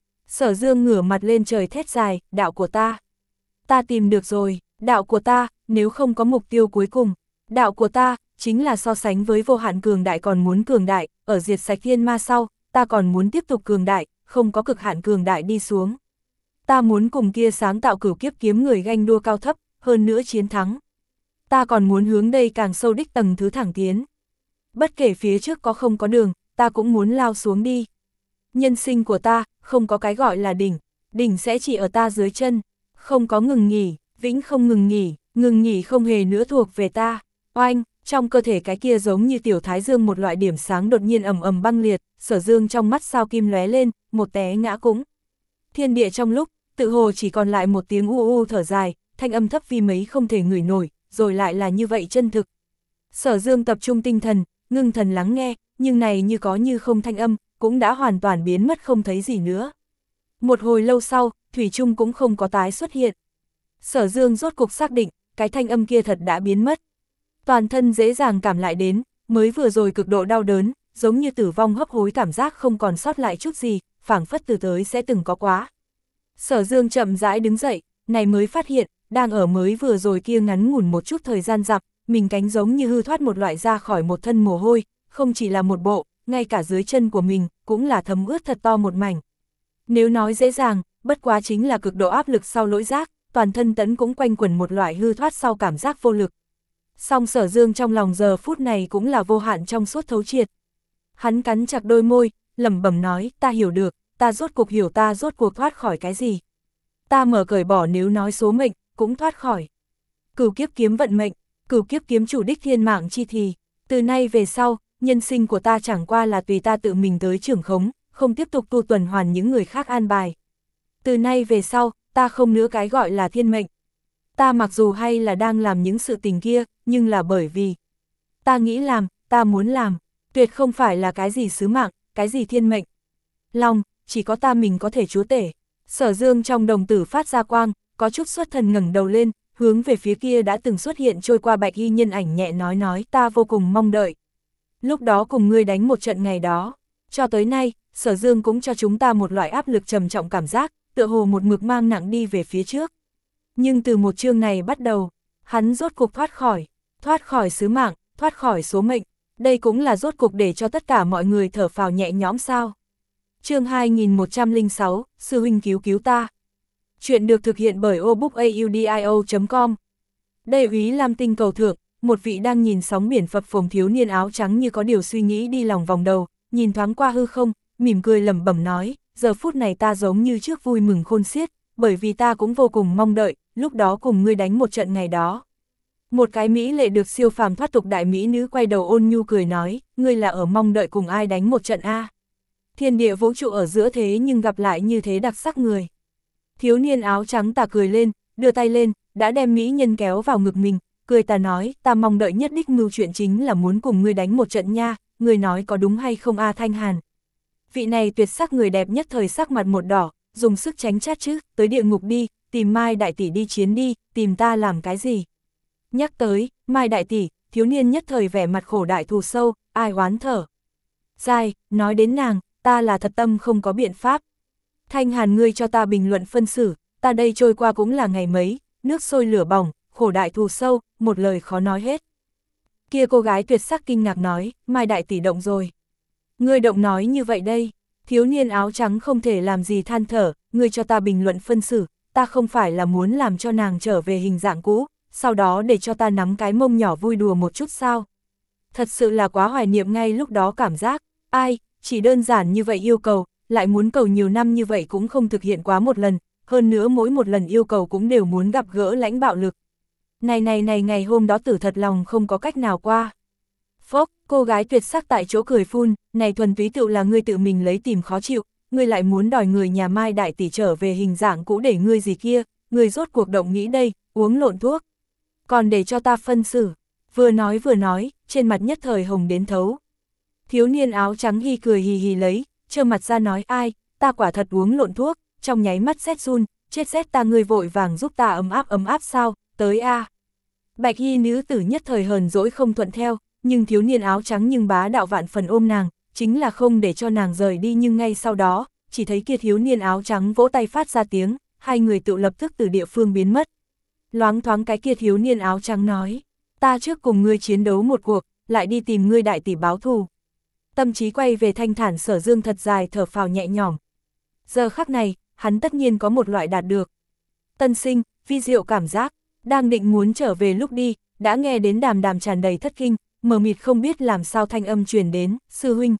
Sở Dương ngửa mặt lên trời thét dài, đạo của ta. Ta tìm được rồi, đạo của ta, nếu không có mục tiêu cuối cùng. Đạo của ta, chính là so sánh với vô hạn cường đại còn muốn cường đại, ở diệt sạch thiên ma sau, ta còn muốn tiếp tục cường đại, không có cực hạn cường đại đi xuống. Ta muốn cùng kia sáng tạo cửu kiếp kiếm người ganh đua cao thấp, hơn nữa chiến thắng. Ta còn muốn hướng đây càng sâu đích tầng thứ thẳng tiến. Bất kể phía trước có không có đường, ta cũng muốn lao xuống đi. Nhân sinh của ta, không có cái gọi là đỉnh, đỉnh sẽ chỉ ở ta dưới chân, không có ngừng nghỉ, vĩnh không ngừng nghỉ, ngừng nghỉ không hề nữa thuộc về ta. Oanh, trong cơ thể cái kia giống như tiểu thái dương một loại điểm sáng đột nhiên ầm ầm băng liệt, Sở Dương trong mắt sao kim lóe lên, một té ngã cũng. Thiên địa trong lúc, tự hồ chỉ còn lại một tiếng u u thở dài, thanh âm thấp vi mấy không thể ngửi nổi, rồi lại là như vậy chân thực. Sở Dương tập trung tinh thần, ngưng thần lắng nghe, nhưng này như có như không thanh âm, cũng đã hoàn toàn biến mất không thấy gì nữa. Một hồi lâu sau, thủy chung cũng không có tái xuất hiện. Sở Dương rốt cục xác định, cái thanh âm kia thật đã biến mất. Toàn thân dễ dàng cảm lại đến, mới vừa rồi cực độ đau đớn, giống như tử vong hấp hối cảm giác không còn sót lại chút gì, phảng phất từ tới sẽ từng có quá. Sở Dương chậm rãi đứng dậy, này mới phát hiện, đang ở mới vừa rồi kia ngắn ngủn một chút thời gian dặm, mình cánh giống như hư thoát một loại ra khỏi một thân mồ hôi, không chỉ là một bộ, ngay cả dưới chân của mình, cũng là thấm ướt thật to một mảnh. Nếu nói dễ dàng, bất quá chính là cực độ áp lực sau lỗi giác, toàn thân tấn cũng quanh quẩn một loại hư thoát sau cảm giác vô lực. Song Sở Dương trong lòng giờ phút này cũng là vô hạn trong suốt thấu triệt. Hắn cắn chặt đôi môi, lẩm bẩm nói, ta hiểu được, ta rốt cuộc hiểu ta rốt cuộc thoát khỏi cái gì. Ta mở cởi bỏ nếu nói số mệnh, cũng thoát khỏi. Cửu kiếp kiếm vận mệnh, cửu kiếp kiếm chủ đích thiên mạng chi thì, từ nay về sau, nhân sinh của ta chẳng qua là tùy ta tự mình tới trưởng khống, không tiếp tục tu tuần hoàn những người khác an bài. Từ nay về sau, ta không nữa cái gọi là thiên mệnh. Ta mặc dù hay là đang làm những sự tình kia, nhưng là bởi vì ta nghĩ làm, ta muốn làm, tuyệt không phải là cái gì sứ mạng, cái gì thiên mệnh. Lòng, chỉ có ta mình có thể chúa tể. Sở Dương trong đồng tử phát ra quang, có chút xuất thần ngẩng đầu lên, hướng về phía kia đã từng xuất hiện trôi qua bạch y nhân ảnh nhẹ nói nói, ta vô cùng mong đợi. Lúc đó cùng ngươi đánh một trận ngày đó, cho tới nay, Sở Dương cũng cho chúng ta một loại áp lực trầm trọng cảm giác, tựa hồ một mực mang nặng đi về phía trước. Nhưng từ một chương này bắt đầu, hắn rốt cục thoát khỏi, thoát khỏi sứ mạng, thoát khỏi số mệnh, đây cũng là rốt cục để cho tất cả mọi người thở phào nhẹ nhõm sao. Chương hai nghìn một trăm lẻ sáu, Sư huynh cứu cứu ta. Chuyện được thực hiện bởi obookaudio chấm com. Đây Úy Lam Tinh cầu thượng, một vị đang nhìn sóng biển phập phồng thiếu niên áo trắng như có điều suy nghĩ đi lòng vòng đầu, nhìn thoáng qua hư không, mỉm cười lẩm bẩm nói, giờ phút này ta giống như trước vui mừng khôn xiết, bởi vì ta cũng vô cùng mong đợi, lúc đó cùng ngươi đánh một trận ngày đó. Một cái mỹ lệ được siêu phàm thoát tục đại mỹ nữ quay đầu ôn nhu cười nói, ngươi là ở mong đợi cùng ai đánh một trận a? Thiên địa vũ trụ ở giữa thế nhưng gặp lại như thế đặc sắc người. Thiếu niên áo trắng tà cười lên, đưa tay lên, đã đem mỹ nhân kéo vào ngực mình, cười tà nói, ta mong đợi nhất đích mưu chuyện chính là muốn cùng ngươi đánh một trận nha, ngươi nói có đúng hay không a Thanh Hàn. Vị này tuyệt sắc người đẹp nhất thời sắc mặt một đỏ, dùng sức tránh chát chứ, tới địa ngục đi, tìm Mai đại tỷ đi chiến đi, tìm ta làm cái gì. Nhắc tới, Mai đại tỷ, thiếu niên nhất thời vẻ mặt khổ đại thù sâu, ai oán thở. Dài, nói đến nàng, ta là thật tâm không có biện pháp. Thanh Hàn ngươi cho ta bình luận phân xử, ta đây trôi qua cũng là ngày mấy, nước sôi lửa bỏng, khổ đại thù sâu, một lời khó nói hết. Kia cô gái tuyệt sắc kinh ngạc nói, Mai đại tỷ động rồi. Ngươi động nói như vậy đây, thiếu niên áo trắng không thể làm gì than thở, ngươi cho ta bình luận phân xử, ta không phải là muốn làm cho nàng trở về hình dạng cũ, sau đó để cho ta nắm cái mông nhỏ vui đùa một chút sao. Thật sự là quá hoài niệm ngay lúc đó cảm giác, ai, chỉ đơn giản như vậy yêu cầu, lại muốn cầu nhiều năm như vậy cũng không thực hiện quá một lần, hơn nữa mỗi một lần yêu cầu cũng đều muốn gặp gỡ lãnh bạo lực. Này này này ngày hôm đó Tử thật lòng không có cách nào qua. Phốc, cô gái tuyệt sắc tại chỗ cười phun, này thuần túy tự là ngươi tự mình lấy tìm khó chịu, ngươi lại muốn đòi người nhà Mai đại tỷ trở về hình dạng cũ để ngươi gì kia, ngươi rốt cuộc động nghĩ đây, uống lộn thuốc. Còn để cho ta phân xử, vừa nói vừa nói, trên mặt nhất thời hồng đến thấu. Thiếu niên áo trắng hi cười hì hì lấy, trơ mặt ra nói ai, ta quả thật uống lộn thuốc, trong nháy mắt rét run, chết rét ta ngươi vội vàng giúp ta ấm áp ấm áp sao, tới a. Bạch y nữ tử nhất thời hờn dỗi không thuận theo, nhưng thiếu niên áo trắng nhưng bá đạo vạn phần ôm nàng, chính là không để cho nàng rời đi nhưng ngay sau đó, chỉ thấy kia thiếu niên áo trắng vỗ tay phát ra tiếng, hai người tự lập tức từ địa phương biến mất. Loáng thoáng cái kia thiếu niên áo trắng nói, ta trước cùng ngươi chiến đấu một cuộc, lại đi tìm ngươi đại tỷ báo thù. Tâm trí quay về thanh thản Sở Dương thật dài thở phào nhẹ nhõm. Giờ khắc này, hắn tất nhiên có một loại đạt được tân sinh, vi diệu cảm giác, đang định muốn trở về lúc đi, đã nghe đến đàm đàm tràn đầy thất kinh, mờ mịt không biết làm sao thanh âm truyền đến, sư huynh.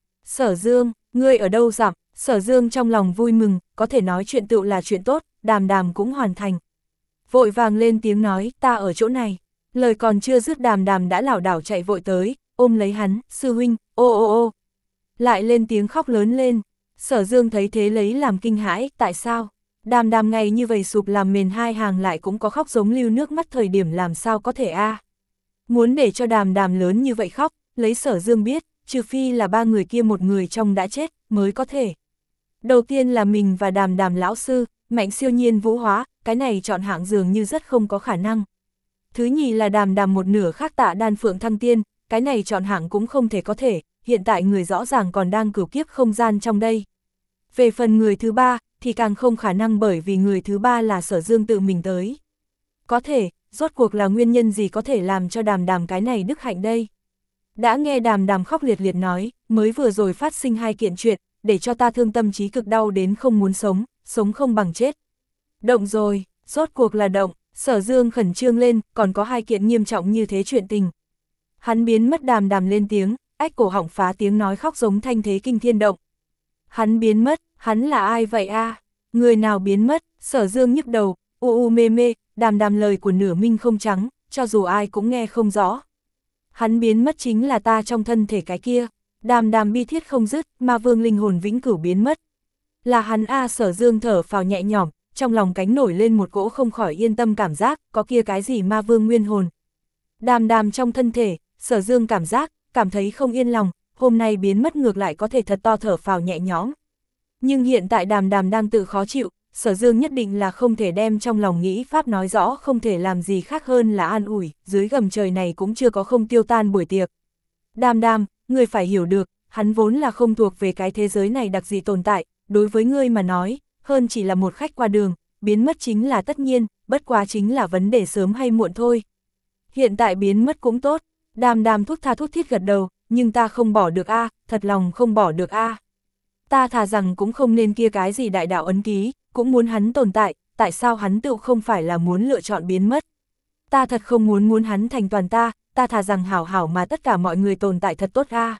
Sở Dương, ngươi ở đâu dặm? Sở Dương trong lòng vui mừng, có thể nói chuyện tựu là chuyện tốt, đàm đàm cũng hoàn thành. Vội vàng lên tiếng nói, ta ở chỗ này. Lời còn chưa dứt đàm đàm đã lảo đảo chạy vội tới, ôm lấy hắn, sư huynh, ô ô ô. Lại lên tiếng khóc lớn lên. Sở Dương thấy thế lấy làm kinh hãi, tại sao? Đàm đàm ngày như vậy sụp làm mền hai hàng lại cũng có khóc giống lưu nước mắt thời điểm làm sao có thể a? Muốn để cho đàm đàm lớn như vậy khóc, lấy Sở Dương biết, trừ phi là ba người kia một người trong đã chết, mới có thể. Đầu tiên là mình và đàm đàm lão sư, mạnh siêu nhiên vũ hóa, cái này chọn hạng dường như rất không có khả năng. Thứ nhì là đàm đàm một nửa khác Tạ Đan Phượng thăng tiên, cái này chọn hạng cũng không thể có thể, hiện tại người rõ ràng còn đang cửu kiếp không gian trong đây. Về phần người thứ ba, thì càng không khả năng bởi vì người thứ ba là Sở Dương tự mình tới. Có thể, rốt cuộc là nguyên nhân gì có thể làm cho đàm đàm cái này đức hạnh đây? Đã nghe đàm đàm khóc liệt liệt nói, mới vừa rồi phát sinh hai kiện chuyện, để cho ta thương tâm trí cực đau đến không muốn sống, sống không bằng chết. Động rồi, rốt cuộc là động, Sở Dương khẩn trương lên, còn có hai kiện nghiêm trọng như thế chuyện tình. Hắn biến mất đàm đàm lên tiếng, ách cổ họng phá tiếng nói khóc giống thanh thế kinh thiên động. Hắn biến mất, hắn là ai vậy a? À? Người nào biến mất? Sở Dương nhức đầu, u u mê mê, đàm đàm lời của nửa minh không trắng, cho dù ai cũng nghe không rõ. Hắn biến mất chính là ta trong thân thể cái kia, đàm đàm bi thiết không dứt, ma vương linh hồn vĩnh cửu biến mất. Là hắn a. Sở Dương thở phào nhẹ nhõm, trong lòng cánh nổi lên một cỗ không khỏi yên tâm cảm giác, có kia cái gì ma vương nguyên hồn. Đàm đàm trong thân thể, Sở Dương cảm giác, cảm thấy không yên lòng, hôm nay biến mất ngược lại có thể thật to thở phào nhẹ nhõm. Nhưng hiện tại đàm đàm đang tự khó chịu, Sở Dương nhất định là không thể đem trong lòng nghĩ pháp nói rõ, không thể làm gì khác hơn là an ủi, dưới gầm trời này cũng chưa có không tiêu tan buổi tiệc. Đàm đàm, ngươi phải hiểu được, hắn vốn là không thuộc về cái thế giới này đặc gì tồn tại, đối với ngươi mà nói, hơn chỉ là một khách qua đường, biến mất chính là tất nhiên, bất quá chính là vấn đề sớm hay muộn thôi. Hiện tại biến mất cũng tốt, đàm đàm thút tha thút thít gật đầu, nhưng ta không bỏ được a, thật lòng không bỏ được a. Ta thà rằng cũng không nên kia cái gì đại đạo ấn ký, cũng muốn hắn tồn tại, tại sao hắn tự không phải là muốn lựa chọn biến mất. Ta thật không muốn muốn hắn thành toàn ta, ta thà rằng hảo hảo mà tất cả mọi người tồn tại thật tốt a.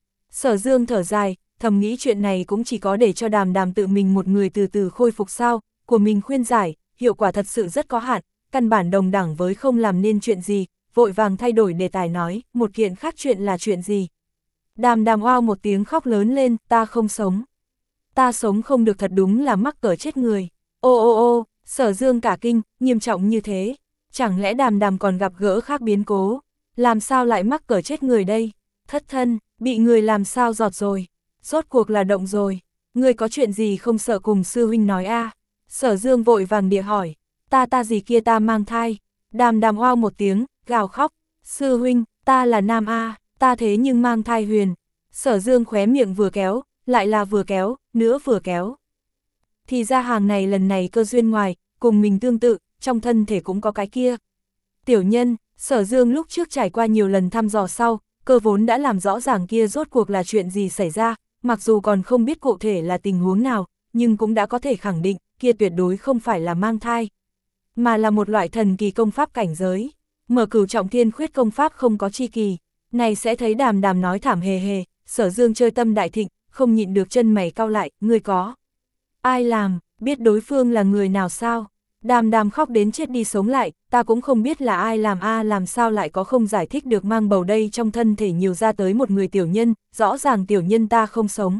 Sở Dương thở dài, thầm nghĩ chuyện này cũng chỉ có để cho đàm đàm tự mình một người từ từ khôi phục sao, của mình khuyên giải, hiệu quả thật sự rất có hạn, căn bản đồng đẳng với không làm nên chuyện gì, vội vàng thay đổi đề tài nói, một kiện khác chuyện là chuyện gì. Đàm đàm oao một tiếng khóc lớn lên, ta không sống. Ta sống không được thật đúng là mắc cỡ chết người. Ô ô ô, Sở Dương cả kinh, nghiêm trọng như thế. Chẳng lẽ đàm đàm còn gặp gỡ khác biến cố? Làm sao lại mắc cỡ chết người đây? Thất thân, bị người làm sao giọt rồi? Rốt cuộc là động rồi. Người có chuyện gì không sợ cùng sư huynh nói a? À? Sở Dương vội vàng địa hỏi. Ta ta gì kia ta mang thai. Đàm đàm oao một tiếng, gào khóc. Sư huynh, ta là nam a, ta thế nhưng mang thai huyền. Sở Dương khóe miệng vừa kéo, lại là vừa kéo, nữa vừa kéo. Thì ra hàng này lần này cơ duyên ngoài, cùng mình tương tự, trong thân thể cũng có cái kia. Tiểu nhân, Sở Dương lúc trước trải qua nhiều lần thăm dò sau, cơ vốn đã làm rõ ràng kia rốt cuộc là chuyện gì xảy ra, mặc dù còn không biết cụ thể là tình huống nào, nhưng cũng đã có thể khẳng định, kia tuyệt đối không phải là mang thai, mà là một loại thần kỳ công pháp cảnh giới. Mở Cửu Trọng Thiên Khuyết công pháp không có chi kỳ, này sẽ thấy đàm đàm nói thảm hề hề, Sở Dương chơi tâm đại thịnh, không nhịn được chân mày cau lại, ngươi có. Ai làm, biết đối phương là người nào sao? Đàm đàm khóc đến chết đi sống lại, ta cũng không biết là ai làm a à, làm sao lại có không giải thích được mang bầu đây trong thân thể nhiều ra tới một người tiểu nhân, rõ ràng tiểu nhân ta không sống.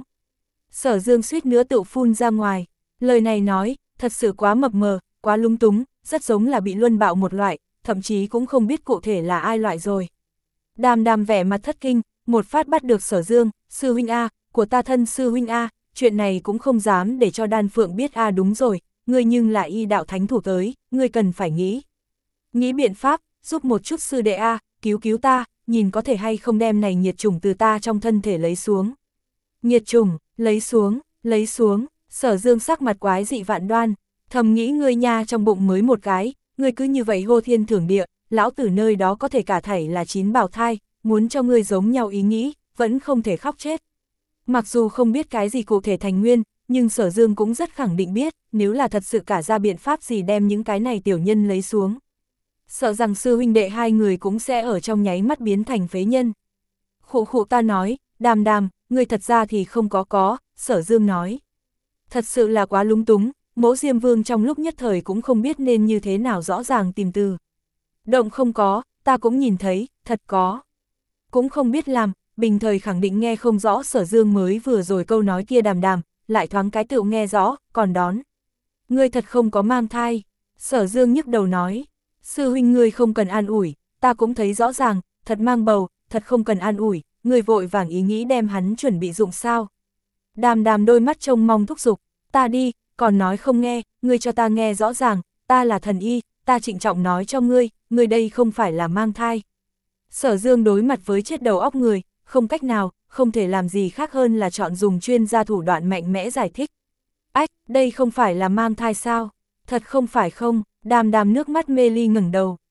Sở Dương suýt nữa tự phun ra ngoài, lời này nói, thật sự quá mập mờ, quá lung túng, rất giống là bị luân bạo một loại, thậm chí cũng không biết cụ thể là ai loại rồi. Đàm đàm vẻ mặt thất kinh, một phát bắt được Sở Dương, sư huynh A, của ta thân sư huynh A, chuyện này cũng không dám để cho Đan Phượng biết A đúng rồi, ngươi nhưng lại y đạo thánh thủ tới, ngươi cần phải nghĩ. Nghĩ biện pháp, giúp một chút sư đệ A, cứu cứu ta, nhìn có thể hay không đem này nhiệt trùng từ ta trong thân thể lấy xuống. Nhiệt trùng, lấy xuống, lấy xuống, Sở Dương sắc mặt quái dị vạn đoan, thầm nghĩ ngươi nha trong bụng mới một cái, ngươi cứ như vậy hô thiên thưởng địa, lão tử nơi đó có thể cả thảy là chín bào thai, muốn cho ngươi giống nhau ý nghĩ, vẫn không thể khóc chết. Mặc dù không biết cái gì cụ thể thành nguyên, nhưng Sở Dương cũng rất khẳng định biết, nếu là thật sự cả ra biện pháp gì đem những cái này tiểu nhân lấy xuống. Sợ rằng sư huynh đệ hai người cũng sẽ ở trong nháy mắt biến thành phế nhân. Khụ khụ ta nói, đàm đàm, ngươi thật ra thì không có có, Sở Dương nói. Thật sự là quá lung túng, Mỗ Diêm Vương trong lúc nhất thời cũng không biết nên như thế nào rõ ràng tìm từ. Động không có, ta cũng nhìn thấy, thật có. Cũng không biết làm, bình thời khẳng định nghe không rõ Sở Dương mới vừa rồi câu nói kia đàm đàm, lại thoáng cái tựu nghe rõ, còn đón. Ngươi thật không có mang thai, Sở Dương nhức đầu nói. Sư huynh ngươi không cần an ủi, ta cũng thấy rõ ràng, thật mang bầu, thật không cần an ủi, ngươi vội vàng ý nghĩ đem hắn chuẩn bị dụng sao. Đàm đàm đôi mắt trông mong thúc giục, ta đi, còn nói không nghe, ngươi cho ta nghe rõ ràng, ta là thần y, ta trịnh trọng nói cho ngươi, ngươi đây không phải là mang thai. Sở Dương đối mặt với chết đầu óc người, không cách nào, không thể làm gì khác hơn là chọn dùng chuyên gia thủ đoạn mạnh mẽ giải thích. Ách, đây không phải là mang thai sao? Thật không phải không, đàm đàm nước mắt mê ly ngẩng đầu,